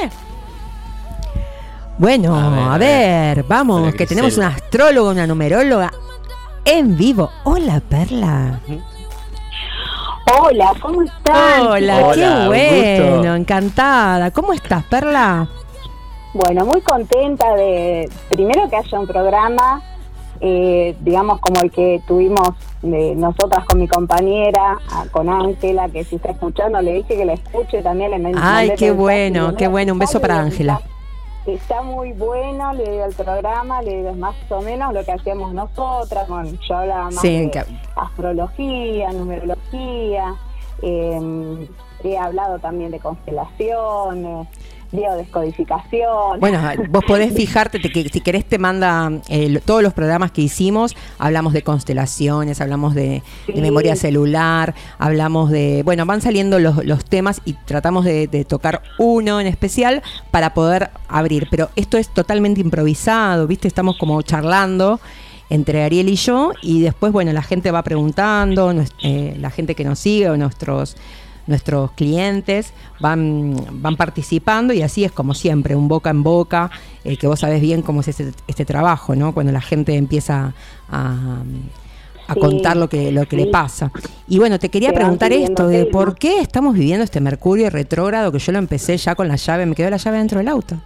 Bueno, A ver, a a ver, ver. vamos, Hola, que tenemos Grisela. una astróloga, una numeróloga en vivo. Hola, Perla. Hola, ¿cómo están? Hola, Hola, qué un bueno, gusto. encantada. ¿Cómo estás, Perla? Bueno, muy contenta de, primero que haya un programa, eh, digamos como el que tuvimos de nosotras con mi compañera, a- con Ángela, que si está escuchando, le dije que la escuche también. Le mandé Ay, qué mensaje, bueno, le qué bueno. Un beso mensaje, para le- Ángela. Está, está muy bueno, le digo el programa, le digo más o menos lo que hacíamos nosotras, con, yo hablaba más Sí, de que- astrología, numerología, eh, he hablado también de constelaciones, biodescodificación. Bueno, vos podés fijarte te- que si querés te manda eh, lo- todos los programas que hicimos, hablamos de constelaciones, hablamos de, de Sí. memoria celular, hablamos de, bueno, van saliendo los, los temas y tratamos de, de tocar uno en especial para poder abrir, pero esto es totalmente improvisado, ¿viste? Estamos como charlando entre Ariel y yo y después, bueno, la gente va preguntando, nues- eh, la gente que nos sigue o nuestros nuestros clientes van, van participando y así es como siempre, un boca en boca, eh, que vos sabés bien cómo es este, este trabajo, ¿no? Cuando la gente empieza a, a Sí, contar lo que, lo que sí. le pasa. Y bueno, te quería Te van preguntar pidiendo esto, de temas. por qué estamos viviendo este Mercurio retrógrado, que yo lo empecé ya con la llave, me quedó la llave dentro del auto.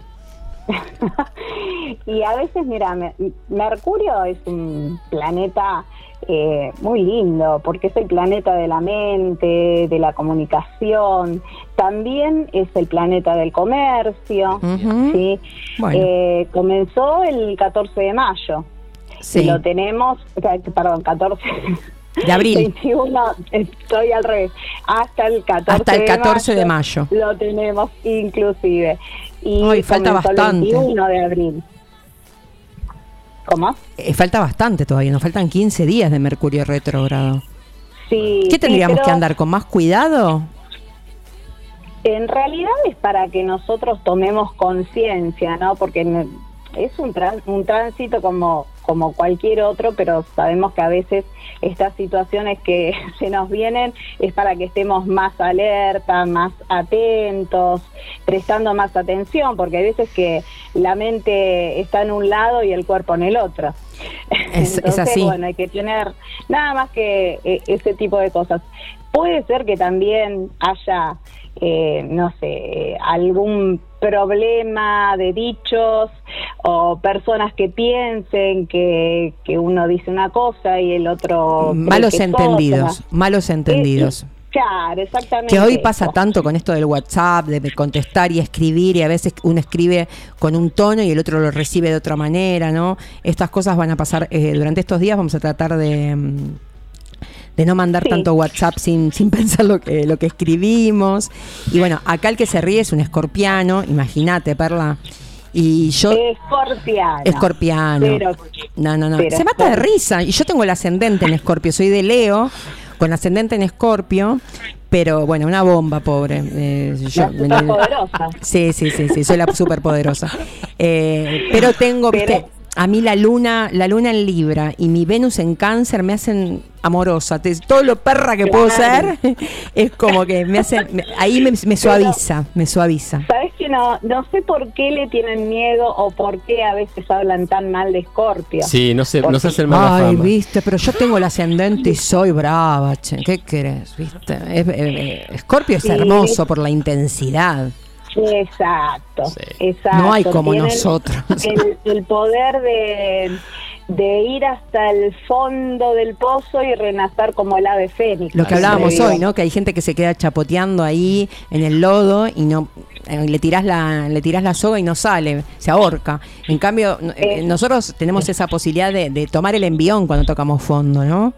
Y a veces, mira, me- Mercurio es un planeta eh, muy lindo, porque es el planeta de la mente, de la comunicación, también es el planeta del comercio, Ujú. ¿sí? Bueno. Eh, comenzó el catorce de mayo, Sí, y lo tenemos, o sea, perdón, catorce de abril, veintiuno, estoy al revés, hasta el catorce hasta el catorce de mayo. lo tenemos inclusive. Y Ay, falta comenzó bastante. el veintiuno de abril. ¿Cómo? Eh, falta bastante todavía, nos faltan quince días de Mercurio retrógrado. Sí. ¿Qué tendríamos sí, que pero andar con más cuidado? En realidad es para que nosotros tomemos conciencia, ¿no? Porque no- es un, tran- un tránsito como, como cualquier otro, pero sabemos que a veces estas situaciones que se nos vienen es para que estemos más alerta, más atentos, prestando más atención, porque hay veces que la mente está en un lado y el cuerpo en el otro. Es- es Entonces, así. bueno, hay que tener nada más que eh, ese tipo de cosas. Puede ser que también haya, eh, no sé, algún problema de dichos o personas que piensen que, que uno dice una cosa y el otro... cree Malos que es entendidos, otra. malos entendidos. Eh, Claro, exactamente. Que hoy pasa eso. tanto con esto del WhatsApp, de contestar y escribir, y a veces uno escribe con un tono y el otro lo recibe de otra manera, ¿no? Estas cosas van a pasar eh, durante estos días, vamos a tratar de, mm, de no mandar Sí. tanto WhatsApp sin, sin pensar lo que, lo que escribimos. Y bueno, acá el que se ríe es un escorpiano, imagínate, Perla. Y yo... Escorpiano. Escorpiano. Pero- no, no, no. pero Se mata de escorp- risa. Y yo tengo el ascendente en Escorpio. Soy de Leo, con ascendente en Escorpio. Pero bueno, una bomba, pobre. Eh, yo- La superpoderosa. Sí, sí, sí, sí. Soy la superpoderosa. Eh, pero tengo, Pero- viste. a mí la luna, la luna en Libra y mi Venus en Cáncer me hacen amorosa. Te- todo lo perra que puedo Claro. ser es como que me hace, me- ahí me, me suaviza, me suaviza. Sabes que no, no sé por qué le tienen miedo o por qué a veces hablan tan mal de Escorpio. Sí, no se, no Porque- se hace el mala Ay, fama. viste, pero yo tengo el ascendente y soy brava, che. ¿Qué querés? ¿Viste? Es- eh, eh, Escorpio es Sí. hermoso por la intensidad. Exacto, Sí. exacto. No hay como Tienen nosotros. El, el poder de, de ir hasta el fondo del pozo y renacer como el ave fénix. Lo que Así hablábamos digo. hoy, ¿no? Que hay gente que se queda chapoteando ahí en el lodo y no eh, le tirás la le tirás la soga y no sale, se ahorca. En cambio, no- eh, Eh. nosotros tenemos esa posibilidad de, de tomar el envión cuando tocamos fondo, ¿no?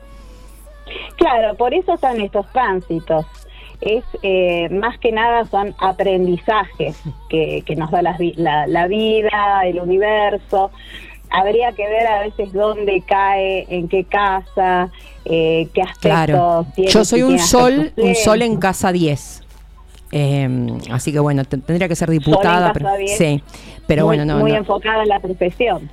Claro, por eso están estos tránsitos. Es eh, más que nada son aprendizajes que, que nos da la, vi- la, la vida, el universo. Habría que ver a veces dónde cae, en qué casa, eh, qué aspectos Claro. tiene. Yo soy si un tiene sol, aspectos un sol en plenos. casa diez. Eh, así que bueno, te- tendría que ser diputada, Sol en casa pero, diez. sí, pero muy, bueno, no, muy no. enfocada en la profesión.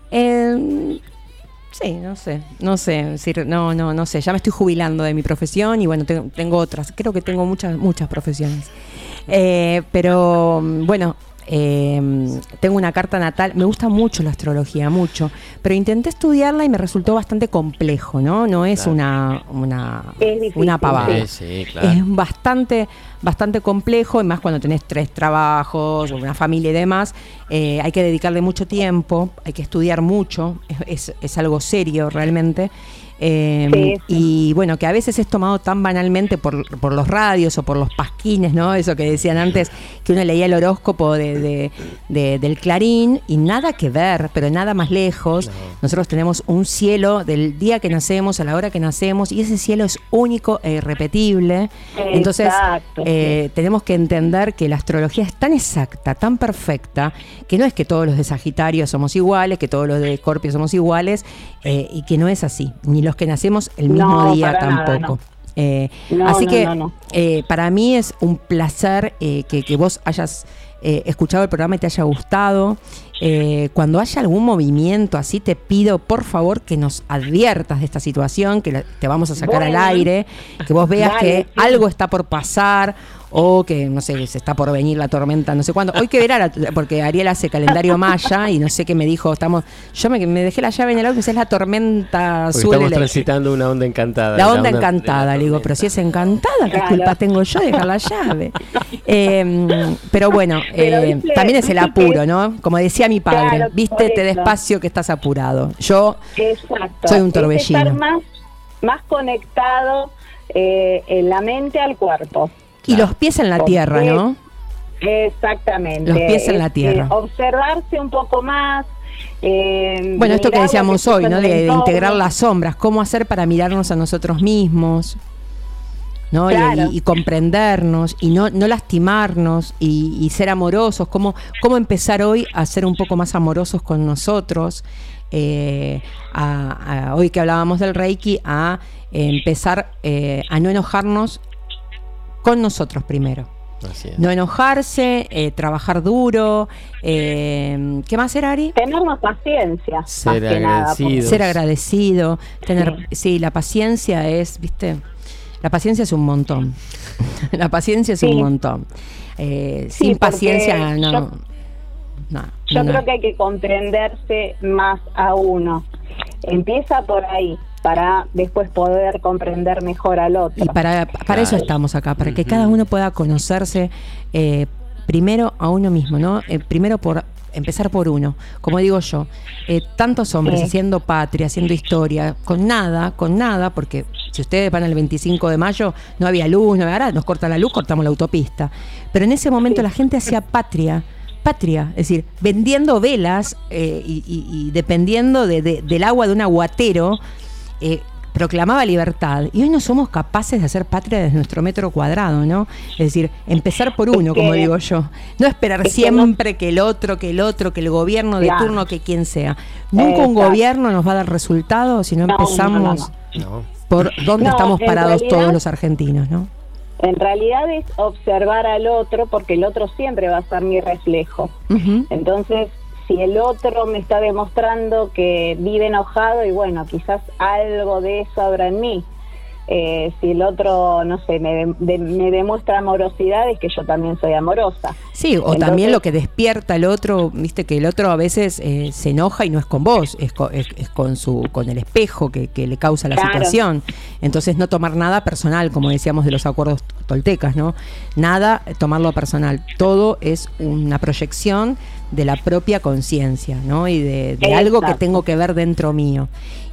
Eh, sí, no sé, no sé, decir, no, no, no sé. Ya me estoy jubilando de mi profesión y bueno, tengo, tengo otras. Creo que tengo muchas, muchas profesiones. Eh, pero bueno, eh, tengo una carta natal. Me gusta mucho la astrología, mucho. Pero intenté estudiarla y me resultó bastante complejo, ¿no? No es Claro. una, una, Es difícil, una pavada. Sí, sí, claro. Es bastante, bastante complejo, y más cuando tenés tres trabajos, una familia y demás. Eh, hay que dedicarle mucho tiempo, hay que estudiar mucho, es, es, es algo serio realmente. Eh, Sí, sí. Y bueno, que a veces es tomado tan banalmente por, por los radios o por los pasquines, ¿no? Eso que decían antes, que uno leía el horóscopo de, de- de- del Clarín y nada que ver, pero nada más lejos. No. Nosotros tenemos un cielo del día que nacemos, a la hora que nacemos, y ese cielo es único e irrepetible. Entonces, Exacto, eh, tenemos que entender que la astrología es tan exacta, tan perfecta, que no es que todos los de Sagitario somos iguales, que todos los de Escorpio somos iguales, eh, y que no es así, ni los que nacemos el mismo No, día para nada, tampoco. no. Eh, No, así no, que no, no. eh, para mí es un placer eh, que, que vos hayas eh, escuchado el programa y te haya gustado. Eh, cuando haya algún movimiento así, te pido por favor que nos adviertas de esta situación, que la- te vamos a sacar Bueno. al aire, que vos veas Dale, que sí. algo está por pasar o que, no sé, se está por venir la tormenta, no sé cuándo. Hoy que verá, la- porque Ariel hace calendario maya y no sé qué me dijo, estamos, yo me, me dejé la llave en el auto, esa es la tormenta Porque azul. estamos eléctrica. transitando una onda encantada. La onda de encantada, la le digo, pero si es encantada, ¿qué Claro. culpa tengo yo de dejar la llave? Eh, pero bueno, Pero eh, viste- también es el viste que- apuro, ¿no? Como decía mi padre, Claro, por vístete eso. despacio que estás apurado. Yo Exacto. soy un Es torbellino. estar más, más conectado eh, en la mente al cuerpo. y los pies en la Porque- tierra, ¿no? Exactamente. Los pies en Es, la tierra. eh, observarse un poco más. eh, Bueno, esto que mirar lo decíamos pasa hoy, en ¿no? el De, de entorno. integrar las sombras, cómo hacer para mirarnos a nosotros mismos, ¿no? Y- Claro. Y, y comprendernos y no, no lastimarnos y, y ser amorosos, cómo, cómo empezar hoy a ser un poco más amorosos con nosotros. eh, a- a- hoy que hablábamos del Reiki, a eh, empezar eh, a no enojarnos con nosotros primero. Así es. No enojarse, eh, trabajar duro. eh, ¿Qué más era, Ari? Tenernos paciencia. Ser más que nada, agradecido. porque- Ser agradecido, tener, sí, la paciencia es, viste, la paciencia es un montón. La paciencia es Sí. un montón. Eh, Sí, sin porque paciencia no. yo- no, Yo no. creo que hay que comprenderse más a uno. Empieza por ahí, para después poder comprender mejor al otro. Y para, para eso Claro. estamos acá, para que Ujú. cada uno pueda conocerse eh, primero a uno mismo, ¿no? Eh, primero por empezar por uno. Como digo yo, eh, tantos hombres Sí. haciendo patria, haciendo historia, con nada, con nada, porque si ustedes van al veinticinco de mayo, no había luz, no había, ahora nos cortan la luz, cortamos la autopista. Pero en ese momento la gente hacía patria, patria, es decir, vendiendo velas eh, y, y- y dependiendo de- de- del agua de un aguatero, eh, proclamaba libertad. Y hoy no somos capaces de hacer patria desde nuestro metro cuadrado, ¿no? Es decir, empezar por uno, Es que- como digo yo. No esperar es que no- siempre que el otro, que el otro, que el gobierno de Claro. turno, que quien sea. Nunca un Exacto. gobierno nos va a dar resultados si no, No, no, empezamos no, No. por dónde No, estamos en parados realidad- todos los argentinos, ¿no? En realidad es observar al otro, porque el otro siempre va a ser mi reflejo. Ujú. Entonces, si el otro me está demostrando que vive enojado, y bueno, quizás algo de eso habrá en mí. Eh, si el otro, no sé, me, de, me demuestra amorosidad, es que yo también soy amorosa. Sí, o Entonces, también lo que despierta el otro, viste que el otro a veces eh, se enoja y no es con vos, es con, es, es con su con el espejo que, que le causa la claro. situación. Entonces no tomar nada personal, como decíamos de los acuerdos toltecas, ¿no? Nada tomarlo personal, todo es una proyección de la propia conciencia, ¿no? Y de, de algo que tengo que ver dentro mío.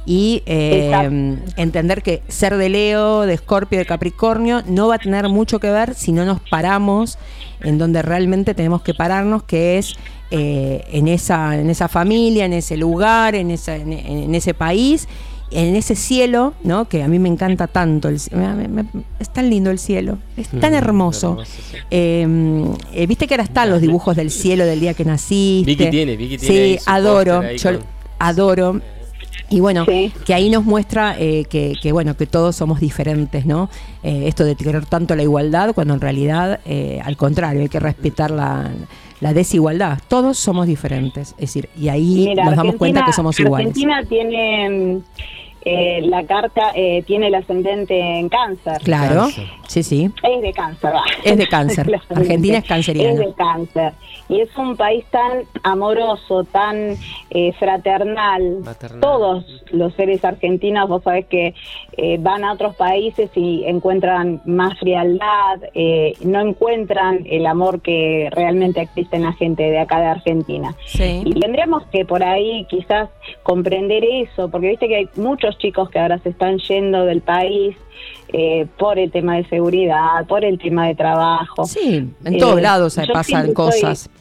Y eh, entender que ser de Leo, de Escorpio, de Capricornio no va a tener mucho que ver si no nos paramos en donde realmente tenemos que pararnos, que es eh, en esa en esa familia, en ese lugar, en, esa, en, en ese país, en ese cielo, ¿no? Que a mí me encanta tanto. El, me, me, es tan lindo el cielo, es tan mm, hermoso. hermoso sí. eh, eh, Viste que ahora están los dibujos del cielo del día que naciste. Vicky tiene, Vicky tiene. Sí, adoro, yo con... adoro. Y bueno, sí. que ahí nos muestra eh, que, que bueno que todos somos diferentes, ¿no? Eh, esto de querer tanto la igualdad, cuando en realidad, eh, al contrario, hay que respetar la, la desigualdad. Todos somos diferentes, es decir, y ahí Mira, nos damos cuenta que somos iguales. Argentina tiene eh, la carta, eh, tiene el ascendente en Cáncer. Claro, cáncer. sí, sí. Es de Cáncer, va. Es de Cáncer. Argentina es canceriana. Es de Cáncer. Y es un país tan amoroso, tan eh, fraternal. Maternal. Todos los seres argentinos, vos sabés que eh, van a otros países y encuentran más frialdad, eh, no encuentran el amor que realmente existe en la gente de acá de Argentina. Sí. Y tendríamos que por ahí quizás comprender eso, porque viste que hay muchos chicos que ahora se están yendo del país, Eh, por el tema de seguridad, por el tema de trabajo. Sí, en todos eh, lados pasan cosas. Soy,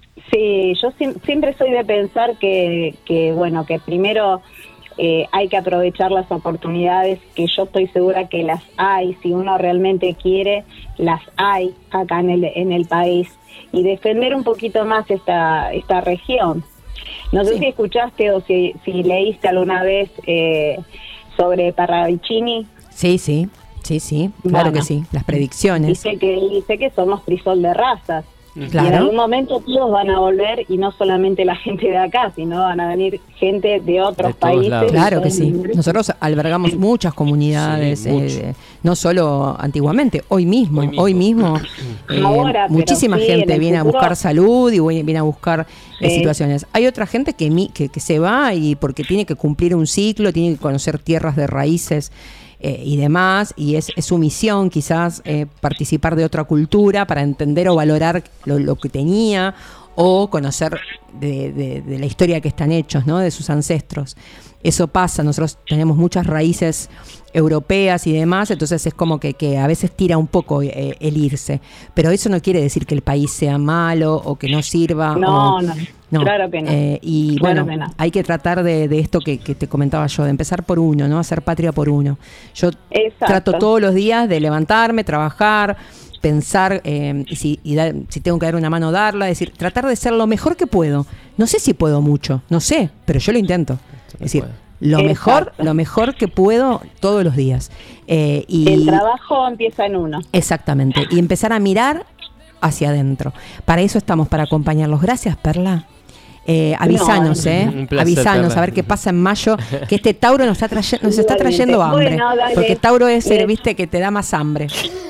sí, yo si, siempre soy de pensar que, que bueno, que primero eh, hay que aprovechar las oportunidades, que yo estoy segura que las hay, si uno realmente quiere, las hay acá en el, en el país, y defender un poquito más esta, esta región. No sé sí. si escuchaste o si, si leíste alguna vez eh, sobre Parravicini. Sí, sí, sí, sí, claro bueno, que sí, las predicciones. Dice que dice que somos crisol de razas. Claro. Y en algún momento todos van a volver, y no solamente la gente de acá, sino van a venir gente de otros de países. Lados. Claro que sí. Nosotros albergamos muchas comunidades, sí, eh, no solo antiguamente, hoy mismo, hoy mismo, hoy mismo eh, Ahora, muchísima sí, gente viene futuro. a buscar salud y viene a buscar sí. eh, situaciones. Hay otra gente que, que, que se va y porque tiene que cumplir un ciclo, tiene que conocer tierras de raíces. Eh, y demás, y es, es su misión quizás eh, participar de otra cultura para entender o valorar lo, lo que tenía, o conocer de, de, de la historia que están hechos, ¿no? De sus ancestros. Eso pasa, nosotros tenemos muchas raíces europeas y demás, entonces es como que, que a veces tira un poco eh, el irse, pero eso no quiere decir que el país sea malo o que no sirva. No, o, no, no, claro que no. Eh, y claro bueno, que no. Hay que tratar de, de esto que, que te comentaba yo, de empezar por uno, ¿no? Hacer patria por uno. Yo Exacto. trato todos los días de levantarme, trabajar, pensar, eh, y, si, y da, si tengo que dar una mano, darla, es decir, tratar de ser lo mejor que puedo. No sé si puedo mucho, no sé, pero yo lo intento. Es decir, lo Exacto. mejor, lo mejor que puedo todos los días. Eh, y el trabajo empieza en uno. Exactamente, y empezar a mirar hacia adentro. Para eso estamos, para acompañarlos. Gracias, Perla. Eh, avisanos, no, eh. Placer, avisanos, Perla. A ver qué pasa en mayo, que este Tauro nos está trayendo, nos está trayendo hambre. Bueno, porque Tauro es el, viste, que te da más hambre.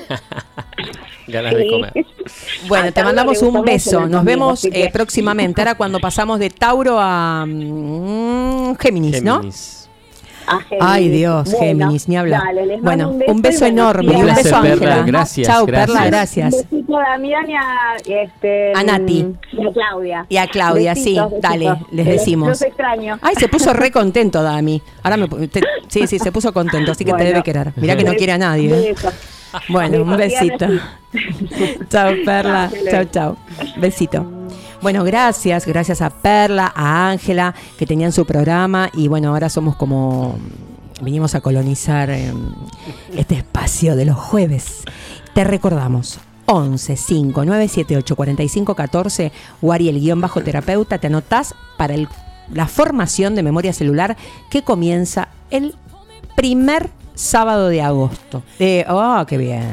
Ganas de comer. Bueno, te mandamos un beso. Nos vemos eh, próximamente. Ahora cuando pasamos de Tauro a um, Géminis, ¿no? Géminis. Ay, Dios, bueno, Géminis, ni hablar. Dale, bueno, un beso, un beso enorme. Un un beso, Ángela. Gracias. Chau, gracias. Perla, gracias. Un besito a Damián y a, este, a Nati. Y a Claudia. Y a Claudia, besitos, sí, besitos. Dale, les decimos. Los extraño. Ay, se puso re contento, Dami. Ahora me, te, sí, sí, se puso contento, así que bueno, te debe querer. Mirá que no quiere a nadie. ¿eh? Bueno, un besito. Chao, Perla. Chao, chao. Besito. Bueno, gracias, gracias a Perla, a Ángela, que tenían su programa, y bueno, ahora somos como, vinimos a colonizar eh, este espacio de los jueves. Te recordamos, once cinco nueve siete ocho cuatro cinco uno cuatro, Wari el guión bajo terapeuta, te anotás para el, la formación de memoria celular que comienza el primer sábado de agosto. Eh, oh, qué bien.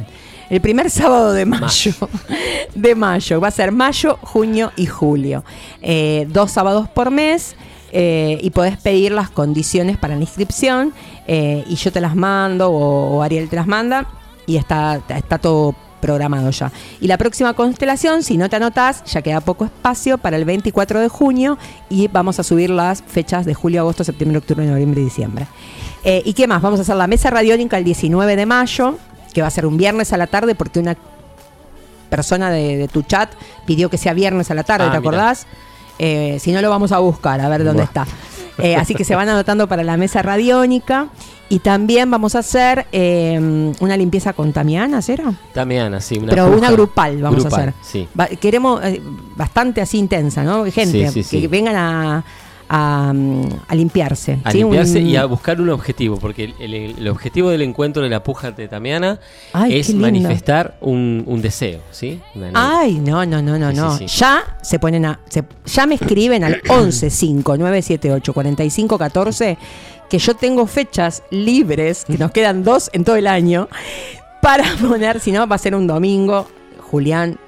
el primer sábado de mayo. De mayo. Va a ser mayo, junio y julio. Eh, dos sábados por mes. Eh, y podés pedir las condiciones para la inscripción. Eh, y yo te las mando, o, o Ariel te las manda. Y está, está todo programado ya. Y la próxima constelación, si no te anotás, ya queda poco espacio para el veinticuatro de junio. Y vamos a subir las fechas de julio, agosto, septiembre, octubre, noviembre y diciembre. Eh, ¿Y qué más? Vamos a hacer la mesa radiónica el diecinueve de mayo, que va a ser un viernes a la tarde, porque una persona de, de tu chat pidió que sea viernes a la tarde, ah, ¿te acordás? Eh, si no, lo vamos a buscar, a ver dónde Buah. está. Eh, así que se van anotando para la mesa radiónica. Y también vamos a hacer eh, una limpieza con Tamiana, ¿será? Tamiana, sí. Una Pero puja una grupal vamos grupal, a hacer. Sí. Va, queremos eh, bastante así intensa, ¿no? Gente Sí, sí, que sí. vengan a, a, a limpiarse. A ¿sí? limpiarse Un- y a buscar un objetivo, porque el, el- el objetivo del encuentro de la puja de Tamiana Ay, es qué lindo. manifestar un, un deseo, ¿sí? Una- Ay, no, no, no, no, Sí, sí, no. sí. Ya se ponen a. Se, ya me escriben al once cinco nueve siete ocho cuatro cinco uno cuatro, que yo tengo fechas libres, que nos quedan dos en todo el año, para poner, si no, va a ser un domingo. Julián,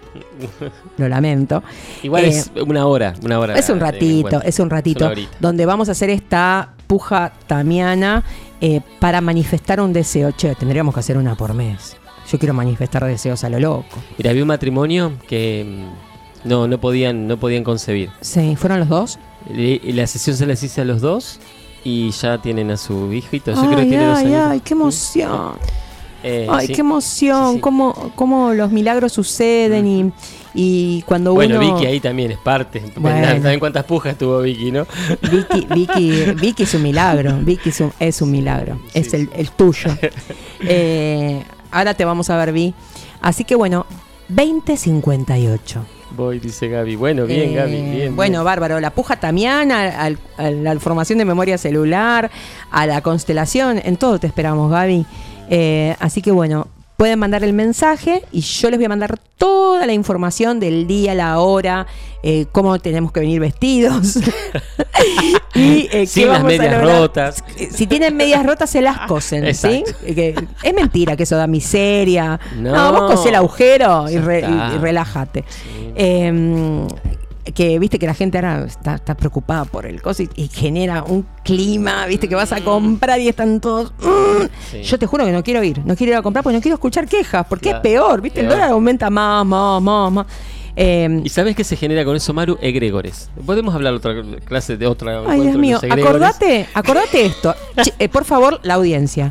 lo lamento. Igual Eh, es una hora, una hora. Es un de ratito, encuentro. es un ratito, Solo horita. donde vamos a hacer esta puja tamiana eh, para manifestar un deseo. Che, tendríamos que hacer una por mes. Yo quiero manifestar deseos a lo loco. Mira, había un matrimonio que mm, no, no podían, no podían concebir. Sí, ¿fueron los dos? Y, y la sesión se las hice a los dos y ya tienen a su hijito. Yo creo que Ay, tiene dos ay, años. ay, qué emoción. Eh, Ay, sí. qué emoción. Sí, sí. Cómo, cómo los milagros suceden y, y cuando Bueno, uno... Vicky ahí también es parte. Bueno. ¿Saben cuántas pujas tuvo Vicky, no? Vicky, Vicky, Vicky es un milagro. Vicky es un, es un milagro. Sí. Es el, el tuyo. Eh, ahora te vamos a ver, Vi. Así que bueno, veinte cincuenta y ocho. Voy, dice Gaby. Bueno, bien, Eh, Gaby, bien. Bueno, bárbaro. La puja tamiana, al- a la formación de memoria celular, a la constelación, en todo te esperamos, Gaby. Eh, así que bueno, pueden mandar el mensaje y yo les voy a mandar toda la información del día, la hora, eh, cómo tenemos que venir vestidos. y eh, qué Sin las vamos a medias lograr. rotas. Si tienen medias rotas, se las cosen, ¿sí? Exacto. Eh, que es mentira que eso da miseria. No, No. vos cosé el agujero y, Ya re- está. y- y relájate. Sí. Eh, que viste que la gente ahora está, está preocupada por el coso y, y genera un clima, viste que vas a comprar y están todos. mm. Sí. Yo te juro que no quiero ir, no quiero ir a comprar porque no quiero escuchar quejas, porque Claro, es peor, viste, el peor. dólar aumenta más, más, más, más. Eh, ¿Y sabes qué se genera con eso, Maru? Egregores. Podemos hablar otra clase de otra. ay, encuentro Dios de mío, los egregores? acordate, acordate esto. Che, eh, por favor, la audiencia.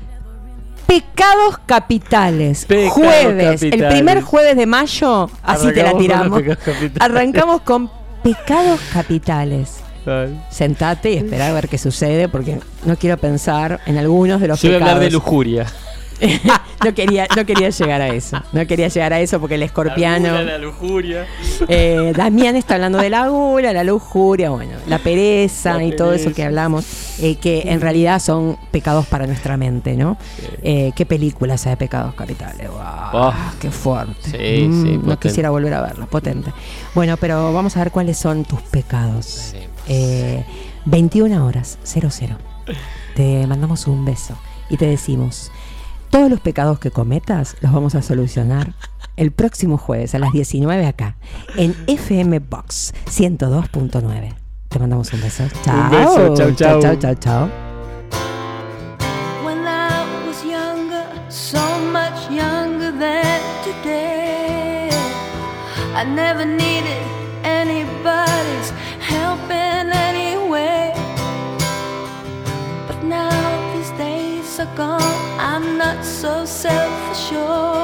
Pecados capitales. Pecados jueves, el capitales. primer jueves de mayo, así te la Arrancamos con los tiramos. pecados capitales. Arrancamos con pecados capitales. Ay. Sentate y espera a ver qué sucede, porque no quiero pensar en algunos de los Yo voy a pecados. hablar de lujuria. no quería, no quería llegar a eso. No quería llegar a eso porque el escorpiano. La, gula, la lujuria. Eh, Damián está hablando de la gula, la lujuria, bueno, la pereza La y todo eso pereza. que hablamos, eh, que en realidad son pecados para nuestra mente, ¿no? Eh, ¿Qué película esa de pecados capitales? ¡Wow! Oh. ¡Qué fuerte! Sí, Mm, sí, no potente. quisiera volver a verla, potente. Bueno, pero vamos a ver cuáles son tus pecados. Eh, veintiuna horas, cero cero. Te mandamos un beso y te decimos, todos los pecados que cometas los vamos a solucionar el próximo jueves a las diecinueve acá en F M Box ciento dos punto nueve. Te mandamos un beso. Chao. Un beso, chau, chau. Chao, chao, chao. When I was younger, so much younger than today, I never needed anybody's help in any way. But now these days are gone, I'm not so self-assured.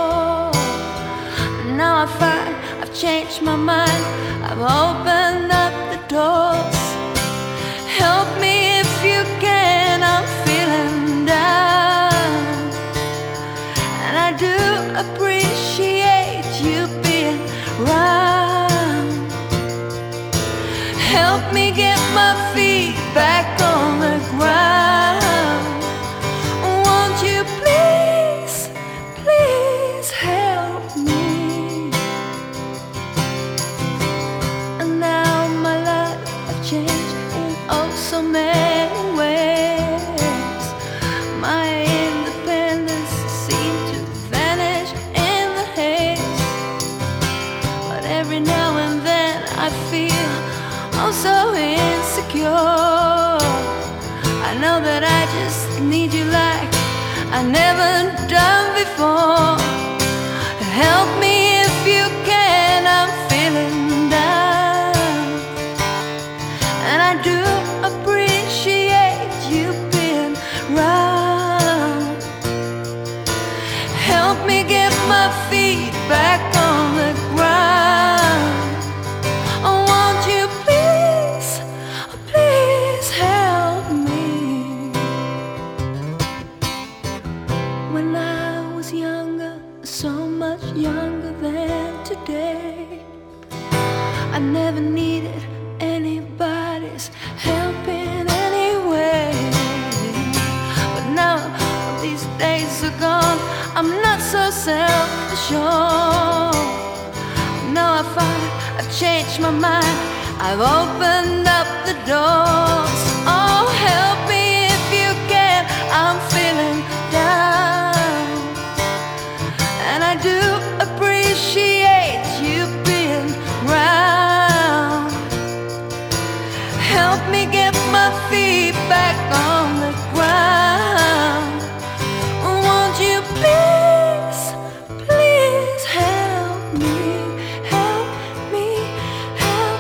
Now I find I've changed my mind, I've opened up the doors. Help me if you can, I'm feeling down. And I do appreciate you being around. Help me get my feet back on the ground. Won't you please, please help me? And now my life has changed in oh so many ways. My independence seemed to vanish in insecure. I know that I just need you like I never done before. Help me if you can, I'm feeling down. And I do appreciate you being round. Help me get my feet back on the ground. Oh, won't you please, oh, please help me. When I was younger, so much younger than today, I never needed anybody's help in any way. But now these days are gone, I'm not so self-assured. Now I find I've changed my mind, I've opened up the doors. Oh, help me if you can, I'm feeling down. And I do appreciate you being round. Help me get my feet back on the ground. Won't you please, please help me, help me, help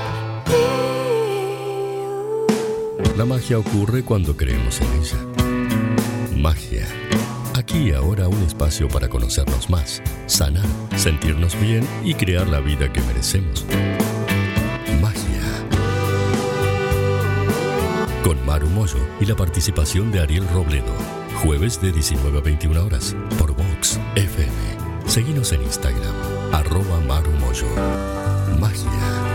me. La magia ocurre cuando creemos en ella. Magia. Aquí y ahora un espacio para conocernos más, sanar, sentirnos bien y crear la vida que merecemos. Magia. Con Maru Moyo y la participación de Ariel Robledo. Jueves de diecinueve a veintiuna horas por Vox F M. Seguinos en Instagram, arroba Maru Moyo. Magia.